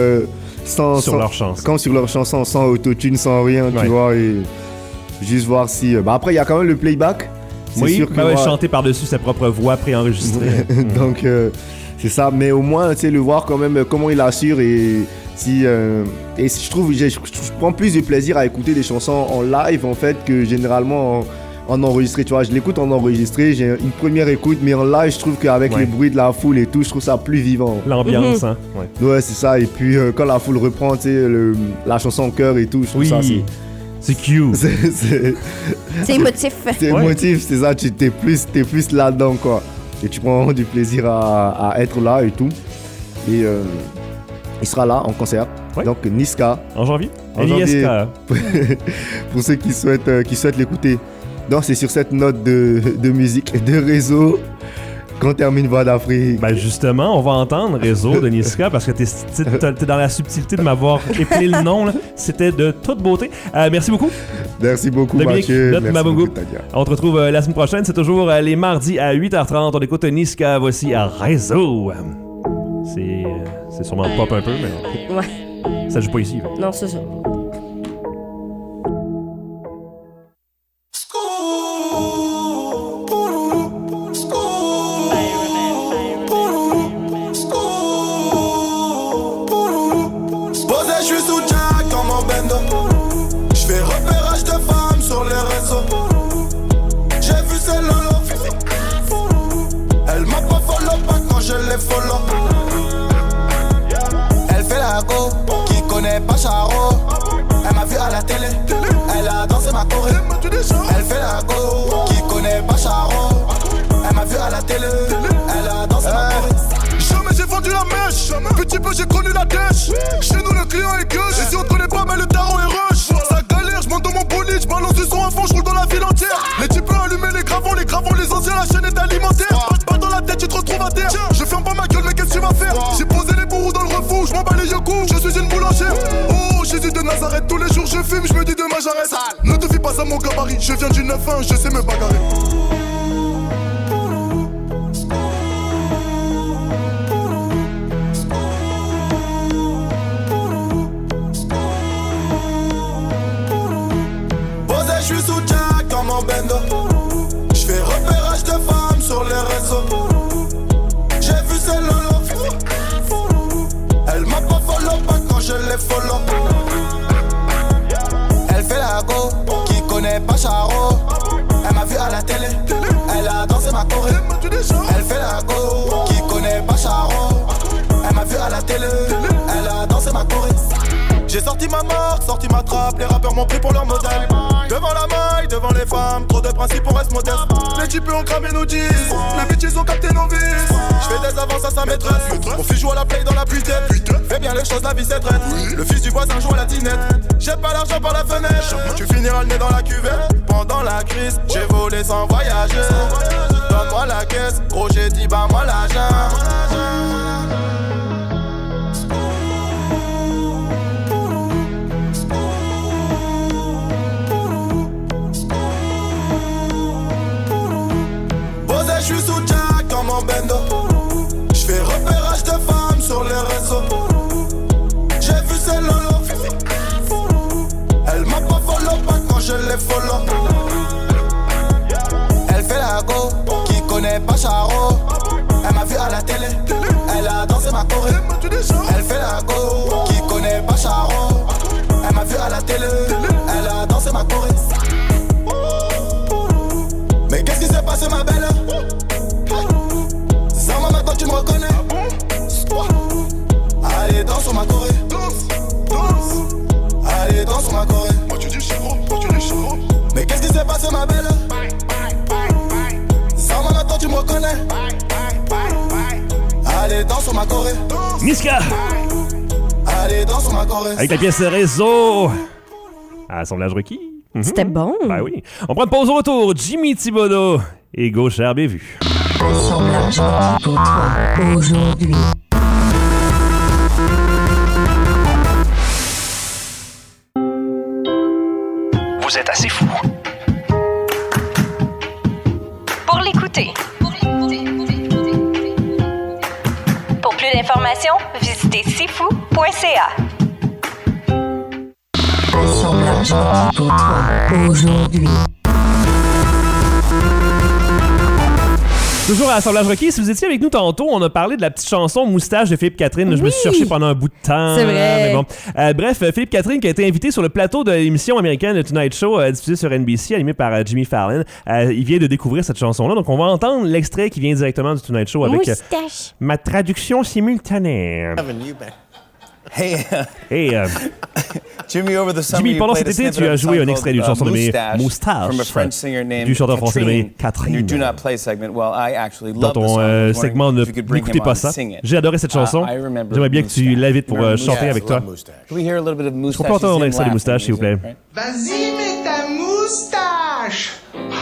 sur leur chanson. Comme sur leur chanson, sans autotune, sans rien, tu vois, et juste voir si... après, il y a quand même le playback. C'est sûr que chanter par-dessus sa propre voix préenregistrée. Donc, c'est ça. Mais au moins, tu sais, le voir quand même, comment il assure et si... et je trouve, je prends plus de plaisir à écouter des chansons en live, en fait, que généralement en enregistré, tu vois. Je l'écoute en enregistré, j'ai une première écoute, mais en live, je trouve qu'avec les bruits de la foule et tout, je trouve ça plus vivant. L'ambiance, hein. Ouais, c'est ça. Et puis, quand la foule reprend, tu sais, la chanson en chœur et tout, je trouve ça, c'est cute. C'est émotif. C'est émotif, c'est ça. T'es plus là-dedans, quoi. Et tu prends vraiment du plaisir à être là et tout. Et il sera là en concert. Donc, Niska. En janvier. Pour ceux qui souhaitent l'écouter. Donc c'est sur cette note de musique et de réseau qu'on termine Voix d'Afrique. Ben justement, on va entendre Réseau de Niska parce que t'es dans la subtilité de m'avoir épelé le nom. Là. C'était de toute beauté. Merci beaucoup. Merci beaucoup, Dominique, Mathieu. notre Merci Mabungu. beaucoup, Tania. On te retrouve la semaine prochaine. C'est toujours les mardis à 8h30. On écoute Niska. Voici à Réseau. C'est sûrement pop un peu, mais Ouais. ça joue pas ici. Non, c'est ça. Je suis sous Jack dans mon bendo. Je fais repérage de femmes sur les réseaux. J'ai vu ces lolo. Elle m'a pas follow pas quand je les follow. Elle fait la go, qui connaît pas Charo. Elle m'a vu à la télé, elle a dansé ma choré. Elle fait la go, qui connaît pas Charo. Elle m'a vu à la télé, elle a dansé ma choré. Jamais j'ai vendu la mèche, petit peu j'ai connu la dèche. Chez nous le client est gueuche, et si on te connaît pas mais le tarot est rush. Ça galère, je monte dans mon bolide, je balance du son à fond, je roule dans la ville entière. Les types allumés, les gravons, les anciens, la chaîne est alimentaire. Pas dans la tête, tu te retrouves à terre. Je ferme pas ma gueule, mais qu'est-ce que tu vas faire? J'ai posé les bourreaux dans le refou, je m'en bats les yeux, je suis une boulangère. Oh, Jésus de Nazareth, tous les jours je fume, je me dis demain j'arrête. Ne te fie pas à mon gabarit, je viens du 9-1, je sais me bagarrer. Je suis sous Jack dans mon bendo. Je fais repérage de femmes sur les réseaux. J'ai vu ces lolo. Elle m'a pas follow pas quand je les follow. Elle fait la go, qui connaît pas Charo. Elle m'a vu à la télé, elle a dansé ma choré. Elle fait la go, qui connaît pas Charo. Elle m'a vu à la télé, elle a dansé ma choré. J'ai sorti ma marque, sorti ma trappe, les rappeurs m'ont pris pour leur modèle. Devant la maille, devant les femmes, trop de principes on reste modeste. Les types ont cramé nos jeans, les bitches ont capté nos vies. J'fais des avances à sa maîtresse, mon fils joue à la play dans la puitaine. Fais bien les choses, la vie c'est traite. Le fils du voisin joue à la dinette. Jette pas l'argent par la fenêtre, tu finiras le nez dans la cuvette. Pendant la crise, j'ai volé sans voyager. Donne-moi la caisse, gros j'ai dit bah moi l'argent. Je suis sous Jack dans mon bendo. Je fais repérage de femmes sur les réseaux. J'ai vu ces lolo. Elle m'a pas follow pas quand je les follow. Elle fait la go, qui connaît pas Charo. Elle m'a vu à la télé, elle a dansé ma choré. Elle fait la go, qui connaît pas Charo. Elle m'a vu à la télé, elle a dansé ma choré. Mais qu'est-ce qui s'est passé ma belle? Ça m'a maintenant tu me reconnais. Allez danse sur ma choré. Allez danse sur ma choré. Moi tu dis chagrin, mais qu'est-ce qui s'est passé ma belle? Ça m'a maintenant tu me reconnais. Allez danse sur ma choré. Niska. Allez danse sur ma choré. Avec la pièce Réseau. Assemblage requis. C'était bon. Ben oui. On prend une pause au retour. Jimmy Thibodeau et Gauchère Bévu. Assemblage requis pour toi aujourd'hui. Vous êtes assez fou pour l'écouter. Pour plus d'informations, visitez sifou.ca. Assemblage requis pour toi aujourd'hui. Toujours à Assemblage requis. Si vous étiez avec nous tantôt, on a parlé de la petite chanson Moustache de Philippe Catherine. Je me suis cherché pendant un bout de temps. C'est vrai. Mais bon. Bref, Philippe Catherine qui a été invité sur le plateau de l'émission américaine The Tonight Show diffusée sur NBC, animée par Jimmy Fallon. Il vient de découvrir cette chanson-là. Donc, on va entendre l'extrait qui vient directement du Tonight Show avec ma traduction simultanée. Hey, Jimmy, pendant cet été, tu as joué un extrait d'une chanson nommée Moustache du chanteur français nommé Catherine. Dans ton segment N'écoutez pas ça, j'ai adoré cette chanson. J'aimerais bien que tu l'invites pour chanter avec toi. Est-ce qu'on peut entendre l'extrait de Moustache, s'il vous plaît? Vas-y, mets ta moustache.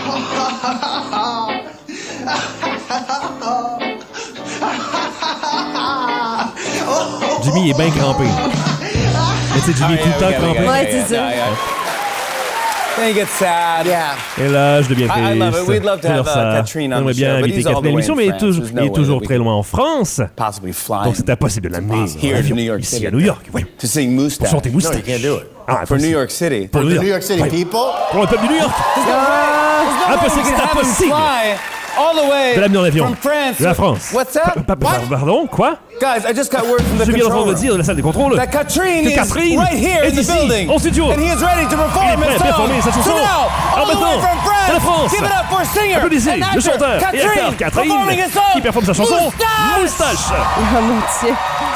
Jimmy est bien crampé. Mais tu sais, Jimmy est tout le temps crampé. Ouais, c'est ça. Then you get sad. Yeah. Et là, je deviens triste. I love it. We'd love to have Catherine on J'aimerais the bien show, but inviter he's all Catherine à the way l'émission, in mais France. There's no il est way toujours that très we loin en France. possibly fly Donc c'est impossible de l'amener here to New York ici City à New York. Oui. to sing Moustache. Pour chanter Moustache. No, you can't do it. Ah, For New impossible. York City. Pour New York City people. Pour le peuple de New York. Impossible, c'est impossible. All the way De l'amener en avion. from France. De la France. What's that? Pardon, quoi? Guys, I just got word from the Je viens d'entendre controller dire de la salle des contrôles that Catherine que is Catherine right here est in the ici, building. en studio. And he is ready to Il est perform prêt à his performer sa song. chanson. So now, all the way maintenant, from de la France. give it up for singer Applaudissez and le actor chanteur et acteur Catherine Catherine performing his song. qui performe sa chanson Moustache. Oh mon Dieu.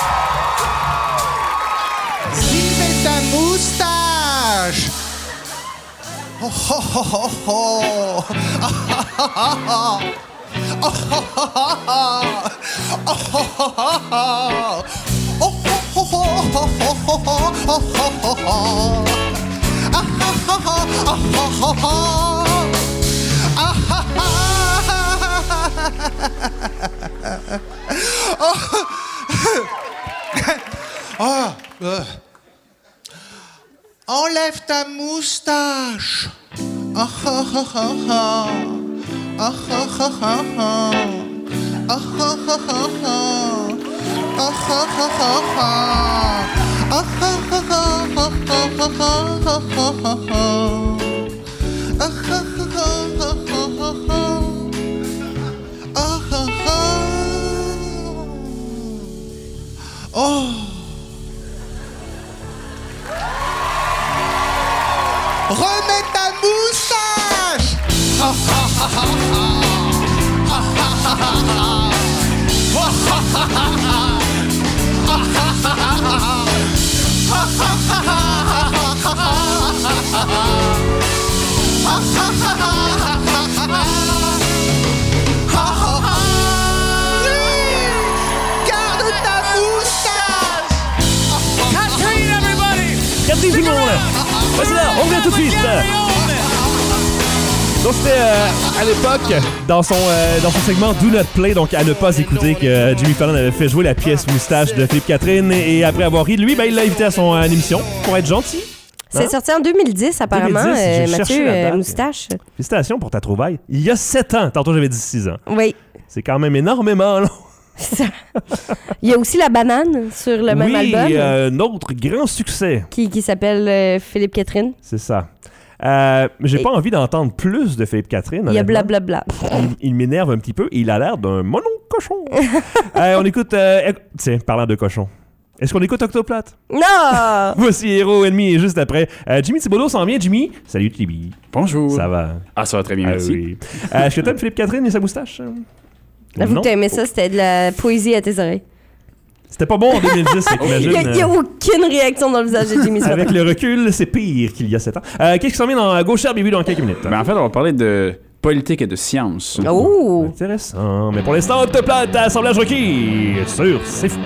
Zime ta moustache. Oh, oh, oh, oh, oh. Ah, ah, ah, ah. Oh, oh, oh, oh, oh. Oh, oh, oh, oh, oh. Oh, oh, oh, oh, oh, oh, oh, oh, oh. Ah, ah, ah, ah, ah, ah, ah. Ah, ah, ah. Oh. Enlève ta moustache. Ah, ah, ah, ah, ah. Ah, ah, ah, ah, ah. Ah, ah, ah, ah, ah. Ah, ah, ah, ah, ah. Ah, ah, ah, ah, ah, ah, ah, ah, ah. Ah, oh. Remets ta moustache. Ha ha ha ha ha. Ha ha ha ha ha. Ha ha ha ha ha. Ha ha ha ha ha. Ha ha ha ha ha. Ha ha ha ha. Garde ta moustache. Catherine, everybody. Catherine, tout le monde. Voici là, on revient tout de suite. Donc c'était à l'époque, dans son segment Do Not Play, donc à ne pas écouter, que Jimmy Fallon avait fait jouer la pièce Moustache de Philippe Catherine, et après avoir ri de lui, ben, il l'a invité à son émission pour être gentil. C'est sorti en 2010, apparemment, 2010, j'ai cherché la Mathieu date. Moustache. Félicitations pour ta trouvaille. Il y a 7 ans, tantôt j'avais dit 6 ans. Oui. C'est quand même énormément long. Il y a aussi La Banane sur le même album. Oui, un autre grand succès. Qui s'appelle Philippe Catherine. C'est ça. J'ai pas envie d'entendre plus de Philippe Catherine. Il y a blablabla. Il m'énerve un petit peu et il a l'air d'un mono-cochon. On écoute... tiens, parlant de cochon. Est-ce qu'on écoute Octoplate? Non! Voici Héros Ennemi et juste après. Jimmy Thibodeau s'en vient. Jimmy, salut Jimmy. Bonjour. Ça va? Ah, ça va très bien, merci. Oui. Est-ce que t'aimes Philippe Catherine et sa moustache? Avoue Non? que t'aimais ça, c'était de la poésie à tes oreilles. C'était pas bon en 2010, imagine. Il n'y a aucune réaction dans le visage de Jimmy. Avec le recul, c'est pire qu'il y a 7 ans. Qu'est-ce qui s'en vient dans Gauchère Bibi dans quelques minutes? Ben, en fait, on va parler de politique et de science. Oh! Intéressant. Mais pour l'instant, Octoplate, assemblage requis sur C'est Fou.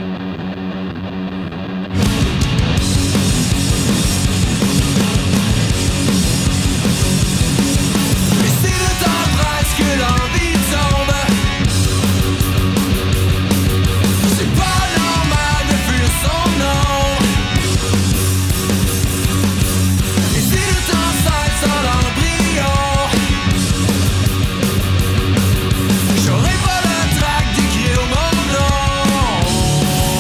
J'aurais pas la traque d'écrire mon nom.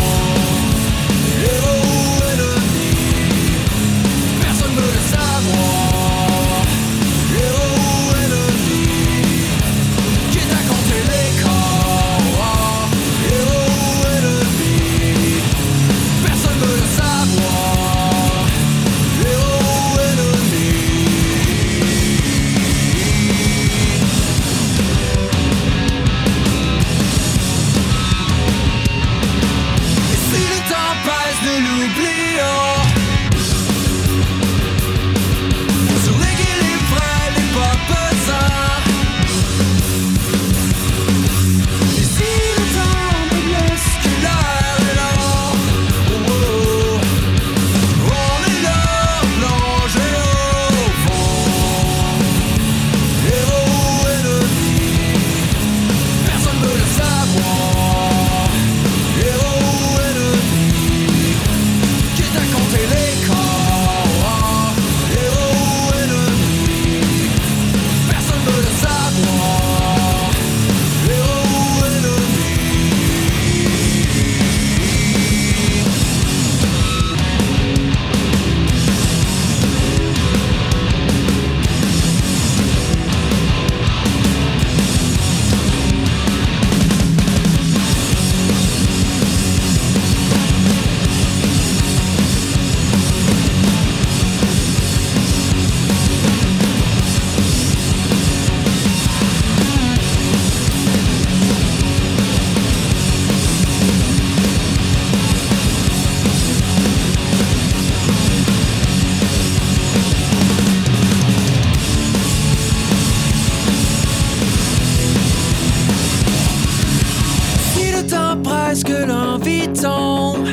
temps presse que l'envie tombe.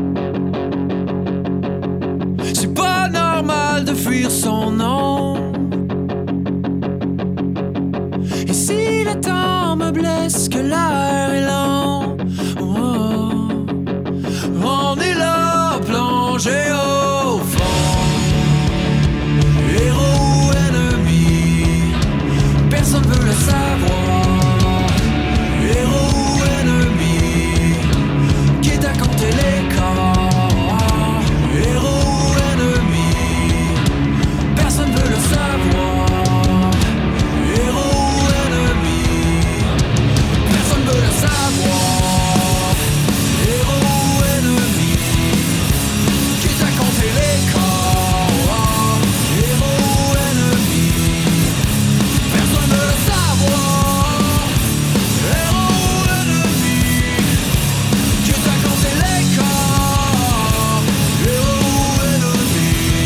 C'est pas normal de fuir son nom. Et si le temps me blesse, que l'air est long, on est là, plongé au fond. Héros ou ennemi, personne veut le savoir. Héros ou ennemi, quitte à compter les corps. Héros ou ennemi, personne veut le savoir. Héros ou ennemi, personne veut le savoir. Héros ou ennemi, quitte à compter les corps. Héros ou ennemi, personne veut le savoir. Héros ou ennemi, quitte à compter les corps. Héros ou ennemi.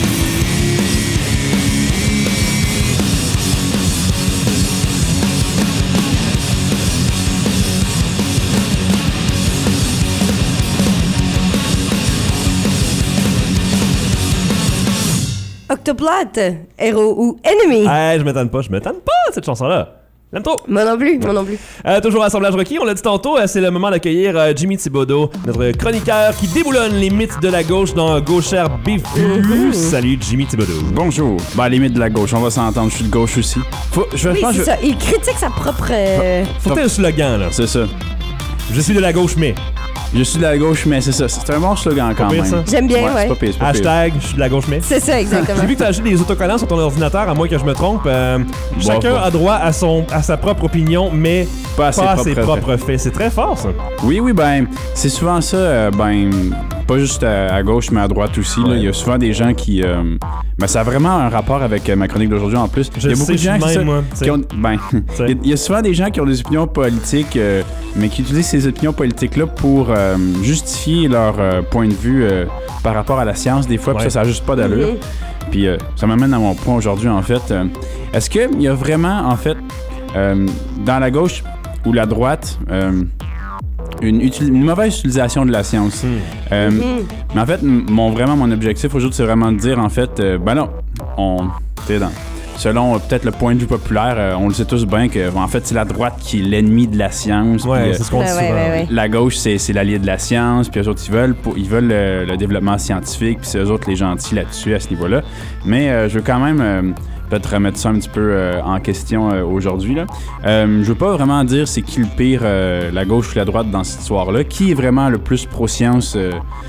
Octoplot, héros ou ennemi? Je m'étonne pas cette chanson-là. J'aime trop. Moi non plus. Toujours Assemblage Rocky, on l'a dit tantôt, c'est le moment d'accueillir Jimmy Thibodeau, notre chroniqueur qui déboulonne les mythes de la gauche dans Gauchère Bévue. Salut Jimmy Thibodeau. Bonjour. Les mythes de la gauche, on va s'entendre, je suis de gauche aussi. C'est ça, il critique sa propre... Faut un slogan, là. C'est ça. Je suis de la gauche, mais... Je suis de la gauche, mais c'est ça. C'est un bon slogan quand même. Ça? J'aime bien, ouais. C'est pas pire, c'est pas pire. Hashtag, je suis de la gauche, mais... C'est ça, exactement. J'ai vu que tu as ajouté des autocollants sur ton ordinateur, à moins que je me trompe. Chacun a droit à sa propre opinion, mais pas à ses propres faits. C'est très fort, ça. Oui, c'est souvent ça, pas juste à gauche, mais à droite aussi. Ouais. Là. Il y a souvent des gens qui... ça a vraiment un rapport avec ma chronique d'aujourd'hui en plus. Il y a beaucoup de gens qui ont... il y a souvent des gens qui ont des opinions politiques, mais qui utilisent ces opinions politiques-là pour justifier leur point de vue par rapport à la science, des fois, puis ça n'a juste pas d'allure. Puis ça m'amène à mon point aujourd'hui, en fait. Est-ce qu'il y a vraiment, en fait, dans la gauche ou la droite... une mauvaise utilisation de la science. Mais en fait, mon objectif aujourd'hui, c'est vraiment de dire, en fait, selon peut-être le point de vue populaire, on le sait tous bien que en fait, c'est la droite qui est l'ennemi de la science. Ouais, c'est ce qu'on dit souvent. La gauche, c'est l'allié de la science, puis eux autres, ils veulent le développement scientifique, puis c'est eux autres les gentils là-dessus, à ce niveau-là. Mais je veux quand même... peut-être remettre ça un petit peu en question aujourd'hui. Là. Je veux pas vraiment dire c'est qui le pire, la gauche ou la droite dans cette histoire-là. Qui est vraiment le plus pro-science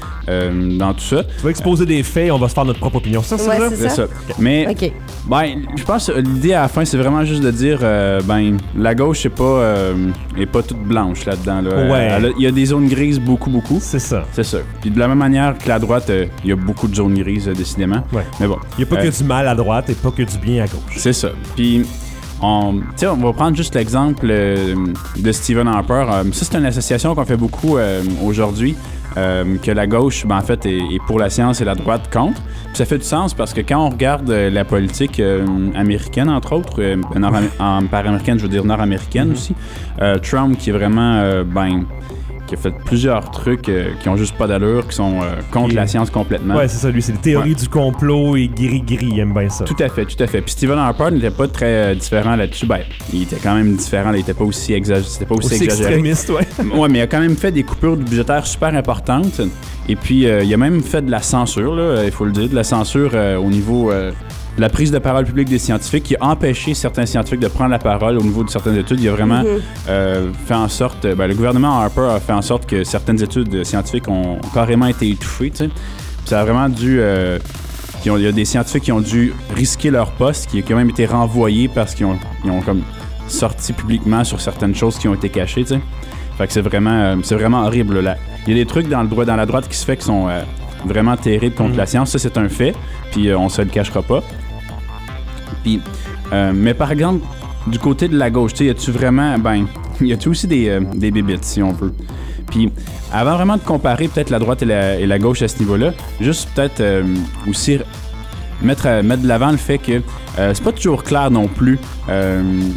dans tout ça? Tu vas exposer des faits, on va se faire notre propre opinion. Ça, c'est c'est ça. Mais je pense que l'idée à la fin, c'est vraiment juste de dire la gauche est pas toute blanche là-dedans. Là. Il y a des zones grises beaucoup. C'est ça. Puis de la même manière que la droite, il y a beaucoup de zones grises, décidément. Ouais. Mais bon. Il n'y a pas que du mal à droite et pas que du bien à gauche. C'est ça. Puis on va prendre juste l'exemple de Stephen Harper. Ça, c'est une association qu'on fait beaucoup aujourd'hui. Que la gauche, en fait, est pour la science et la droite contre. Puis ça fait du sens parce que quand on regarde la politique américaine, entre autres, par américaine, je veux dire nord-américaine aussi, Trump qui est vraiment, qui a fait plusieurs trucs qui ont juste pas d'allure, qui sont contre la science complètement. Ouais, c'est ça, lui, c'est les théories du complot et gris, il aime bien ça. Tout à fait. Puis Stephen Harper n'était pas très différent là-dessus. Il était quand même différent, il était pas aussi exagéré. Extrémiste, ouais. Ouais, mais il a quand même fait des coupures budgétaires super importantes. Et puis, il a même fait de la censure, là, il faut le dire, de la censure au niveau... la prise de parole publique des scientifiques qui a empêché certains scientifiques de prendre la parole au niveau de certaines études. Il a vraiment fait en sorte... le gouvernement Harper a fait en sorte que certaines études scientifiques ont carrément été étouffées. T'sais. Ça a vraiment dû... il y a des scientifiques qui ont dû risquer leur poste, qui ont même été renvoyés parce qu'ils ont comme sorti publiquement sur certaines choses qui ont été cachées. T'sais. Fait que c'est vraiment horrible. Là. Il y a des trucs dans la droite qui se fait qui sont... vraiment terribles contre la science, ça c'est un fait, puis on se le cachera pas. Puis, mais par exemple, du côté de la gauche, y a-tu vraiment, y a-tu aussi des bébites, si on veut. Puis, avant vraiment de comparer peut-être la droite et la gauche à ce niveau-là, juste peut-être aussi mettre de l'avant le fait que c'est pas toujours clair non plus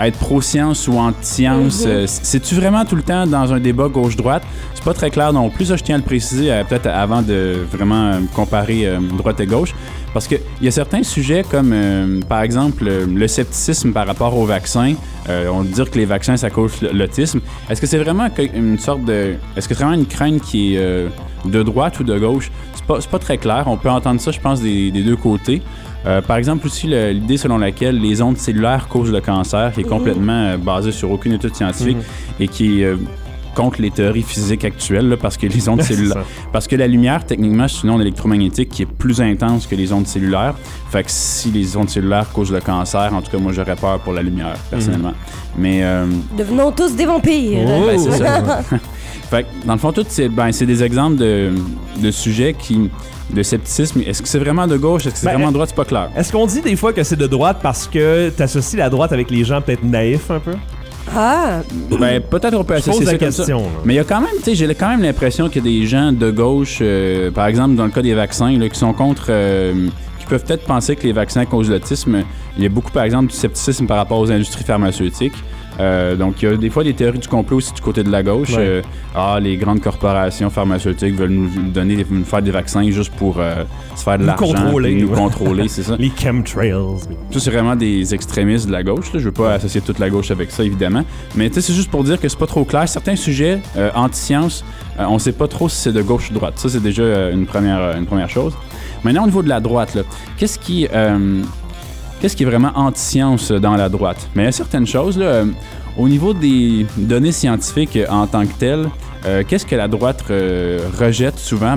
être pro-science ou anti-science. C'est-tu vraiment tout le temps dans un débat gauche-droite? C'est pas très clair non plus. Ça, je tiens à le préciser peut-être avant de vraiment comparer droite et gauche. Parce qu'il y a certains sujets comme, par exemple, le scepticisme par rapport aux vaccins. On dit dire que les vaccins, ça cause l'autisme. Est-ce que c'est vraiment une sorte de... Est-ce que c'est vraiment une crainte qui est de droite ou de gauche? C'est pas très clair. On peut entendre ça, je pense, des deux côtés. Par exemple, aussi, l'idée selon laquelle les ondes cellulaires causent le cancer, qui est complètement basée sur aucune étude scientifique et qui est contre les théories physiques actuelles, là, parce que les ondes cellulaires... Parce que la lumière, techniquement, c'est une onde électromagnétique qui est plus intense que les ondes cellulaires. Fait que si les ondes cellulaires causent le cancer, en tout cas, moi, j'aurais peur pour la lumière, personnellement. Mais... Devenons tous des vampires! Ben, c'est ça. Fait que, dans le fond, tout, c'est des exemples de sujets qui... de scepticisme. Est-ce que c'est vraiment de gauche? Est-ce que c'est vraiment de droite? C'est pas clair. Est-ce qu'on dit des fois que c'est de droite parce que t'associes la droite avec les gens peut-être naïfs un peu? Ah! Ben, peut-être on peut associer ça comme ça. Mais il y a quand même, tu sais, j'ai quand même l'impression qu'il y a des gens de gauche, par exemple, dans le cas des vaccins, là, qui sont contre... qui peuvent peut-être penser que les vaccins causent l'autisme. Il y a beaucoup, par exemple, du scepticisme par rapport aux industries pharmaceutiques. Donc, il y a des fois des théories du complot aussi du côté de la gauche. Ouais. Les grandes corporations pharmaceutiques veulent nous faire des vaccins juste pour se faire de l'argent. Nous contrôler, c'est ça. Les chemtrails. Ça, c'est vraiment des extrémistes de la gauche. Là. Je veux pas associer toute la gauche avec ça, évidemment. Mais tu sais, c'est juste pour dire que c'est pas trop clair. Certains sujets anti-science, on sait pas trop si c'est de gauche ou de droite. Ça, c'est déjà une première chose. Maintenant, au niveau de la droite, là, qu'est-ce qui est vraiment anti-science dans la droite? Mais il y a certaines choses, là, au niveau des données scientifiques en tant que telles, qu'est-ce que la droite rejette souvent?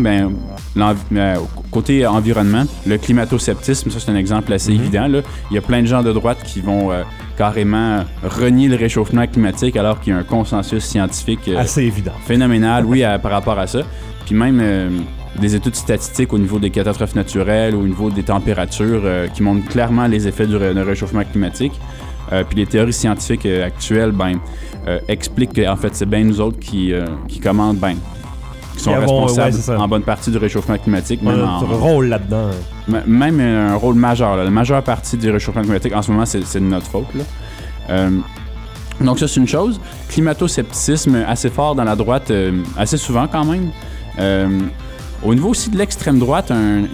Côté environnement, le climato-sceptisme, ça c'est un exemple assez évident. Là. Il y a plein de gens de droite qui vont carrément renier le réchauffement climatique alors qu'il y a un consensus scientifique assez évident. Phénoménal, oui, par rapport à ça. Puis même... des études statistiques au niveau des catastrophes naturelles, au niveau des températures qui montrent clairement les effets du réchauffement climatique. Puis les théories scientifiques actuelles expliquent qu'en fait, c'est bien nous autres qui commandent, qui sont responsables en bonne partie du réchauffement climatique. On a un rôle là-dedans. Même un rôle majeur. Là. La majeure partie du réchauffement climatique, en ce moment, c'est de notre faute. Là. Donc ça, c'est une chose. Climato-scepticisme assez fort dans la droite, assez souvent quand même. Au niveau aussi de l'extrême droite,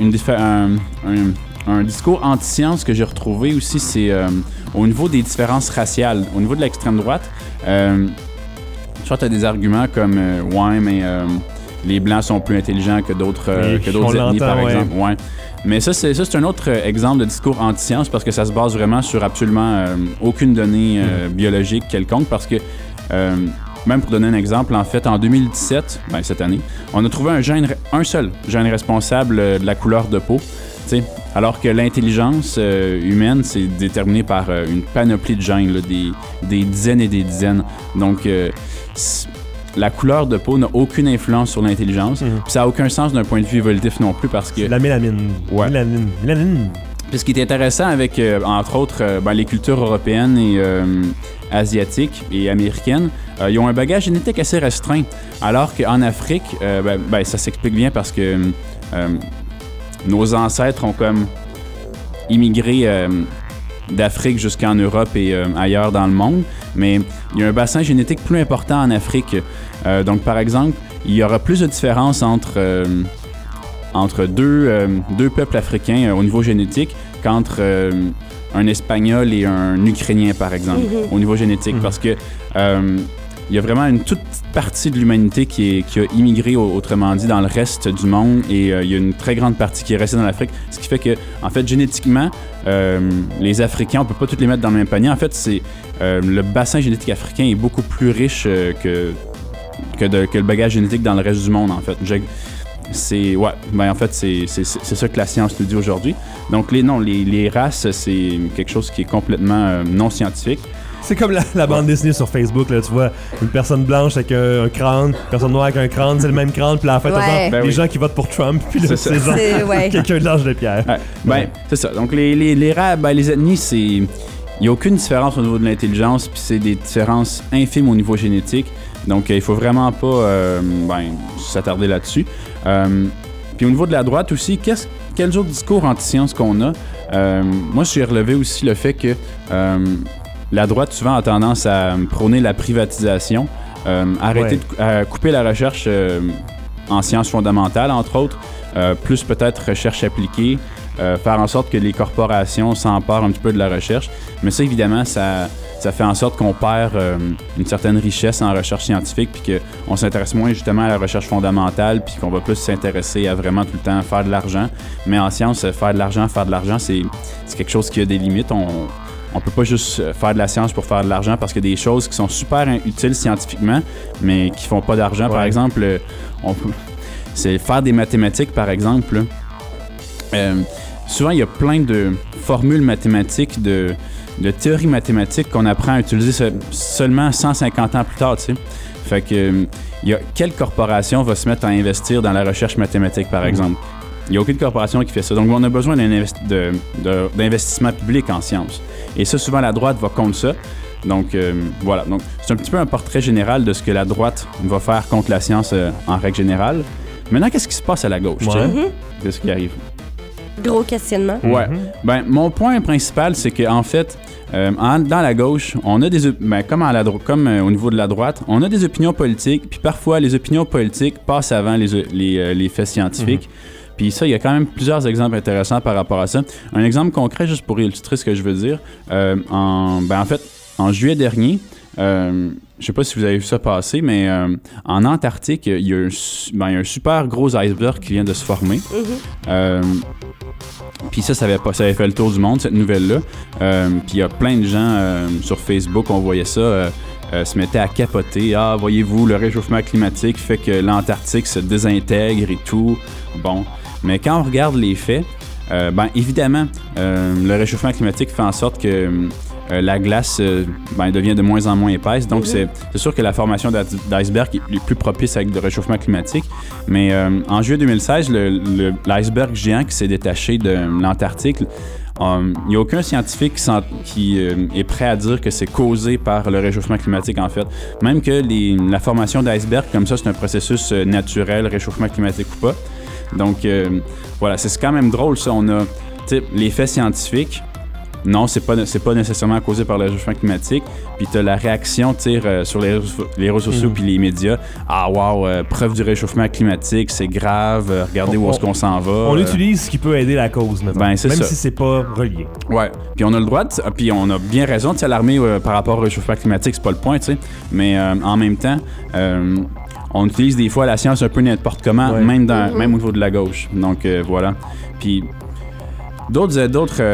un discours anti-science que j'ai retrouvé aussi, c'est au niveau des différences raciales. Au niveau de l'extrême droite, soit tu as des arguments comme les Blancs sont plus intelligents que d'autres ethnies, par exemple. Ouais. Mais ça, c'est un autre exemple de discours anti-science parce que ça se base vraiment sur absolument aucune donnée biologique quelconque parce que... même pour donner un exemple, en fait, en 2017, cette année, on a trouvé un seul gène responsable de la couleur de peau, t'sais, alors que l'intelligence humaine, c'est déterminé par une panoplie de gènes, là, des dizaines et des dizaines. Donc, la couleur de peau n'a aucune influence sur l'intelligence, puis ça n'a aucun sens d'un point de vue évolutif non plus parce que... La mélamine. Ouais. Mélanine. Puis ce qui est intéressant avec, entre autres, les cultures européennes et asiatiques et américaines, ils ont un bagage génétique assez restreint. Alors qu'en Afrique, ça s'explique bien parce que nos ancêtres ont comme immigré d'Afrique jusqu'en Europe et ailleurs dans le monde. Mais il y a un bassin génétique plus important en Afrique. Donc, par exemple, il y aura plus de différences entre deux peuples africains au niveau génétique qu'entre un Espagnol et un Ukrainien, par exemple, au niveau génétique. Parce que il y a vraiment une toute petite partie de l'humanité qui a immigré, autrement dit, dans le reste du monde, et il y a une très grande partie qui est restée dans l'Afrique, ce qui fait que, en fait, génétiquement, les Africains, on peut pas tous les mettre dans le même panier. En fait, le bassin génétique africain est beaucoup plus riche que le bagage génétique dans le reste du monde, en fait. En fait, c'est ça que la science nous dit aujourd'hui. Donc, les races, c'est quelque chose qui est complètement non scientifique. C'est comme la bande dessinée sur Facebook, là, tu vois, une personne blanche avec un crâne, une personne noire avec un crâne, c'est le même crâne, puis là, en fait, les gens qui votent pour Trump, puis là, c'est genre quelqu'un de l'âge de pierre. C'est ça. Donc, les ethnies, il n'y a aucune différence au niveau de l'intelligence, puis c'est des différences infimes au niveau génétique. Donc, il faut vraiment pas s'attarder là-dessus. Puis au niveau de la droite aussi, quels autres discours anti-science qu'on a? Moi, j'ai relevé aussi le fait que la droite souvent a tendance à prôner la privatisation, arrêter de couper la recherche en sciences fondamentales, entre autres, plus peut-être recherche appliquée, faire en sorte que les corporations s'emparent un petit peu de la recherche. Mais ça, évidemment, ça fait en sorte qu'on perd une certaine richesse en recherche scientifique, puis qu'on s'intéresse moins justement à la recherche fondamentale, puis qu'on va plus s'intéresser à vraiment tout le temps faire de l'argent. Mais en science, faire de l'argent, c'est quelque chose qui a des limites. On peut pas juste faire de la science pour faire de l'argent, parce qu'il y a des choses qui sont super utiles scientifiquement, mais qui font pas d'argent. Par exemple, c'est faire des mathématiques, par exemple. Souvent, il y a plein de formules mathématiques, de théories mathématiques qu'on apprend à utiliser seulement 150 ans plus tard, tu sais. Fait que, quelle corporation va se mettre à investir dans la recherche mathématique, par exemple? Il n'y a aucune corporation qui fait ça. Donc, on a besoin d'investissement public en sciences. Et ça, souvent, la droite va contre ça. Donc, voilà. Donc, c'est un petit peu un portrait général de ce que la droite va faire contre la science en règle générale. Maintenant, qu'est-ce qui se passe à la gauche? Qu'est-ce qui arrive? Gros questionnement. Ouais. Ben, mon point principal, c'est qu'en fait, dans la gauche, on a comme au niveau de la droite, on a des opinions politiques, puis parfois, les opinions politiques passent avant les faits scientifiques. Puis ça, il y a quand même plusieurs exemples intéressants par rapport à ça. Un exemple concret, juste pour illustrer ce que je veux dire. En fait, en juillet dernier, je sais pas si vous avez vu ça passer, mais en Antarctique, il y a un super gros iceberg qui vient de se former. Puis ça avait fait le tour du monde, cette nouvelle-là. Puis il y a plein de gens sur Facebook, on voyait ça, se mettaient à capoter. Ah, voyez-vous, le réchauffement climatique fait que l'Antarctique se désintègre et tout. Bon, mais quand on regarde les faits, évidemment, le réchauffement climatique fait en sorte que la glace devient de moins en moins épaisse. Donc, c'est sûr que la formation d'iceberg est plus propice avec le réchauffement climatique. Mais en juillet 2016, l'iceberg géant qui s'est détaché de l'Antarctique, il n'y a aucun scientifique qui est prêt à dire que c'est causé par le réchauffement climatique, en fait. Même que la formation d'iceberg, comme ça, c'est un processus naturel, réchauffement climatique ou pas. Donc, voilà, c'est quand même drôle, ça. On a les faits scientifiques. Non, c'est pas nécessairement causé par le réchauffement climatique. Puis t'as la réaction sur les réseaux sociaux puis les médias. Ah wow, preuve du réchauffement climatique, c'est grave. Regardez où est-ce qu'on s'en va. On utilise ce qui peut aider la cause, maintenant. Même si c'est pas relié. Ouais. Puis on a le droit, puis on a bien raison de s'alarmer par rapport au réchauffement climatique, c'est pas le point, tu sais. Mais en même temps, on utilise des fois la science un peu n'importe comment, même au niveau de la gauche. Donc voilà. Puis d'autres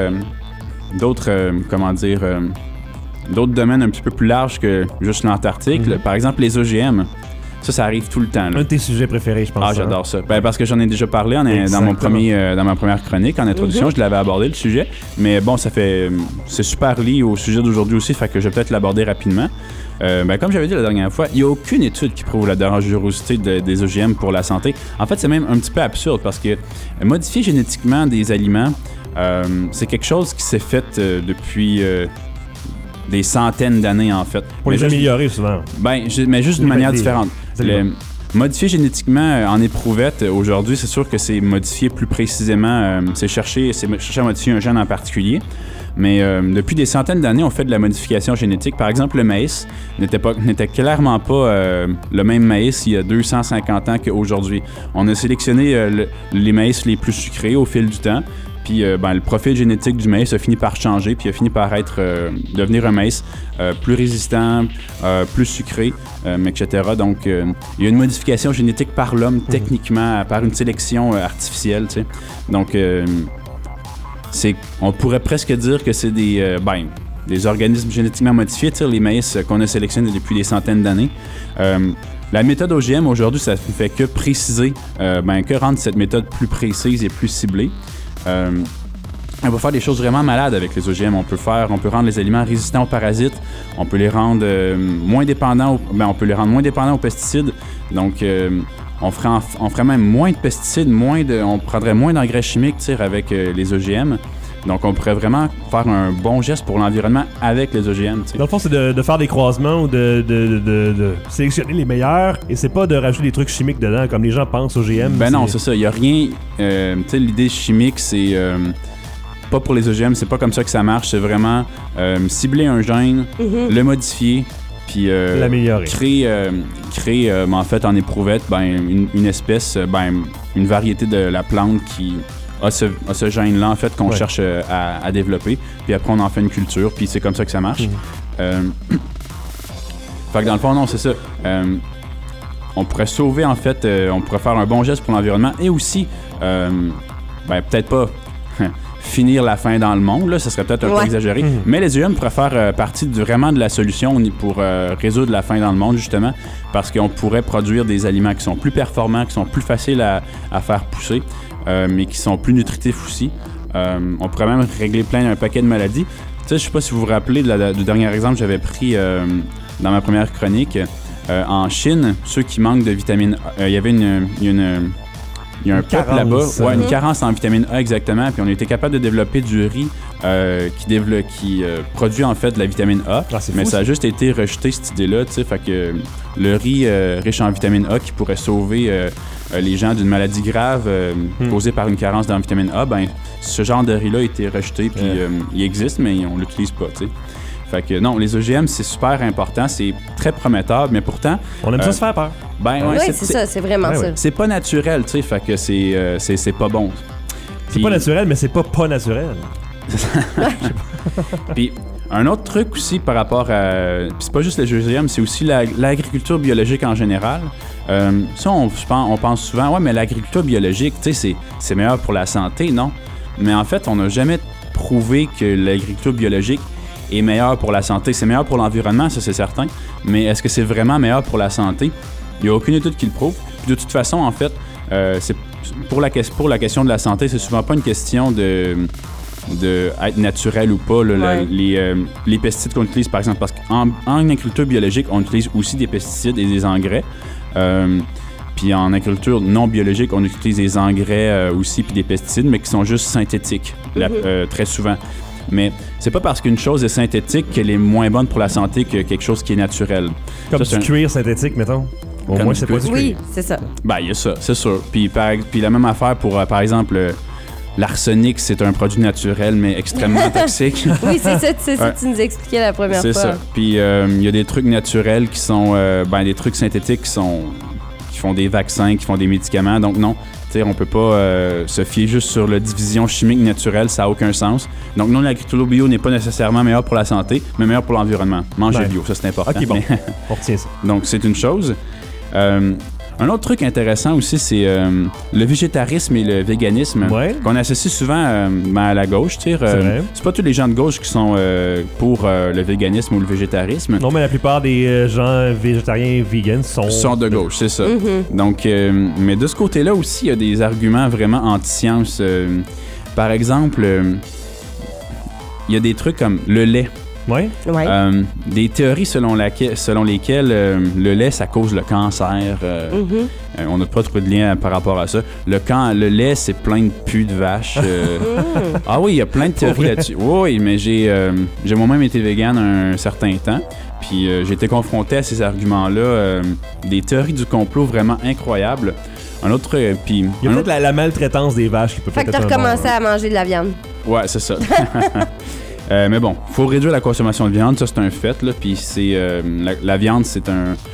domaines un petit peu plus larges que juste l'Antarctique. Par exemple, les OGM. Ça arrive tout le temps. Là. Un de tes sujets préférés, je pense. Ah, j'adore ça. Parce que j'en ai déjà parlé dans ma première chronique, en introduction. Je l'avais abordé, le sujet. Mais bon, c'est super lié au sujet d'aujourd'hui aussi, fait que je vais peut-être l'aborder rapidement. Comme j'avais dit la dernière fois, il n'y a aucune étude qui prouve la dangerosité des OGM pour la santé. En fait, c'est même un petit peu absurde parce que modifier génétiquement des aliments, c'est quelque chose qui s'est fait depuis des centaines d'années, en fait. Pour les améliorer, souvent. Mais juste d'une manière différente. Modifier génétiquement en éprouvette, aujourd'hui, c'est sûr que c'est modifier plus précisément, c'est chercher à modifier un gène en particulier. Mais depuis des centaines d'années, on fait de la modification génétique. Par exemple, le maïs n'était clairement pas le même maïs il y a 250 ans qu'aujourd'hui. On a sélectionné les maïs les plus sucrés au fil du temps. Puis le profil génétique du maïs a fini par changer, puis a fini par devenir un maïs plus résistant, plus sucré, etc. Donc, il y a une modification génétique par l'homme, techniquement, par une sélection artificielle, tu sais. Donc, on pourrait presque dire que c'est des organismes génétiquement modifiés, tu sais, les maïs qu'on a sélectionnés depuis des centaines d'années. La méthode OGM, aujourd'hui, ça ne fait que préciser, que rendre cette méthode plus précise et plus ciblée. On va faire des choses vraiment malades avec les OGM. On peut rendre les aliments résistants aux parasites. On peut les rendre moins dépendants aux pesticides. Donc, on ferait même moins de pesticides, on prendrait moins d'engrais chimiques avec les OGM. Donc, on pourrait vraiment faire un bon geste pour l'environnement avec les OGM. T'sais. Dans le fond, c'est de faire des croisements ou de sélectionner les meilleurs, et c'est pas de rajouter des trucs chimiques dedans, comme les gens pensent OGM. Non, c'est ça. Il n'y a rien... l'idée chimique, c'est... pas pour les OGM, c'est pas comme ça que ça marche. C'est vraiment cibler un gène, le modifier, puis l'améliorer. Créer en fait en éprouvette une espèce, une variété de la plante qui a ce gène-là en fait qu'on cherche à développer. Puis après on en fait une culture, puis c'est comme ça que ça marche. Fait que dans le fond, non, c'est ça. On pourrait sauver en fait, on pourrait faire un bon geste pour l'environnement et aussi, peut-être pas finir la faim dans le monde, là, ça serait peut-être un peu exagéré, mais les OGM pourraient faire partie vraiment de la solution pour résoudre la faim dans le monde, justement, parce qu'on pourrait produire des aliments qui sont plus performants, qui sont plus faciles à faire pousser, mais qui sont plus nutritifs aussi. On pourrait même régler un paquet de maladies. Tu sais, je sais pas si vous vous rappelez du dernier exemple que j'avais pris dans ma première chronique. En Chine, ceux qui manquent de vitamine A, il y avait il y a un peuple là-bas, une carence en vitamine A exactement, puis on a été capable de développer du riz qui produit en fait de la vitamine A, mais ça a juste été rejeté cette idée-là, tu sais, fait que le riz riche en vitamine A qui pourrait sauver les gens d'une maladie grave causée par une carence en vitamine A, ce genre de riz-là a été rejeté, puis il existe, mais on l'utilise pas, tu sais. Fait que non, les OGM, c'est super important, c'est très prometteur, mais pourtant... On aime ça se faire peur. C'est ça, c'est vraiment ça. C'est pas naturel, tu sais, fait que c'est pas bon. C'est pas naturel, mais c'est pas naturel. Puis un autre truc aussi par rapport à... c'est pas juste les OGM, c'est aussi l'agriculture biologique en général. Ça, on pense souvent, ouais, mais l'agriculture biologique, tu sais, c'est meilleur pour la santé, non? Mais en fait, on n'a jamais prouvé que l'agriculture biologique est meilleur pour la santé. C'est meilleur pour l'environnement, ça c'est certain, mais est-ce que c'est vraiment meilleur pour la santé? Il n'y a aucune étude qui le prouve. Puis de toute façon, en fait, pour la question de la santé, c'est souvent pas une question de être naturel ou pas, là, les pesticides qu'on utilise, par exemple, parce qu'en agriculture biologique, on utilise aussi des pesticides et des engrais. Puis en agriculture non biologique, on utilise des engrais aussi, puis des pesticides, mais qui sont juste synthétiques, très souvent. Mais c'est pas parce qu'une chose est synthétique qu'elle est moins bonne pour la santé que quelque chose qui est naturel. Comme du cuir synthétique, mettons. Au moins, c'est pas du cuir. Oui, c'est ça. Il y a ça, c'est sûr. Puis la même affaire pour, par exemple, l'arsenic, c'est un produit naturel, mais extrêmement toxique. Oui, c'est ça, tu nous expliquais la première fois. C'est ça. Puis il y a des trucs naturels qui sont, des trucs synthétiques qui font des vaccins, qui font des médicaments. Donc non, on peut pas se fier juste sur la division chimique naturelle, ça n'a aucun sens. Donc non, l'agriculture bio n'est pas nécessairement meilleure pour la santé, mais meilleure pour l'environnement. Manger bio, ça c'est important. OK, bon, on retient ça. Donc c'est une chose. Un autre truc intéressant aussi, c'est le végétarisme et le véganisme, qu'on associe souvent à la gauche. C'est pas tous les gens de gauche qui sont pour le véganisme ou le végétarisme. Non, mais la plupart des gens végétariens et vegans sont de gauche, c'est ça. Donc, mais de ce côté-là aussi, il y a des arguments vraiment anti-science. Par exemple, il y a des trucs comme le lait. Des théories selon lesquelles le lait, ça cause le cancer. On n'a pas trop de lien par rapport à ça. Le lait, c'est plein de pus de vache. Ah oui, il y a plein de théories là-dessus. Oui, mais j'ai moi-même été vegan un certain temps. Puis j'ai été confronté à ces arguments-là, des théories du complot vraiment incroyables. Un autre, puis... Il y a peut-être la maltraitance des vaches qui peut peut-être... Fait que t'as recommencé à manger de la viande. Ouais, c'est ça. Mais bon, faut réduire la consommation de viande, ça c'est un fait, là. Puis la viande, c'est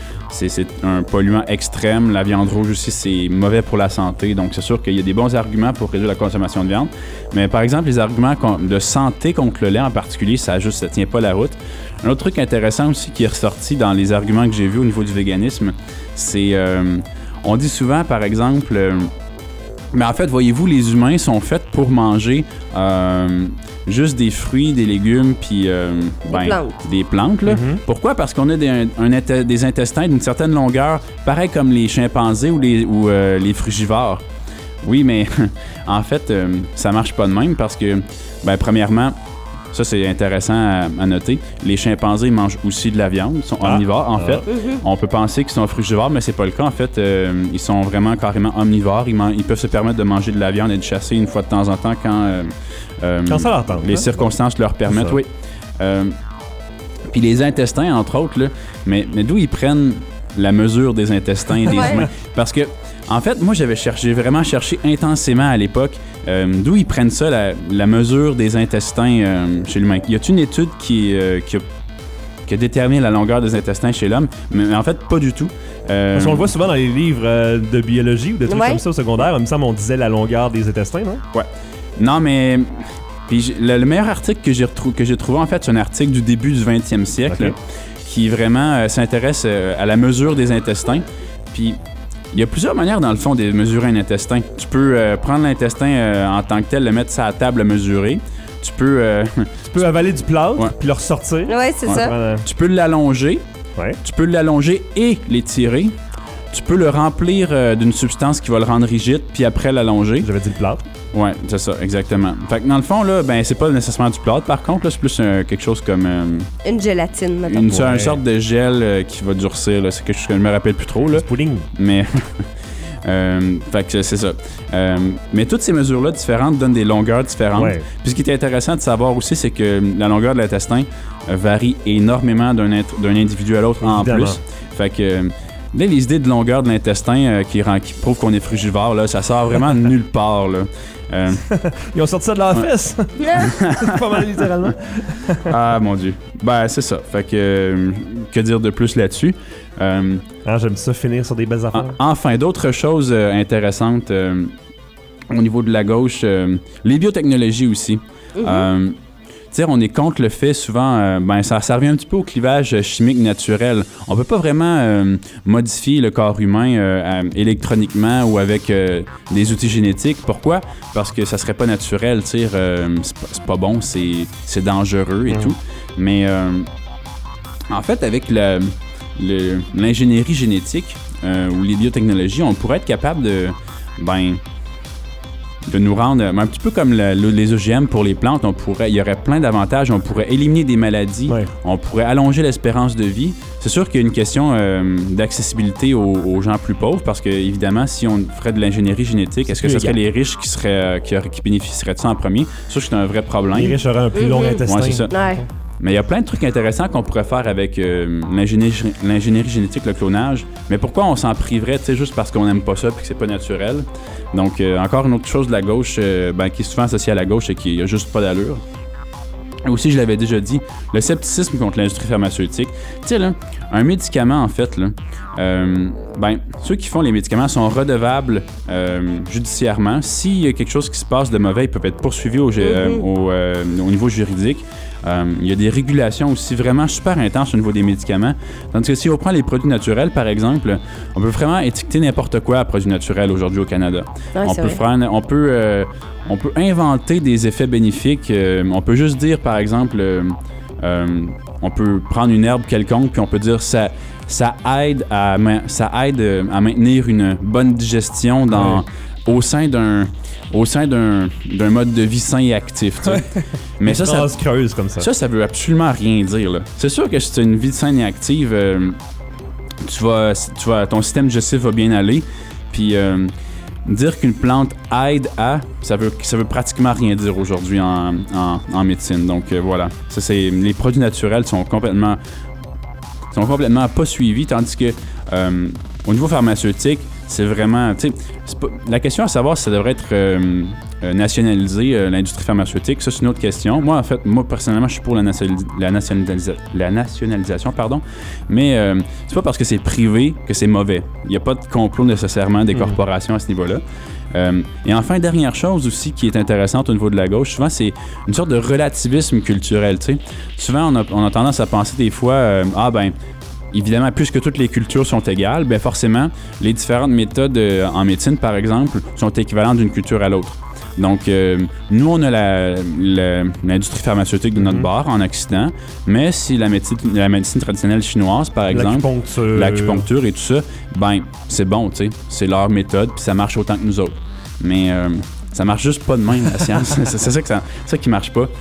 un polluant extrême. La viande rouge aussi, c'est mauvais pour la santé. Donc c'est sûr qu'il y a des bons arguments pour réduire la consommation de viande. Mais par exemple, les arguments de santé contre le lait en particulier, ça tient pas la route. Un autre truc intéressant aussi qui est ressorti dans les arguments que j'ai vus au niveau du véganisme, c'est on dit souvent, par exemple, mais en fait, voyez-vous, les humains sont faits pour manger juste des fruits, des légumes, puis des plantes. Là. Pourquoi? Parce qu'on a des intestins d'une certaine longueur, pareil comme les chimpanzés ou les frugivores. Oui, mais en fait, ça marche pas de même parce que, premièrement, ça c'est intéressant à noter, les chimpanzés mangent aussi de la viande, ils sont omnivores en fait. On peut penser qu'ils sont frugivores, mais c'est pas le cas en fait. Ils sont vraiment carrément omnivores, ils peuvent se permettre de manger de la viande et de chasser une fois de temps en temps quand ça leur tente, les circonstances leur permettent. Oui. Puis les intestins entre autres, là, mais d'où ils prennent la mesure des intestins des humains. Parce que, en fait, moi, j'ai vraiment cherché intensément à l'époque d'où ils prennent ça, la mesure des intestins chez l'humain. Y a-t-il une étude qui a déterminé la longueur des intestins chez l'homme? Mais en fait, pas du tout. Parce qu'on le voit souvent dans les livres de biologie ou de trucs comme ça au secondaire. Il me semble on disait la longueur des intestins, non? Ouais. Non, mais... Puis le meilleur article que j'ai trouvé, en fait, c'est un article du début du 20e siècle qui vraiment s'intéresse à la mesure des intestins. Puis il y a plusieurs manières, dans le fond, de mesurer un intestin. Tu peux prendre l'intestin en tant que tel, le mettre sur la table, le mesurer. Tu peux avaler du plâtre puis le ressortir. Ouais, c'est ça. Tu peux l'allonger. Ouais. Tu peux l'allonger et l'étirer. Tu peux le remplir d'une substance qui va le rendre rigide, puis après l'allonger. J'avais dit le plâtre. Ouais, c'est ça, exactement. Fait que dans le fond, là, ben, c'est pas nécessairement du plâtre, par contre, là, c'est plus quelque chose comme... une gélatine, maintenant. Une sorte de gel qui va durcir, là. C'est quelque chose que je me rappelle plus trop, là. C'est pudding. Mais... fait que c'est ça. Mais toutes ces mesures-là différentes donnent des longueurs différentes. Ouais. Puis ce qui est intéressant de savoir aussi, c'est que la longueur de l'intestin varie énormément d'un individu à l'autre en plus. Fait que... Là, les idées de longueur de l'intestin qui prouvent qu'on est frugivore, là, ça sort vraiment de nulle part. Là. Ils ont sorti ça de leur fesse. Pas mal littéralement. Ah, mon Dieu. Ben, c'est ça. Fait que dire de plus là-dessus? J'aime ça finir sur des belles affaires. Enfin, d'autres choses intéressantes au niveau de la gauche. Les biotechnologies aussi. On est contre le fait souvent, ça revient un petit peu au clivage chimique naturel. On peut pas vraiment modifier le corps humain électroniquement ou avec des outils génétiques. Pourquoi? Parce que ça serait pas naturel, c'est pas bon, c'est dangereux et tout. Mais en fait, avec l'ingénierie génétique ou les biotechnologies, on pourrait être capable de nous rendre un petit peu comme les OGM pour les plantes. Il y aurait plein d'avantages. On pourrait éliminer des maladies. Ouais. On pourrait allonger l'espérance de vie. C'est sûr qu'il y a une question d'accessibilité aux gens plus pauvres parce que, évidemment, si on ferait de l'ingénierie génétique, est-ce que ce serait les riches qui bénéficieraient de ça en premier? C'est sûr que c'est un vrai problème. Les riches auraient un plus long intestin. Ouais, c'est ça. Ouais. Mais il y a plein de trucs intéressants qu'on pourrait faire avec l'ingénierie génétique, le clonage. Mais pourquoi on s'en priverait, juste parce qu'on n'aime pas ça et que c'est pas naturel? Donc, encore une autre chose de la gauche qui est souvent associée à la gauche et qui n'a juste pas d'allure. Et aussi, je l'avais déjà dit, le scepticisme contre l'industrie pharmaceutique. Tu sais, là, un médicament, en fait, là, ceux qui font les médicaments sont redevables judiciairement. S'il y a quelque chose qui se passe de mauvais, ils peuvent être poursuivis au niveau juridique. Il y a des régulations aussi vraiment super intenses au niveau des médicaments. Tandis que si on prend les produits naturels, par exemple, on peut vraiment étiqueter n'importe quoi à produits naturels aujourd'hui au Canada. Ouais, on peut inventer des effets bénéfiques. On peut juste dire, par exemple, on peut prendre une herbe quelconque puis on peut dire ça aide à maintenir une bonne digestion au sein d'un mode de vie sain et actif. Mais ça creuse comme ça. Ça veut absolument rien dire. Là. C'est sûr que si tu as une vie saine et active, ton système digestif va bien aller. Puis dire qu'une plante aide à, ça veut pratiquement rien dire aujourd'hui en médecine. Donc voilà. Les produits naturels sont complètement pas suivis, tandis que au niveau pharmaceutique, c'est vraiment... La question à savoir si ça devrait être nationalisé, l'industrie pharmaceutique, ça, c'est une autre question. Moi, personnellement, je suis pour la nationalisation, pardon. Mais c'est pas parce que c'est privé que c'est mauvais. Il n'y a pas de complot nécessairement des corporations à ce niveau-là. Et enfin, dernière chose aussi qui est intéressante au niveau de la gauche, souvent, c'est une sorte de relativisme culturel. T'sais. Souvent, on a tendance à penser des fois, évidemment, puisque toutes les cultures sont égales, bien forcément, les différentes méthodes en médecine, par exemple, sont équivalentes d'une culture à l'autre. Donc, nous, on a l'industrie pharmaceutique de notre bord en Occident, mais si la médecine traditionnelle chinoise, par exemple, l'acupuncture et tout ça, c'est bon, tu sais, c'est leur méthode, puis ça marche autant que nous autres. Mais ça marche juste pas de même, la science. c'est ça qui marche pas.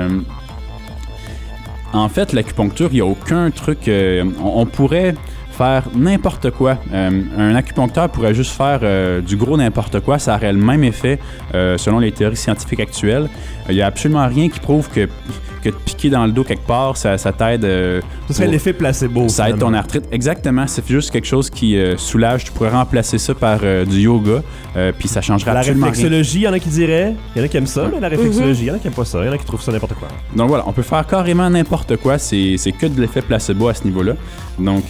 En fait, l'acupuncture, il n'y a aucun truc... on pourrait faire n'importe quoi. Un acupuncteur pourrait juste faire du gros n'importe quoi. Ça aurait le même effet selon les théories scientifiques actuelles. Il n'y a absolument rien qui prouve que te piquer dans le dos quelque part, ça t'aide. Ce serait l'effet placebo. Ça aide ton arthrite. Exactement. C'est juste quelque chose qui soulage. Tu pourrais remplacer ça par du yoga, puis ça changerait absolument rien. La réflexologie, il y en a qui diraient. Il y en a qui aiment ça, mais la réflexologie, il y en a qui n'aiment pas ça. Il y en a qui trouvent ça n'importe quoi. Donc voilà, on peut faire carrément n'importe quoi. C'est que de l'effet placebo à ce niveau-là. Donc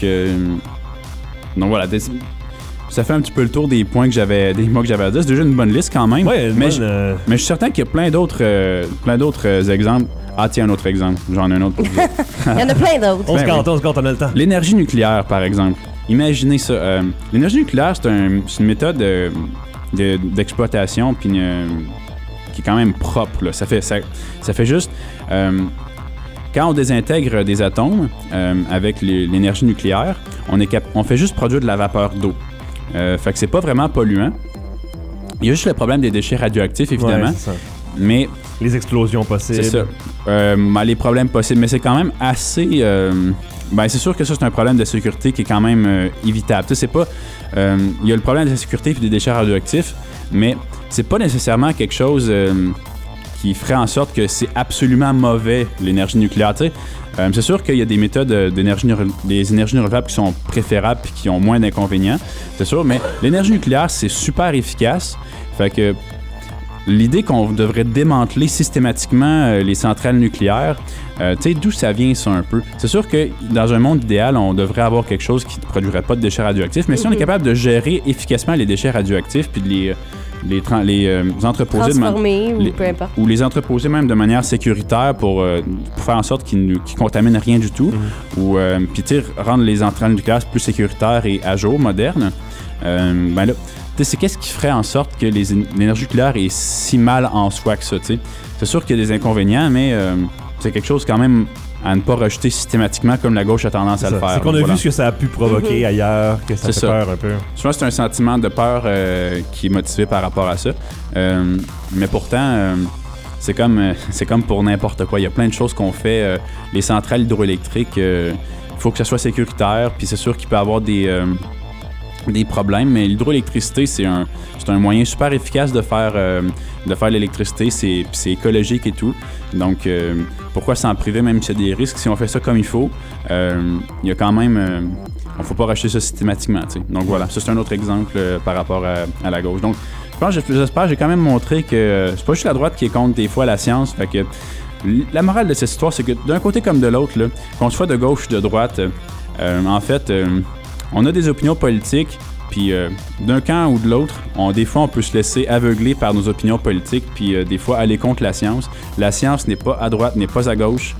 voilà. Ça fait un petit peu le tour des points que j'avais à dire. C'est déjà une bonne liste quand même. Ouais, mais je suis certain qu'il y a plein d'autres exemples. Ah, tiens, un autre exemple. J'en ai un autre pour vous. Il y en a plein d'autres. On se compte, on a le temps. L'énergie nucléaire, par exemple. Imaginez ça. L'énergie nucléaire, c'est une méthode d'exploitation puis qui est quand même propre. Là. Ça fait juste... quand on désintègre des atomes avec l'énergie nucléaire, on fait juste produire de la vapeur d'eau. Fait que c'est pas vraiment polluant. Il y a juste le problème des déchets radioactifs, évidemment. Ouais, c'est ça. Mais les explosions possibles. C'est ça. Les problèmes possibles. Mais c'est quand même assez... c'est sûr que ça, c'est un problème de sécurité qui est quand même évitable. Tu sais, c'est pas... Il y a le problème de la sécurité et des déchets radioactifs, mais c'est pas nécessairement quelque chose qui ferait en sorte que c'est absolument mauvais, l'énergie nucléaire. Tu sais, c'est sûr qu'il y a des méthodes des énergies renouvelables qui sont préférables et qui ont moins d'inconvénients, c'est sûr, mais l'énergie nucléaire, c'est super efficace. Fait que l'idée qu'on devrait démanteler systématiquement les centrales nucléaires, tu sais, d'où ça vient ça un peu? C'est sûr que dans un monde idéal, on devrait avoir quelque chose qui ne produirait pas de déchets radioactifs, mais si on est capable de gérer efficacement les déchets radioactifs puis de les entreposer peu importe. ou les entreposer même de manière sécuritaire pour faire en sorte qu'ils contaminent rien du tout, ou puis rendre les centrales nucléaires plus sécuritaires et à jour, modernes, là, c'est qu'est-ce qui ferait en sorte que l'énergie nucléaire est si mal en soi que ça, tu sais. C'est sûr qu'il y a des inconvénients, mais c'est quelque chose quand même à ne pas rejeter systématiquement comme la gauche a tendance à le faire. C'est qu'on a vu ce que ça a pu provoquer ailleurs, que ça fait peur un peu. Souvent, c'est un sentiment de peur qui est motivé par rapport à ça. Mais pourtant, c'est comme pour n'importe quoi. Il y a plein de choses qu'on fait. Les centrales hydroélectriques, il faut que ça soit sécuritaire, puis c'est sûr qu'il peut y avoir des problèmes, mais l'hydroélectricité, c'est un moyen super efficace de faire l'électricité, c'est écologique et tout. Donc, pourquoi s'en priver, même s'il y a des risques? Si on fait ça comme il faut, il y a quand même... on ne faut pas racheter ça systématiquement, tu sais. Donc voilà, ça c'est un autre exemple par rapport à la gauche. Donc, j'espère que j'ai quand même montré que c'est pas juste la droite qui est contre des fois la science, fait que la morale de cette histoire, c'est que d'un côté comme de l'autre, là, qu'on soit de gauche ou de droite, en fait... on a des opinions politiques, puis d'un camp ou de l'autre, des fois, on peut se laisser aveugler par nos opinions politiques, puis des fois, aller contre la science. La science n'est pas à droite, n'est pas à gauche.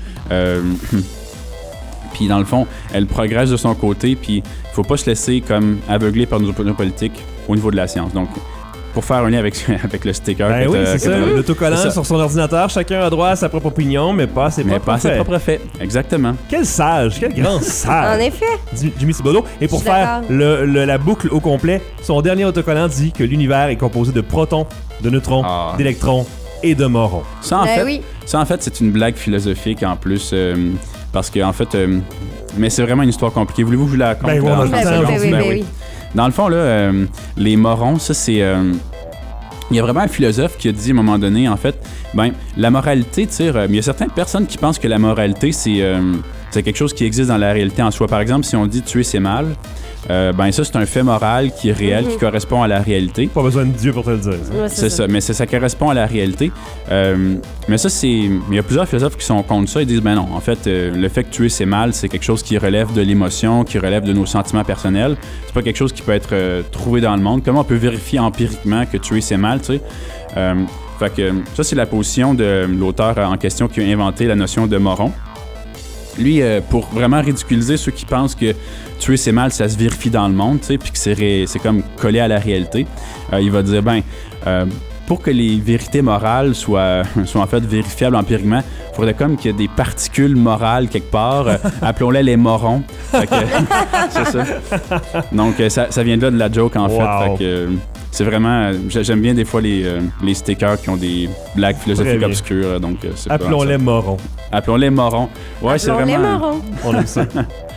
Puis dans le fond, elle progresse de son côté, puis il faut pas se laisser comme aveugler par nos opinions politiques au niveau de la science. Donc, pour faire un lien avec le sticker. Ben oui, c'est ça. L'autocollant sur son ordinateur, chacun a droit à sa propre opinion, mais pas à ses propres faits. Exactement. Quel sage, quel grand sage. En effet. Jimmy Thibodeau. Et pour faire la boucle au complet, son dernier autocollant dit que l'univers est composé de protons, de neutrons, d'électrons et de morons. Ça, en fait, c'est une blague philosophique en plus, parce que en fait, mais c'est vraiment une histoire compliquée. Voulez-vous que je la raconte? Oui. Dans le fond, là, les morons, ça, c'est... il y a vraiment un philosophe qui a dit à un moment donné, en fait, la moralité, tu sais, il y a certaines personnes qui pensent que la moralité, c'est quelque chose qui existe dans la réalité en soi. Par exemple, si on dit tuer, c'est mal, ça, c'est un fait moral qui est réel, qui correspond à la réalité. Pas besoin de Dieu pour te le dire. Ouais, c'est ça, mais ça correspond à la réalité. Mais ça, il y a plusieurs philosophes qui sont contre ça. Ils disent, non, en fait, le fait que tuer, c'est mal, c'est quelque chose qui relève de l'émotion, qui relève de nos sentiments personnels. C'est pas quelque chose qui peut être trouvé dans le monde. Comment on peut vérifier empiriquement que tuer, c'est mal, tu sais? Fait que ça, c'est la position de l'auteur en question qui a inventé la notion de moron. Lui, pour vraiment ridiculiser ceux qui pensent que tuer c'est mal, ça se vérifie dans le monde, tu sais, puis que c'est comme collé à la réalité, il va dire, pour que les vérités morales soient en fait vérifiables empiriquement, il faudrait comme qu'il y ait des particules morales quelque part, appelons-les les morons. Fait que, c'est ça. Donc, ça vient de là de la joke, en fait. Fait que, c'est vraiment... J'aime bien des fois les stickers qui ont des blagues philosophiques obscures. Donc, appelons-les morons. Appelons-les morons. Ouais, c'est vraiment... Appelons-les morons. On aime ça.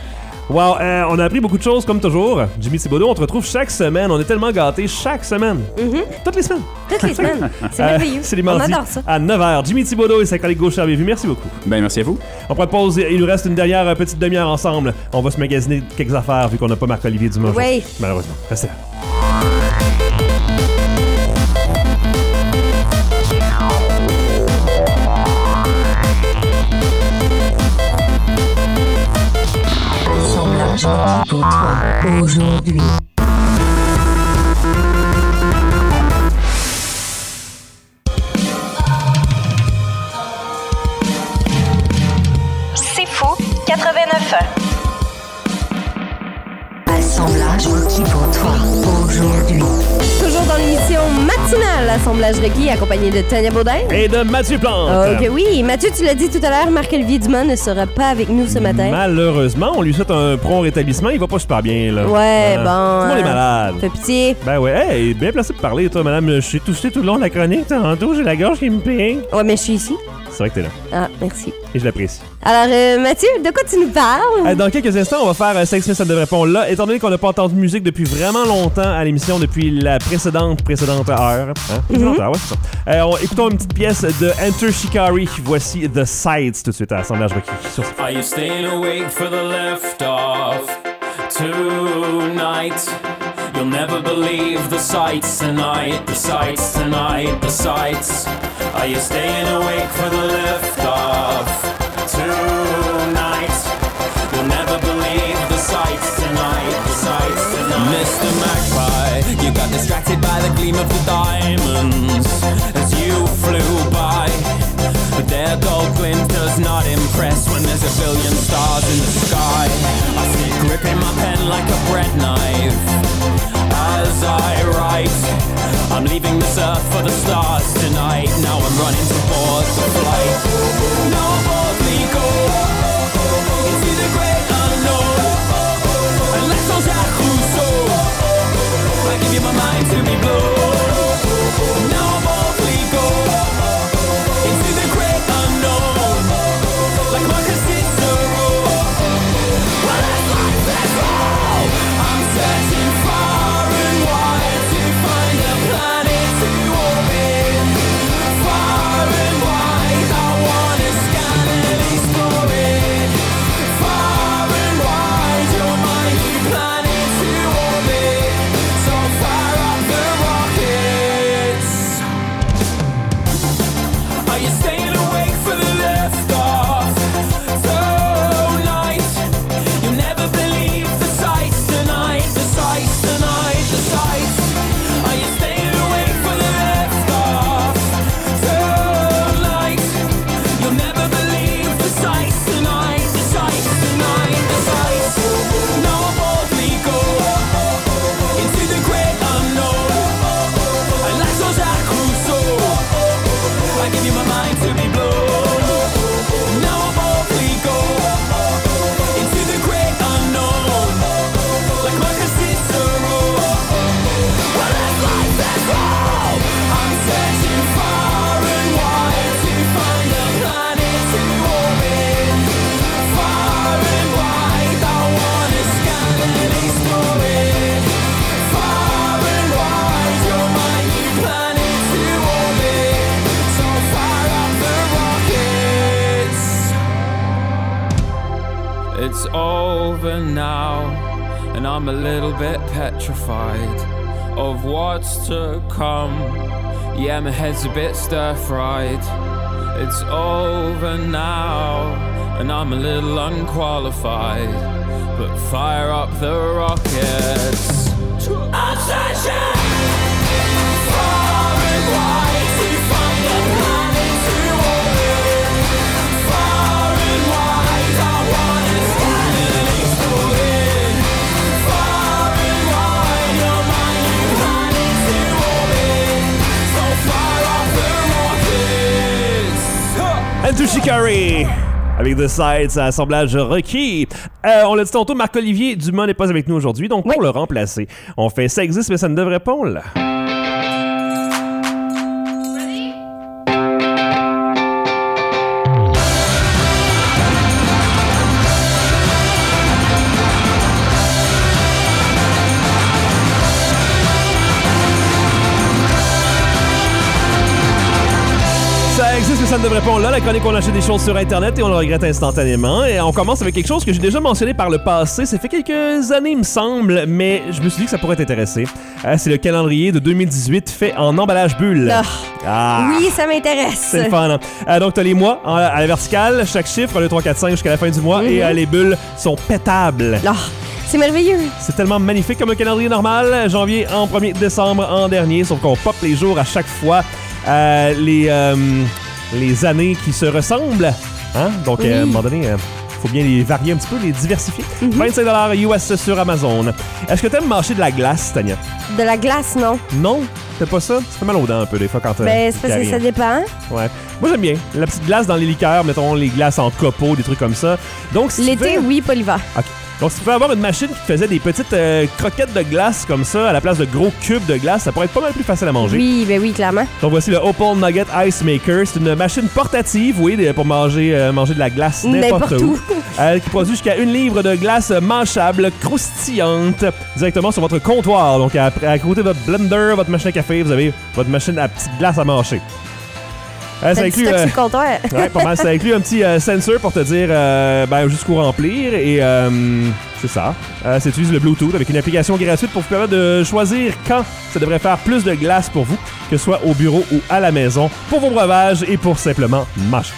Wow, on a appris beaucoup de choses comme toujours. Jimmy Thibodeau, on te retrouve chaque semaine. On est tellement gâtés chaque semaine. Toutes les semaines. Toutes les semaines. C'est merveilleux. C'est les mardis On adore ça. à 9h. Jimmy Thibodeau et sa collègue Gauche Hervé. Merci beaucoup. Ben, merci à vous. On prend une pause. Il nous reste une dernière petite demi-heure ensemble. On va se magasiner quelques affaires vu qu'on n'a pas Marc-Olivier Dumas. Oui. Malheureusement. Restez là. Assemblage requis pour toi aujourd'hui. C'est fou, 89.1. Assemblage requis pour toi aujourd'hui. Toujours dans l'émission matinale, Assemblage requis, accompagné de Tania Baudin. Et de Mathieu Plante. Ok, oui. Mathieu, tu l'as dit tout à l'heure, Marc-Olivier Dumas ne sera pas avec nous ce matin. Malheureusement, on lui souhaite un prompt rétablissement. Il va pas super bien, là. Ouais, bon. Tout le monde est malade. Fais pitié. Ben ouais, hey, bien placé pour parler, toi, madame. Je suis touché tout le long de la chronique. Tantôt, j'ai la gorge qui me pique. Ouais, mais je suis ici. C'est vrai que t'es là. Ah, merci. Et je l'apprécie. Alors, Mathieu, de quoi tu nous parles? Dans quelques instants, on va faire 5 minutes, ça devrait répondre là. Étant donné qu'on n'a pas entendu de musique depuis vraiment longtemps à l'émission, depuis la précédente heure. Hein? Précédente heure, ouais, c'est ça. Écoutons une petite pièce de Enter Shikari. Voici The Sides tout de suite à Assemblage requis. Are you staying awake for the left-off tonight? You'll never believe the sights tonight, the sights tonight, the sights. Are you staying awake for the left-off tonight? You'll never believe the sights tonight, the sights tonight. Mr. Magpie, you got distracted by the gleam of the diamonds as you flew by. But their gold glint does not impress when there's a billion stars in the sky. I sit gripping my pen like a bread knife as I write. I'm leaving this earth for the stars tonight. Now I'm running to board the flight. No boldly go into the great unknown. Unless on Jacques Rousseau, I give you my mind to be blown. Now boldly go into the great unknown. Like Marcus Cicero. Well, that's life, that's all. I'm searching far and wide to find a planet to orbit. Far and wide, I wanna scan and explore it. Far and wide, you're my new planet to orbit. So fire up the rockets. Are you staying awake for the left-off tonight? You'll never believe the sights tonight, the sights tonight, the sights. Are you staying awake for the left-off tonight? You'll never believe the sights tonight, the sights tonight, the sights. Now boldly go into the great unknown. And like Jean-Jacques Rousseau, I give you my mind to be blown. Now boldly go into the great unknown. Like Marcus Cicero. Well, that's life, that's all. I'm searching far and wide to find a planet to orbit. Far and wide, I wanna scan and explore it. Far and wide, you're my new planet to orbit. So fire up the rockets. It's over now, and I'm a little bit petrified of what's to come. Yeah, my head's a bit stir-fried. It's over now, and I'm a little unqualified. But fire up the rockets. I'm searching far and wide to find a planet to orbit. Far and wide, I wanna scan and explore it. Far and wide, you're my new planet to orbit. So fire up the rockets. Enter Shikari avec The Sides à Assemblage requis. On l'a dit tantôt, Marc-Olivier Dumas n'est pas avec nous aujourd'hui, donc pour le remplacer, on fait ça existe, mais ça ne devrait pas, là. existe que ça ne devrait pas. Là, la chronique, on achète des choses sur Internet et on le regrette instantanément. Et on commence avec quelque chose que j'ai déjà mentionné par le passé. Ça fait quelques années, il me semble, mais je me suis dit que ça pourrait t'intéresser. C'est le calendrier de 2018 fait en emballage bulle. Oui, ça m'intéresse. C'est le fun. Hein? Donc, tu as les mois à la verticale, chaque chiffre, 1, 2, 3, 4, 5 jusqu'à la fin du mois, et les bulles sont pétables. C'est merveilleux. C'est tellement magnifique comme un calendrier normal. Janvier en premier, décembre en dernier, sauf qu'on pop les jours à chaque fois. Les années qui se ressemblent. Hein? Donc, à un moment donné, faut bien les varier un petit peu, les diversifier. 25$ US sur Amazon. Est-ce que t'aimes mâcher de la glace, Tania? De la glace, non. Non? T'aimes pas ça? Ça fait mal aux dents un peu, des fois, quand Ben, c'est parce que ça dépend. Ouais. Moi, j'aime bien. La petite glace dans les liqueurs, mettons les glaces en copeaux, des trucs comme ça. Donc, si l'été, oui, pas l'hiver. OK. Donc, si tu pouvais avoir une machine qui te faisait des petites croquettes de glace comme ça, à la place de gros cubes de glace, ça pourrait être pas mal plus facile à manger. Oui, ben oui, clairement. Donc, voici le Opal Nugget Ice Maker. C'est une machine portative, oui, pour manger de la glace n'importe où. Qui produit jusqu'à 1 livre de glace mâchable, croustillante, directement sur votre comptoir. Donc, à côté de votre blender, votre machine à café, vous avez votre machine à petite glace à mâcher. Ça inclut, ouais, pas mal. Ça inclut un petit sensor pour te dire jusqu'où remplir. Et c'est ça. Ça utilise le Bluetooth avec une application gratuite pour vous permettre de choisir quand ça devrait faire plus de glace pour vous, que ce soit au bureau ou à la maison, pour vos breuvages et pour simplement mâcher.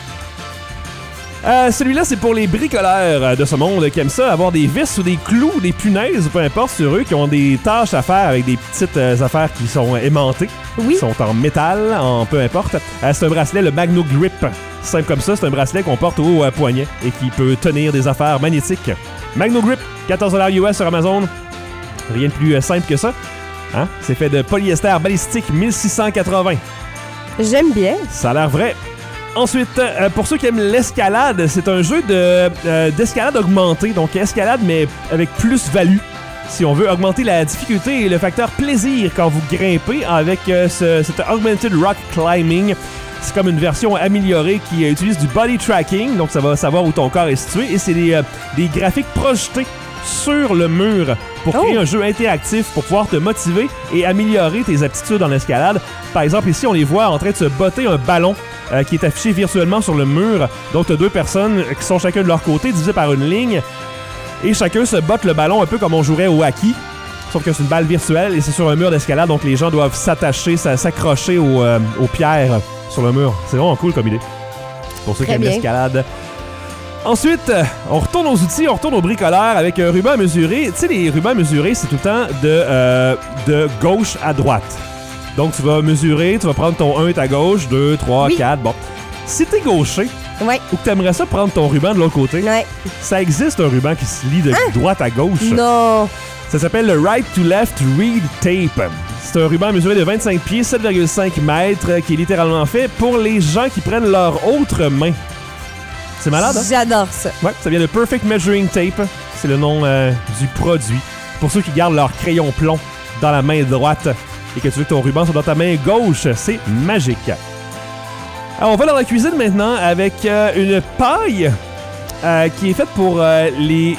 Celui-là, c'est pour les bricoleurs de ce monde qui aiment ça, avoir des vis ou des clous ou des punaises, peu importe, sur eux, qui ont des tâches à faire avec des petites affaires qui sont aimantées, qui sont en métal, peu importe. C'est un bracelet, le Magno Grip. Simple comme ça, c'est un bracelet qu'on porte au poignet et qui peut tenir des affaires magnétiques. Magno Grip, 14$ US sur Amazon. Rien de plus simple que ça. Hein? C'est fait de polyester balistique 1680. J'aime bien. Ça a l'air vrai. Ensuite, pour ceux qui aiment l'escalade, c'est un jeu d'escalade augmentée. Donc, escalade, mais avec plus-value. Si on veut augmenter la difficulté et le facteur plaisir quand vous grimpez avec cet Augmented Rock Climbing. C'est comme une version améliorée qui utilise du body tracking. Donc, ça va savoir où ton corps est situé. Et c'est des graphiques projetés sur le mur pour créer un jeu interactif pour pouvoir te motiver et améliorer tes aptitudes en escalade. Par exemple, ici, on les voit en train de se botter un ballon qui est affiché virtuellement sur le mur. Donc, tu as deux personnes qui sont chacun de leur côté, divisées par une ligne. Et chacun se botte le ballon un peu comme on jouerait au hockey. Sauf que c'est une balle virtuelle et c'est sur un mur d'escalade. Donc, les gens doivent s'attacher, s'accrocher aux pierres sur le mur. C'est vraiment cool comme idée. Pour ceux qui aiment l'escalade. Ensuite, on retourne aux outils, on retourne au bricoleur avec un ruban à mesurer. Tu sais, les rubans mesurés, c'est tout le temps de gauche à droite. Donc, tu vas mesurer, tu vas prendre ton 1 à gauche, 2, 3, 4, bon. Si t'es gaucher, ou que t'aimerais ça prendre ton ruban de l'autre côté, ça existe un ruban qui se lie de droite à gauche. Non! Ça s'appelle le Right to Left Read Tape. C'est un ruban mesuré de 25 pieds, 7,5 mètres, qui est littéralement fait pour les gens qui prennent leur autre main. C'est malade, hein? J'adore ça. Ouais, ça vient de Perfect Measuring Tape. C'est le nom du produit. Pour ceux qui gardent leur crayon plomb dans la main droite et que tu veux que ton ruban soit dans ta main gauche, c'est magique. Alors, on va dans la cuisine maintenant avec une paille qui est faite pour les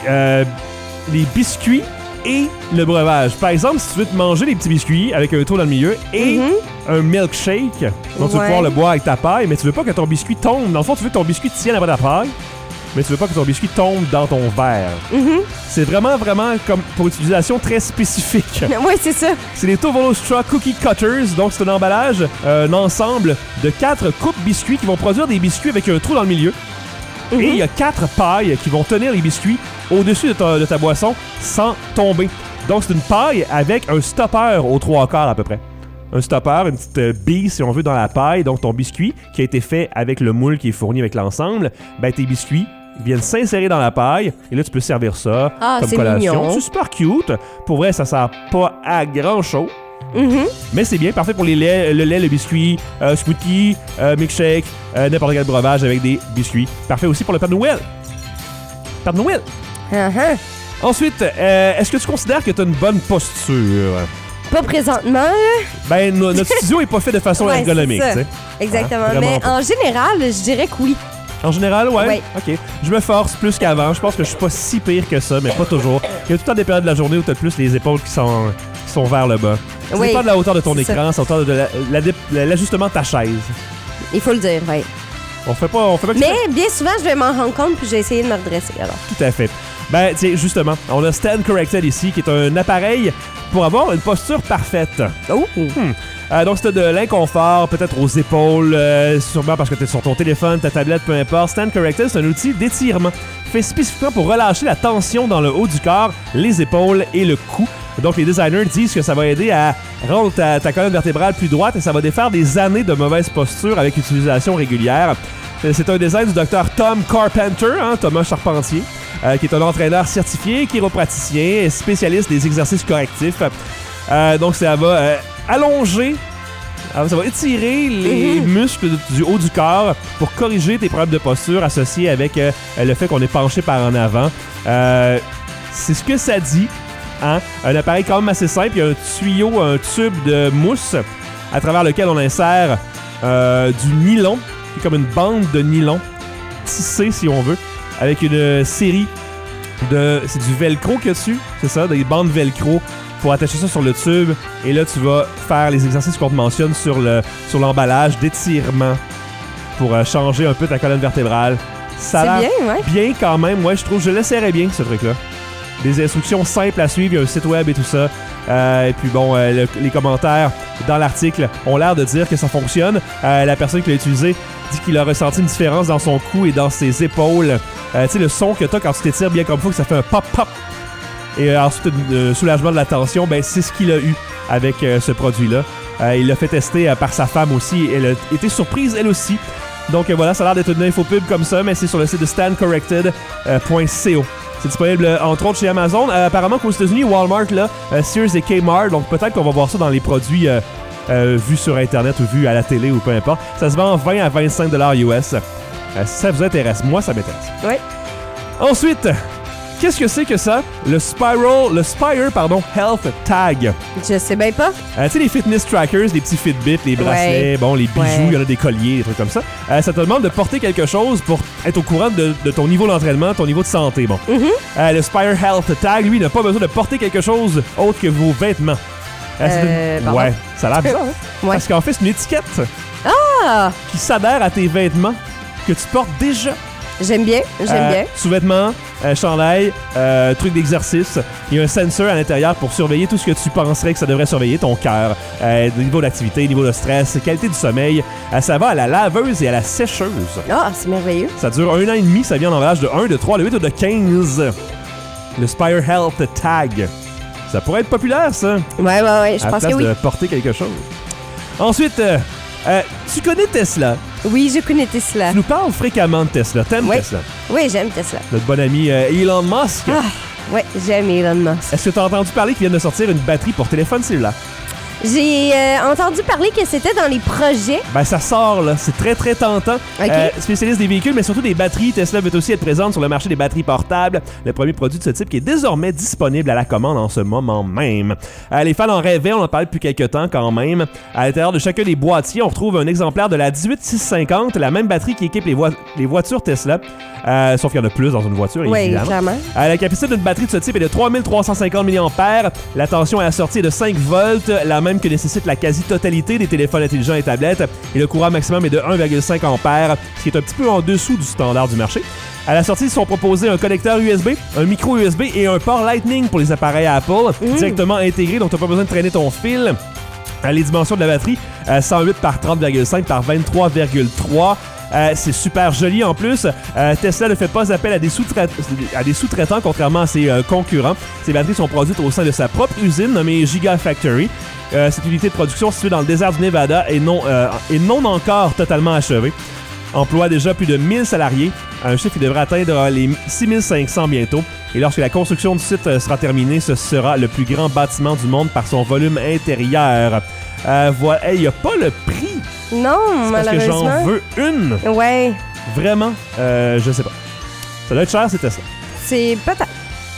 biscuits et le breuvage. Par exemple, si tu veux te manger des petits biscuits avec un trou dans le milieu et un milkshake, donc tu vas pouvoir le boire avec ta paille, mais tu veux pas que ton biscuit tombe. Dans le fond, tu veux que ton biscuit tienne après ta paille, mais tu veux pas que ton biscuit tombe dans ton verre. C'est vraiment comme pour utilisation très spécifique. Oui, c'est ça. C'est les Tovolo Straw Cookie Cutters. Donc, c'est un emballage, un ensemble de 4 coupes biscuits qui vont produire des biscuits avec un trou dans le milieu. Et il y a 4 pailles qui vont tenir les biscuits au-dessus de ta boisson sans tomber. Donc, c'est une paille avec un stopper aux 3/4 à peu près. Un stopper, une petite bille, si on veut, dans la paille. Donc, ton biscuit qui a été fait avec le moule qui est fourni avec l'ensemble, ben tes biscuits viennent s'insérer dans la paille. Et là, tu peux servir ça comme collation. Mignon. C'est super cute. Pour vrai, ça sert pas à grand-chose. Mais c'est bien, parfait pour le lait, le biscuit, smoothie, milkshake, n'importe quel breuvage avec des biscuits. Parfait aussi pour le Père Noël. Père Noël! Ensuite, est-ce que tu considères que tu as une bonne posture? Pas présentement, là. Ben, notre studio est pas fait de façon ergonomique, tu sais. Exactement. Hein? Mais en général, je dirais que oui. En général, ouais? Oui. OK. Je me force plus qu'avant. Je pense que je suis pas si pire que ça, mais pas toujours. Il y a tout le temps des périodes de la journée où tu as plus les épaules qui sont vers le bas. Ça dépend de la hauteur de ton écran, ça dépend de l'ajustement de ta chaise. Il faut le dire, oui. On fait pas Mais bien souvent, je vais m'en rendre compte puis j'ai essayé de me redresser. Alors. Tout à fait. Ben, tiens, justement, on a Stand Corrected ici, qui est un appareil pour avoir une posture parfaite. Oh! Donc, c'est de l'inconfort, peut-être aux épaules, sûrement parce que tu es sur ton téléphone, ta tablette, peu importe. Stand Corrected, c'est un outil d'étirement fait spécifiquement pour relâcher la tension dans le haut du corps, les épaules et le cou. Donc, les designers disent que ça va aider à rendre ta colonne vertébrale plus droite et ça va défaire des années de mauvaise posture avec utilisation régulière. C'est un design du docteur Tom Carpenter, Thomas Charpentier, qui est un entraîneur certifié, chiropraticien et spécialiste des exercices correctifs. Donc, ça va allonger, ça va étirer les muscles du haut du corps pour corriger tes problèmes de posture associés avec le fait qu'on est penché par en avant. C'est ce que ça dit. Un appareil quand même assez simple. Il y a un tuyau, un tube de mousse à travers lequel on insère du nylon, qui est comme une bande de nylon tissée, si on veut, avec une série de... C'est du velcro qu'il y a dessus, c'est ça, des bandes velcro pour attacher ça sur le tube. Et là, tu vas faire les exercices qu'on te mentionne sur l'emballage d'étirement pour changer un peu ta colonne vertébrale. Ça a l'air bien quand même. Ouais, je trouve, je l'essaierais bien, ce truc-là. Des instructions simples à suivre, il y a un site web et tout ça. Et puis bon, les commentaires dans l'article ont l'air de dire que ça fonctionne. La personne qui l'a utilisé dit qu'il a ressenti une différence dans son cou et dans ses épaules. Tu sais, le son que t'as quand tu t'étires bien comme il faut, que ça fait un pop-pop. Et ensuite, un soulagement de la tension, ben c'est ce qu'il a eu avec ce produit-là. Il l'a fait tester par sa femme aussi. Elle a été surprise, elle aussi. Donc voilà, ça a l'air d'être une infopub comme ça, mais c'est sur le site de standcorrected.co. C'est disponible entre autres chez Amazon. Apparemment qu'aux États-Unis, Walmart, là, Sears et Kmart, donc peut-être qu'on va voir ça dans les produits vus sur Internet ou vus à la télé ou peu importe. Ça se vend 20 à 25 $ US. Si ça vous intéresse, moi ça m'intéresse. Oui. Ensuite, qu'est-ce que c'est que ça? Le Spire Health Tag. Je sais bien pas. Tu sais, les fitness trackers, les petits Fitbit, les bracelets, bon, les bijoux, il y en a des colliers, des trucs comme ça. Ça te demande de porter quelque chose pour être au courant de ton niveau d'entraînement, ton niveau de santé. Bon. Le Spire Health Tag, lui, n'a pas besoin de porter quelque chose autre que vos vêtements. Ouais, ça a l'air bizarre. Parce qu'en fait, c'est une étiquette qui s'adhère à tes vêtements que tu portes déjà. J'aime bien. Sous-vêtements, chandail, truc d'exercice. Il y a un sensor à l'intérieur pour surveiller tout ce que tu penserais que ça devrait surveiller, ton cœur, niveau d'activité, niveau de stress, qualité du sommeil. Ça va à la laveuse et à la sécheuse. Ah, c'est merveilleux. Ça dure 1 an et demi, ça vient en emballage de 1, de 3, de 8 ou de 15. Le Spire Health Tag. Ça pourrait être populaire, ça. Ouais, je pense que oui. À place de porter quelque chose. Ensuite, tu connais Tesla? Oui, je connais Tesla. Tu nous parles fréquemment de Tesla. T'aimes Tesla? Oui, j'aime Tesla. Notre bon ami Elon Musk. Oui, j'aime Elon Musk. Est-ce que tu as entendu parler qu'il vient de sortir une batterie pour téléphone cellulaire? J'ai entendu parler que c'était dans les projets. Ben, ça sort, là. C'est très, très tentant. Spécialiste des véhicules, mais surtout des batteries. Tesla veut aussi être présente sur le marché des batteries portables. Le premier produit de ce type qui est désormais disponible à la commande en ce moment même. Les fans en rêvaient, on en parle depuis quelques temps quand même. À l'intérieur de chacun des boîtiers, on retrouve un exemplaire de la 18650, la même batterie qui équipe les voitures Tesla. Sauf qu'il y en a plus dans une voiture, évidemment. Oui, clairement. La capacité d'une batterie de ce type est de 3350 mAh. La tension à la sortie est de 5 volts, la même que nécessite la quasi-totalité des téléphones intelligents et tablettes. Et le courant maximum est de 1,5 ampères, ce qui est un petit peu en dessous du standard du marché. À la sortie, ils sont proposés un connecteur USB, un micro USB et un port Lightning pour les appareils Apple, directement intégrés, donc tu n'as pas besoin de traîner ton fil. Les dimensions de la batterie, 108 par 30,5 par 23,3. C'est super joli en plus. Tesla ne fait pas appel à des sous-traitants, contrairement à ses concurrents. Ces batteries sont produites au sein de sa propre usine nommée Gigafactory. Cette unité de production située dans le désert du Nevada est non encore totalement achevée. Emploie déjà plus de 1000 salariés, un chiffre qui devrait atteindre les 6500 bientôt. Et lorsque la construction du site sera terminée, ce sera le plus grand bâtiment du monde par son volume intérieur. Voilà, il n'y a pas le prix. Non, parce malheureusement. Parce que j'en veux une. Ouais. Vraiment, je sais pas. Ça doit être cher, c'était ça. C'est peut-être.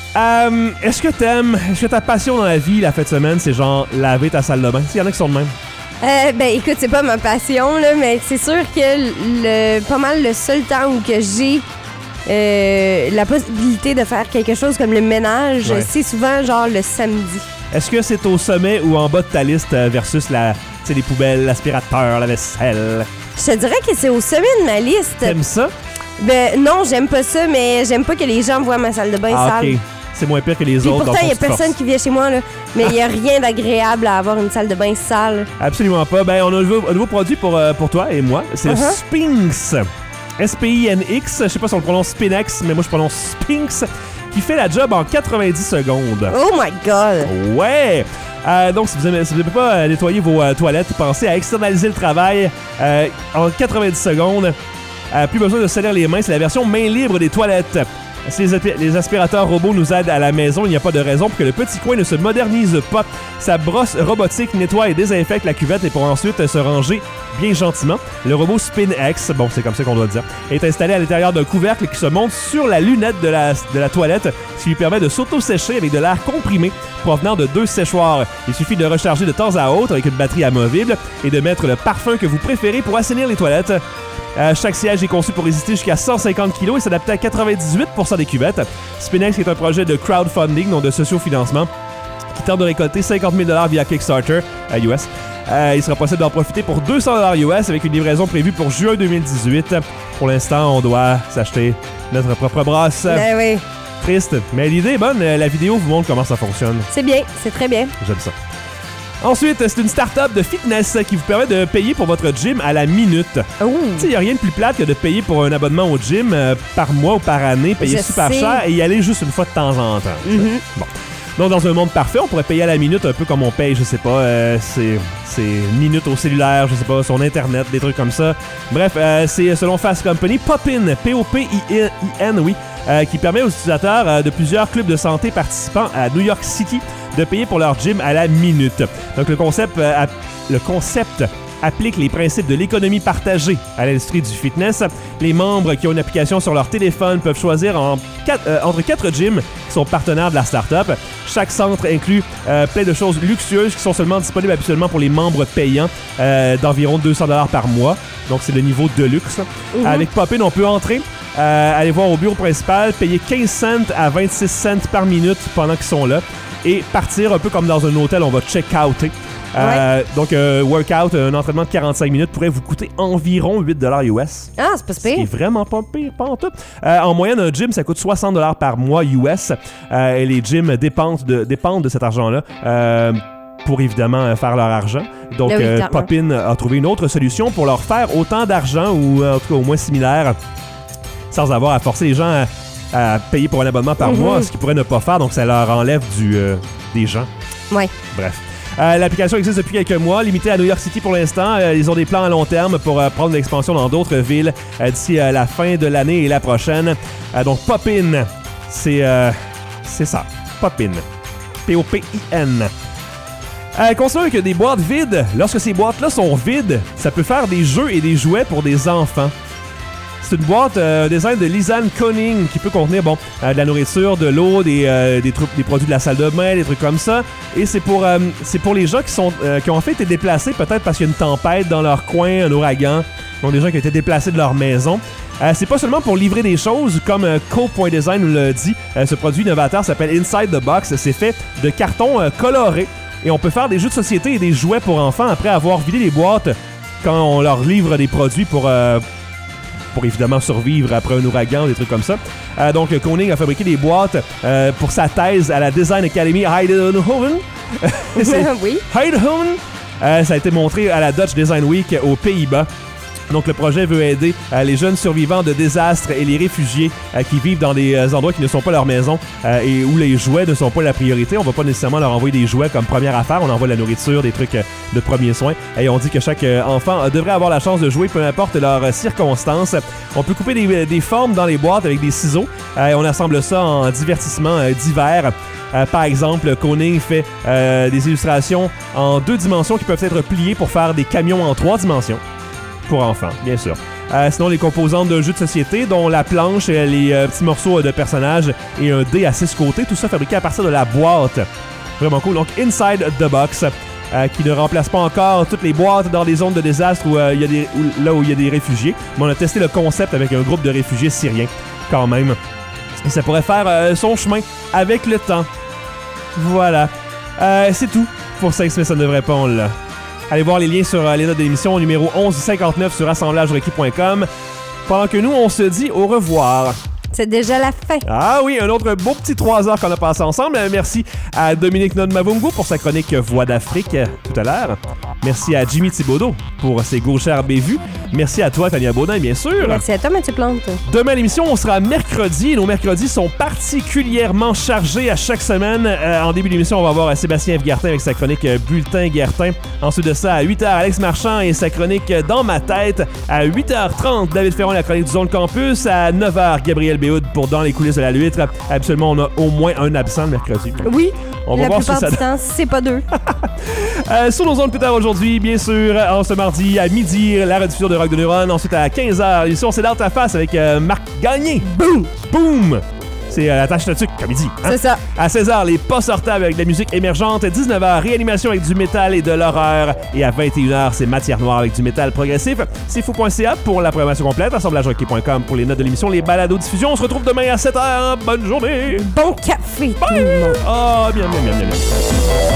Est-ce que ta passion dans la vie, la fin de semaine, c'est genre laver ta salle de bain? Il y en a qui sont de même. Ben écoute, c'est pas ma passion, là, mais c'est sûr que pas mal le seul temps où que j'ai la possibilité de faire quelque chose comme le ménage, c'est souvent genre le samedi. Est-ce que c'est au sommet ou en bas de ta liste versus les poubelles, l'aspirateur, la vaisselle? Je te dirais que c'est au sommet de ma liste. T'aimes ça? Ben non, j'aime pas ça, mais j'aime pas que les gens voient ma salle de bain sale. OK. C'est moins pire que les Puis autres. pourtant, il n'y a personne qui vient chez moi, là. Mais il n'y a rien d'agréable à avoir une salle de bain sale. Absolument pas. Ben, on a un nouveau produit pour toi et moi. C'est le Sphinx. S-P-I-N-X. Je sais pas si on le prononce Spinex, mais moi, je prononce Sphinx. Qui fait la job en 90 secondes. Oh my God! Ouais! Donc, si vous n'aimez pas nettoyer vos toilettes, pensez à externaliser le travail en 90 secondes. Plus besoin de salir les mains. C'est la version main libre des toilettes. Si les aspirateurs robots nous aident à la maison, il n'y a pas de raison pour que le petit coin ne se modernise pas. Sa brosse robotique nettoie et désinfecte la cuvette et pour ensuite se ranger bien gentiment. Le robot SpinX, bon c'est comme ça qu'on doit le dire, est installé à l'intérieur d'un couvercle qui se monte sur la lunette de la toilette, ce qui lui permet de s'auto-sécher avec de l'air comprimé provenant de 2 séchoirs. Il suffit de recharger de temps à autre avec une batterie amovible et de mettre le parfum que vous préférez pour assainir les toilettes. Chaque siège est conçu pour résister jusqu'à 150 kg et s'adapter à 98% des cuvettes. Spinex est un projet de crowdfunding, donc de sociofinancement, qui tente de récolter 50 000 $ via Kickstarter US. Il sera possible d'en profiter pour 200 $ US avec une livraison prévue pour juin 2018. Pour l'instant, on doit s'acheter notre propre brosse. Ben oui. Triste, mais l'idée est bonne. La vidéo vous montre comment ça fonctionne. C'est bien, c'est très bien. J'aime ça. Ensuite, c'est une start-up de fitness qui vous permet de payer pour votre gym à la minute. Tu sais, il n'y a rien de plus plate que de payer pour un abonnement au gym par mois ou par année, payer super cher et y aller juste une fois de temps en temps. Bon. Donc, dans un monde parfait, on pourrait payer à la minute un peu comme on paye, je sais pas, c'est minutes au cellulaire, je sais pas, son Internet, des trucs comme ça. Bref, c'est selon Fast Company, Popin, P-O-P-I-N, oui, qui permet aux utilisateurs de plusieurs clubs de santé participants à New York City de payer pour leur gym à la minute. Donc, le concept applique les principes de l'économie partagée à l'industrie du fitness. Les membres qui ont une application sur leur téléphone peuvent choisir entre 4 gyms qui sont partenaires de la start-up. Chaque centre inclut plein de choses luxueuses qui sont seulement disponibles habituellement pour les membres payants d'environ 200 $ par mois. Donc, c'est le niveau de luxe. Avec Popin, on peut entrer, aller voir au bureau principal, payer 15 cents à 26 cents par minute pendant qu'ils sont là et partir un peu comme dans un hôtel, on va check-outer. Donc, workout, un entraînement de 45 minutes pourrait vous coûter environ 8 $ US. Ah, c'est pas si pire. C'est vraiment pas pire, pas en tout. En moyenne, un gym, ça coûte 60 $ par mois US. Et les gyms dépendent de cet argent-là. Pour évidemment faire leur argent. Donc, Popin a trouvé une autre solution pour leur faire autant d'argent ou en tout cas au moins similaire sans avoir à forcer les gens à payer pour un abonnement par mois, ce qu'ils pourraient ne pas faire. Donc, ça leur enlève des gens. Ouais. Bref. L'application existe depuis quelques mois, limitée à New York City pour l'instant. Ils ont des plans à long terme pour prendre l'expansion dans d'autres villes d'ici la fin de l'année et la prochaine. Donc, Popin, c'est ça. Popin. P-O-P-I-N. Considérez que des boîtes vides, lorsque ces boîtes-là sont vides, ça peut faire des jeux et des jouets pour des enfants. C'est une boîte design de Lisanne Koning qui peut contenir de la nourriture, de l'eau, des produits de la salle de bain, des trucs comme ça. Et c'est pour les gens qui ont en fait été déplacés peut-être parce qu'il y a une tempête dans leur coin, un ouragan. Donc des gens qui ont été déplacés de leur maison. C'est pas seulement pour livrer des choses, comme Co.Design nous l'a dit. Ce produit innovateur s'appelle Inside the Box. C'est fait de carton coloré. Et on peut faire des jeux de société et des jouets pour enfants après avoir vidé les boîtes quand on leur livre des produits pour évidemment survivre après un ouragan, des trucs comme ça. Donc, Koning a fabriqué des boîtes pour sa thèse à la Design Academy Eindhoven. Oui. Eindhoven. Ça a été montré à la Dutch Design Week aux Pays-Bas. Donc, le projet veut aider les jeunes survivants de désastres et les réfugiés qui vivent dans des endroits qui ne sont pas leur maison et où les jouets ne sont pas la priorité. On va pas nécessairement leur envoyer des jouets comme première affaire. On envoie de la nourriture, des trucs de premiers soins. Et on dit que chaque enfant devrait avoir la chance de jouer, peu importe leurs circonstances. On peut couper des formes dans les boîtes avec des ciseaux. On assemble ça en divertissements divers. Par exemple, Koning fait des illustrations en 2 dimensions qui peuvent être pliées pour faire des camions en 3 dimensions. Pour enfants, bien sûr. Sinon, les composantes d'un jeu de société, dont la planche, les petits morceaux de personnages et un dé à 6 côtés, tout ça fabriqué à partir de la boîte. Vraiment cool. Donc, Inside the Box, qui ne remplace pas encore toutes les boîtes dans des zones de désastre où il y a des réfugiés. Mais on a testé le concept avec un groupe de réfugiés syriens, quand même. Et ça pourrait faire son chemin avec le temps. Voilà. C'est tout pour 5 Smith, ça ne devrait pas, on l'a. Allez voir les liens sur les notes de l'émission numéro 1159 sur assemblagerequis.com. Pendant que nous, on se dit au revoir. C'est déjà la fin. Ah oui, un autre beau petit 3 heures qu'on a passé ensemble. Merci à Dominique Nod-Mavungu pour sa chronique Voix d'Afrique tout à l'heure. Merci à Jimmy Thibodeau pour ses gauchères bévues. Merci à toi, Tania Baudin, bien sûr. Merci à toi, Mathieu Plante. Demain, l'émission, on sera mercredi. Nos mercredis sont particulièrement chargés à chaque semaine. En début d'émission, on va voir Sébastien F. avec sa chronique Bulletin Guertin. Ensuite de ça, à 8h, Alex Marchand et sa chronique Dans ma tête. À 8h30, David Ferron et la chronique du Zone Campus. À 9h, Gabriel Béhoud pour Dans les coulisses de la Luître. Habituellement, on a au moins un absent le mercredi. Oui, on va la voir plupart si ça du temps, c'est pas deux. Sur nos ondes plus tard aujourd'hui, bien sûr, en ce mardi à midi, la rediffusion de Rock de Neuron. Ensuite à 15h, l'émission C'est dans ta face avec Marc Gagné. Boum! Boum! C'est la tâche de tuque, comme il dit. Hein? C'est ça. À 16h, les pas sortables avec de la musique émergente. 19h, réanimation avec du métal et de l'horreur. Et à 21h, c'est Matière Noire avec du métal progressif. C'est fou.ca pour la programmation complète. assemblagehockey.com pour les notes de l'émission, les balados diffusion. On se retrouve demain à 7h. Bonne journée. Bon café. Bye. Tout le monde. Oh, bien.